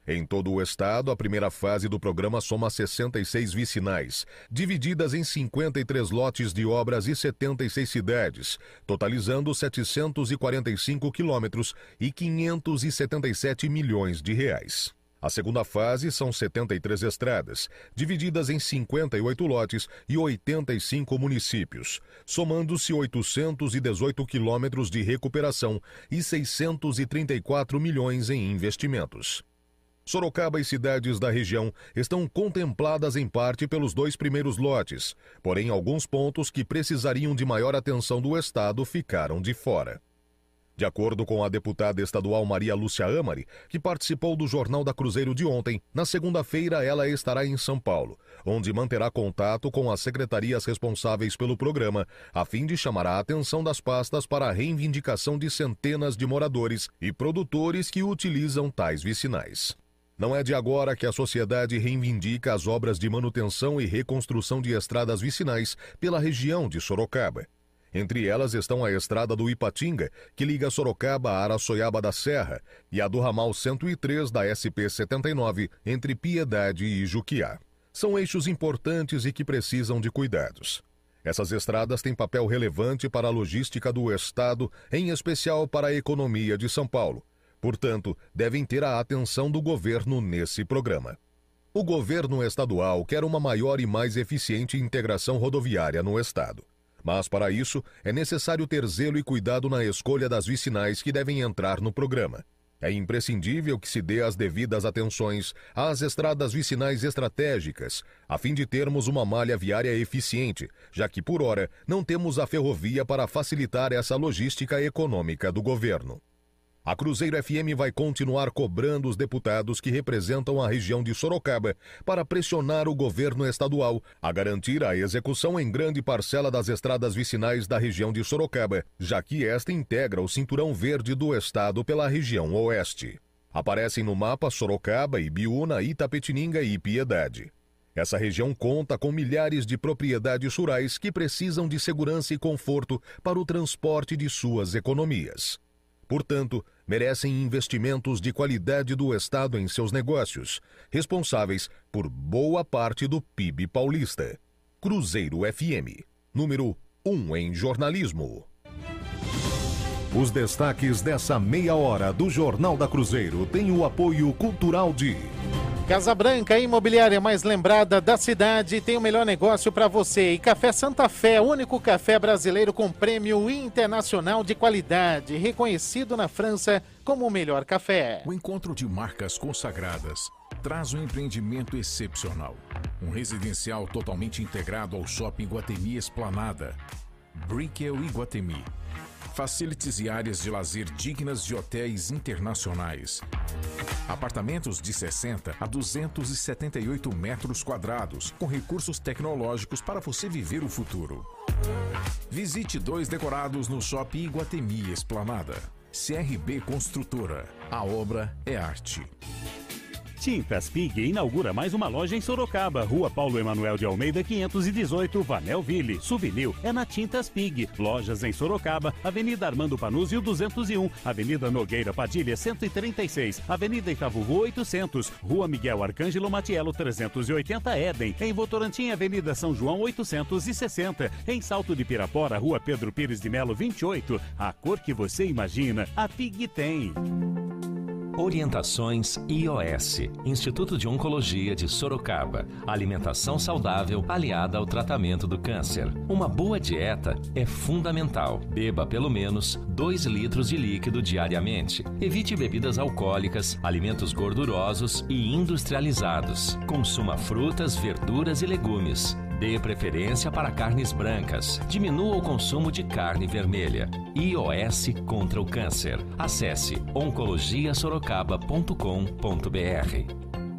Em todo o estado, a primeira fase do programa soma sessenta e seis vicinais, divididas em cinquenta e três lotes de obras e setenta e seis cidades, totalizando setecentos e quarenta e cinco quilômetros e quinhentos e setenta e sete milhões de reais. A segunda fase são setenta e três estradas, divididas em cinquenta e oito lotes e oitenta e cinco municípios, somando-se oitocentos e dezoito quilômetros de recuperação e seiscentos e trinta e quatro milhões em investimentos. Sorocaba e cidades da região estão contempladas em parte pelos dois primeiros lotes, porém alguns pontos que precisariam de maior atenção do Estado ficaram de fora. De acordo com a deputada estadual Maria Lúcia Amari, que participou do Jornal da Cruzeiro de ontem, na segunda-feira ela estará em São Paulo, onde manterá contato com as secretarias responsáveis pelo programa, a fim de chamar a atenção das pastas para a reivindicação de centenas de moradores e produtores que utilizam tais vicinais. Não é de agora que a sociedade reivindica as obras de manutenção e reconstrução de estradas vicinais pela região de Sorocaba. Entre elas estão a estrada do Ipatinga, que liga Sorocaba a Araçoiaba da Serra, e a do ramal cento e três da S P setenta e nove, entre Piedade e Juquiá. São eixos importantes e que precisam de cuidados. Essas estradas têm papel relevante para a logística do Estado, em especial para a economia de São Paulo. Portanto, devem ter a atenção do governo nesse programa. O governo estadual quer uma maior e mais eficiente integração rodoviária no estado. Mas, para isso, é necessário ter zelo e cuidado na escolha das vicinais que devem entrar no programa. É imprescindível que se dê as devidas atenções às estradas vicinais estratégicas, a fim de termos uma malha viária eficiente, já que, por hora, não temos a ferrovia para facilitar essa logística econômica do governo. A Cruzeiro F M vai continuar cobrando os deputados que representam a região de Sorocaba para pressionar o governo estadual a garantir a execução em grande parcela das estradas vicinais da região de Sorocaba, já que esta integra o cinturão verde do estado pela região oeste. Aparecem no mapa Sorocaba, Ibiúna, Itapetininga e Piedade. Essa região conta com milhares de propriedades rurais que precisam de segurança e conforto para o transporte de suas economias. Portanto, merecem investimentos de qualidade do Estado em seus negócios, responsáveis por boa parte do P I B paulista. Cruzeiro F M, número um em jornalismo. Os destaques dessa meia hora do Jornal da Cruzeiro têm o apoio cultural de... Casa Branca, a imobiliária mais lembrada da cidade, tem o melhor negócio para você. E Café Santa Fé, único café brasileiro com prêmio internacional de qualidade, reconhecido na França como o melhor café. O encontro de marcas consagradas traz um empreendimento excepcional. Um residencial totalmente integrado ao Shopping Iguatemi Esplanada. Brickell Iguatemi. Facilities e áreas de lazer dignas de hotéis internacionais. Apartamentos de sessenta a duzentos e setenta e oito metros quadrados, com recursos tecnológicos para você viver o futuro. Visite dois decorados no Shopping Iguatemi Esplanada. C R B Construtora. A obra é arte. Tintas Pig inaugura mais uma loja em Sorocaba, Rua Paulo Emanuel de Almeida, quinhentos e dezoito, Vanelville. Souvenir é na Tintas Pig. Lojas em Sorocaba, Avenida Armando Panuzzi, duzentos e um, Avenida Nogueira Padilha, cento e trinta e seis, Avenida Itavuvu, oitocentos, Rua Miguel Arcângelo Matiello, trezentos e oitenta, Éden. Em Votorantim, Avenida São João, oitocentos e sessenta. Em Salto de Pirapora, Rua Pedro Pires de Melo, vinte e oito. A cor que você imagina, a Pig tem. Orientações I O S, Instituto de Oncologia de Sorocaba. Alimentação saudável aliada ao tratamento do câncer. Uma boa dieta é fundamental. Beba pelo menos dois litros de líquido diariamente. Evite bebidas alcoólicas, alimentos gordurosos e industrializados. Consuma frutas, verduras e legumes. Dê preferência para carnes brancas. Diminua o consumo de carne vermelha. I O S contra o câncer. Acesse oncologia sorocaba ponto com ponto b r.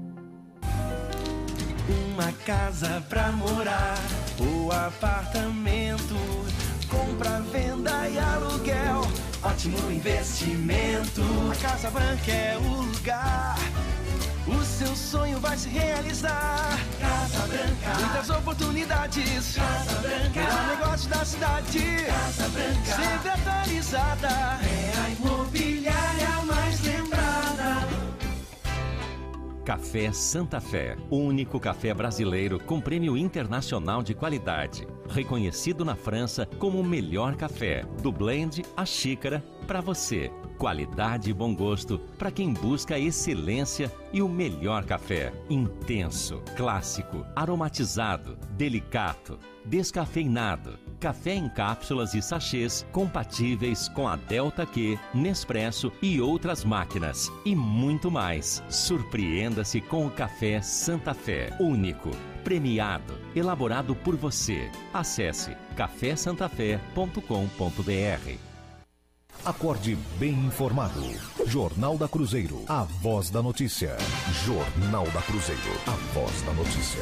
Uma casa pra morar ou apartamento. Compra, venda e aluguel. Ótimo investimento. A Casa Branca é o lugar. O seu sonho vai se realizar. Casa Branca. Muitas oportunidades. Casa Branca. Melhor negócio da cidade. Casa Branca. Sempre atualizada. É a imobiliária mais lembrada. Café Santa Fé, o único café brasileiro com prêmio internacional de qualidade. Reconhecido na França como o melhor café, do blend à xícara, para você. Qualidade e bom gosto para quem busca excelência e o melhor café. Intenso, clássico, aromatizado, delicato, descafeinado. Café em cápsulas e sachês compatíveis com a Delta Q, Nespresso e outras máquinas. E muito mais. Surpreenda-se com o Café Santa Fé. Único, premiado, elaborado por você. Acesse café santa fé ponto com ponto br. Acorde bem informado. Jornal da Cruzeiro, a voz da notícia. Jornal da Cruzeiro, a voz da notícia.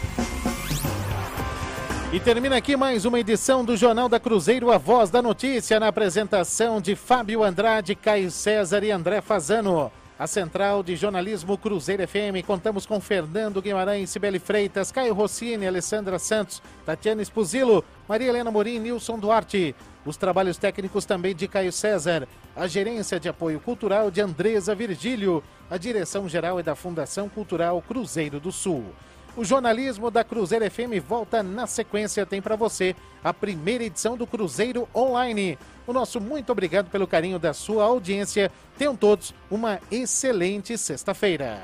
E termina aqui mais uma edição do Jornal da Cruzeiro, a voz da notícia, na apresentação de Fábio Andrade, Caio César e André Fazano. A central de jornalismo Cruzeiro F M, contamos com Fernando Guimarães, Cibele Freitas, Caio Rossini, Alessandra Santos, Tatiana Espuzilo, Maria Helena Morim, Nilson Duarte. Os trabalhos técnicos também de Caio César, a gerência de apoio cultural de Andresa Virgílio, a direção geral é da Fundação Cultural Cruzeiro do Sul. O jornalismo da Cruzeiro F M volta na sequência, tem para você a primeira edição do Cruzeiro Online. O nosso muito obrigado pelo carinho da sua audiência. Tenham todos uma excelente sexta-feira.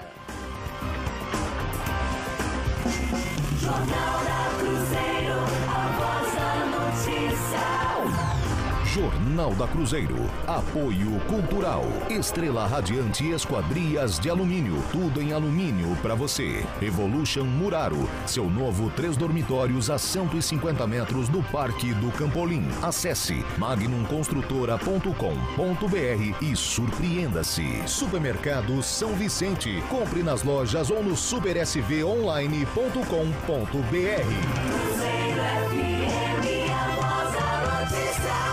Jornal da Cruzeiro, a voz da notícia. Jornal da Cruzeiro. Apoio Cultural. Estrela Radiante Esquadrias de Alumínio. Tudo em alumínio para você. Evolution Muraro. Seu novo três dormitórios a cento e cinquenta metros do Parque do Campolim. Acesse magnum construtora ponto com ponto br e surpreenda-se. Supermercado São Vicente. Compre nas lojas ou no super s v online ponto com ponto br.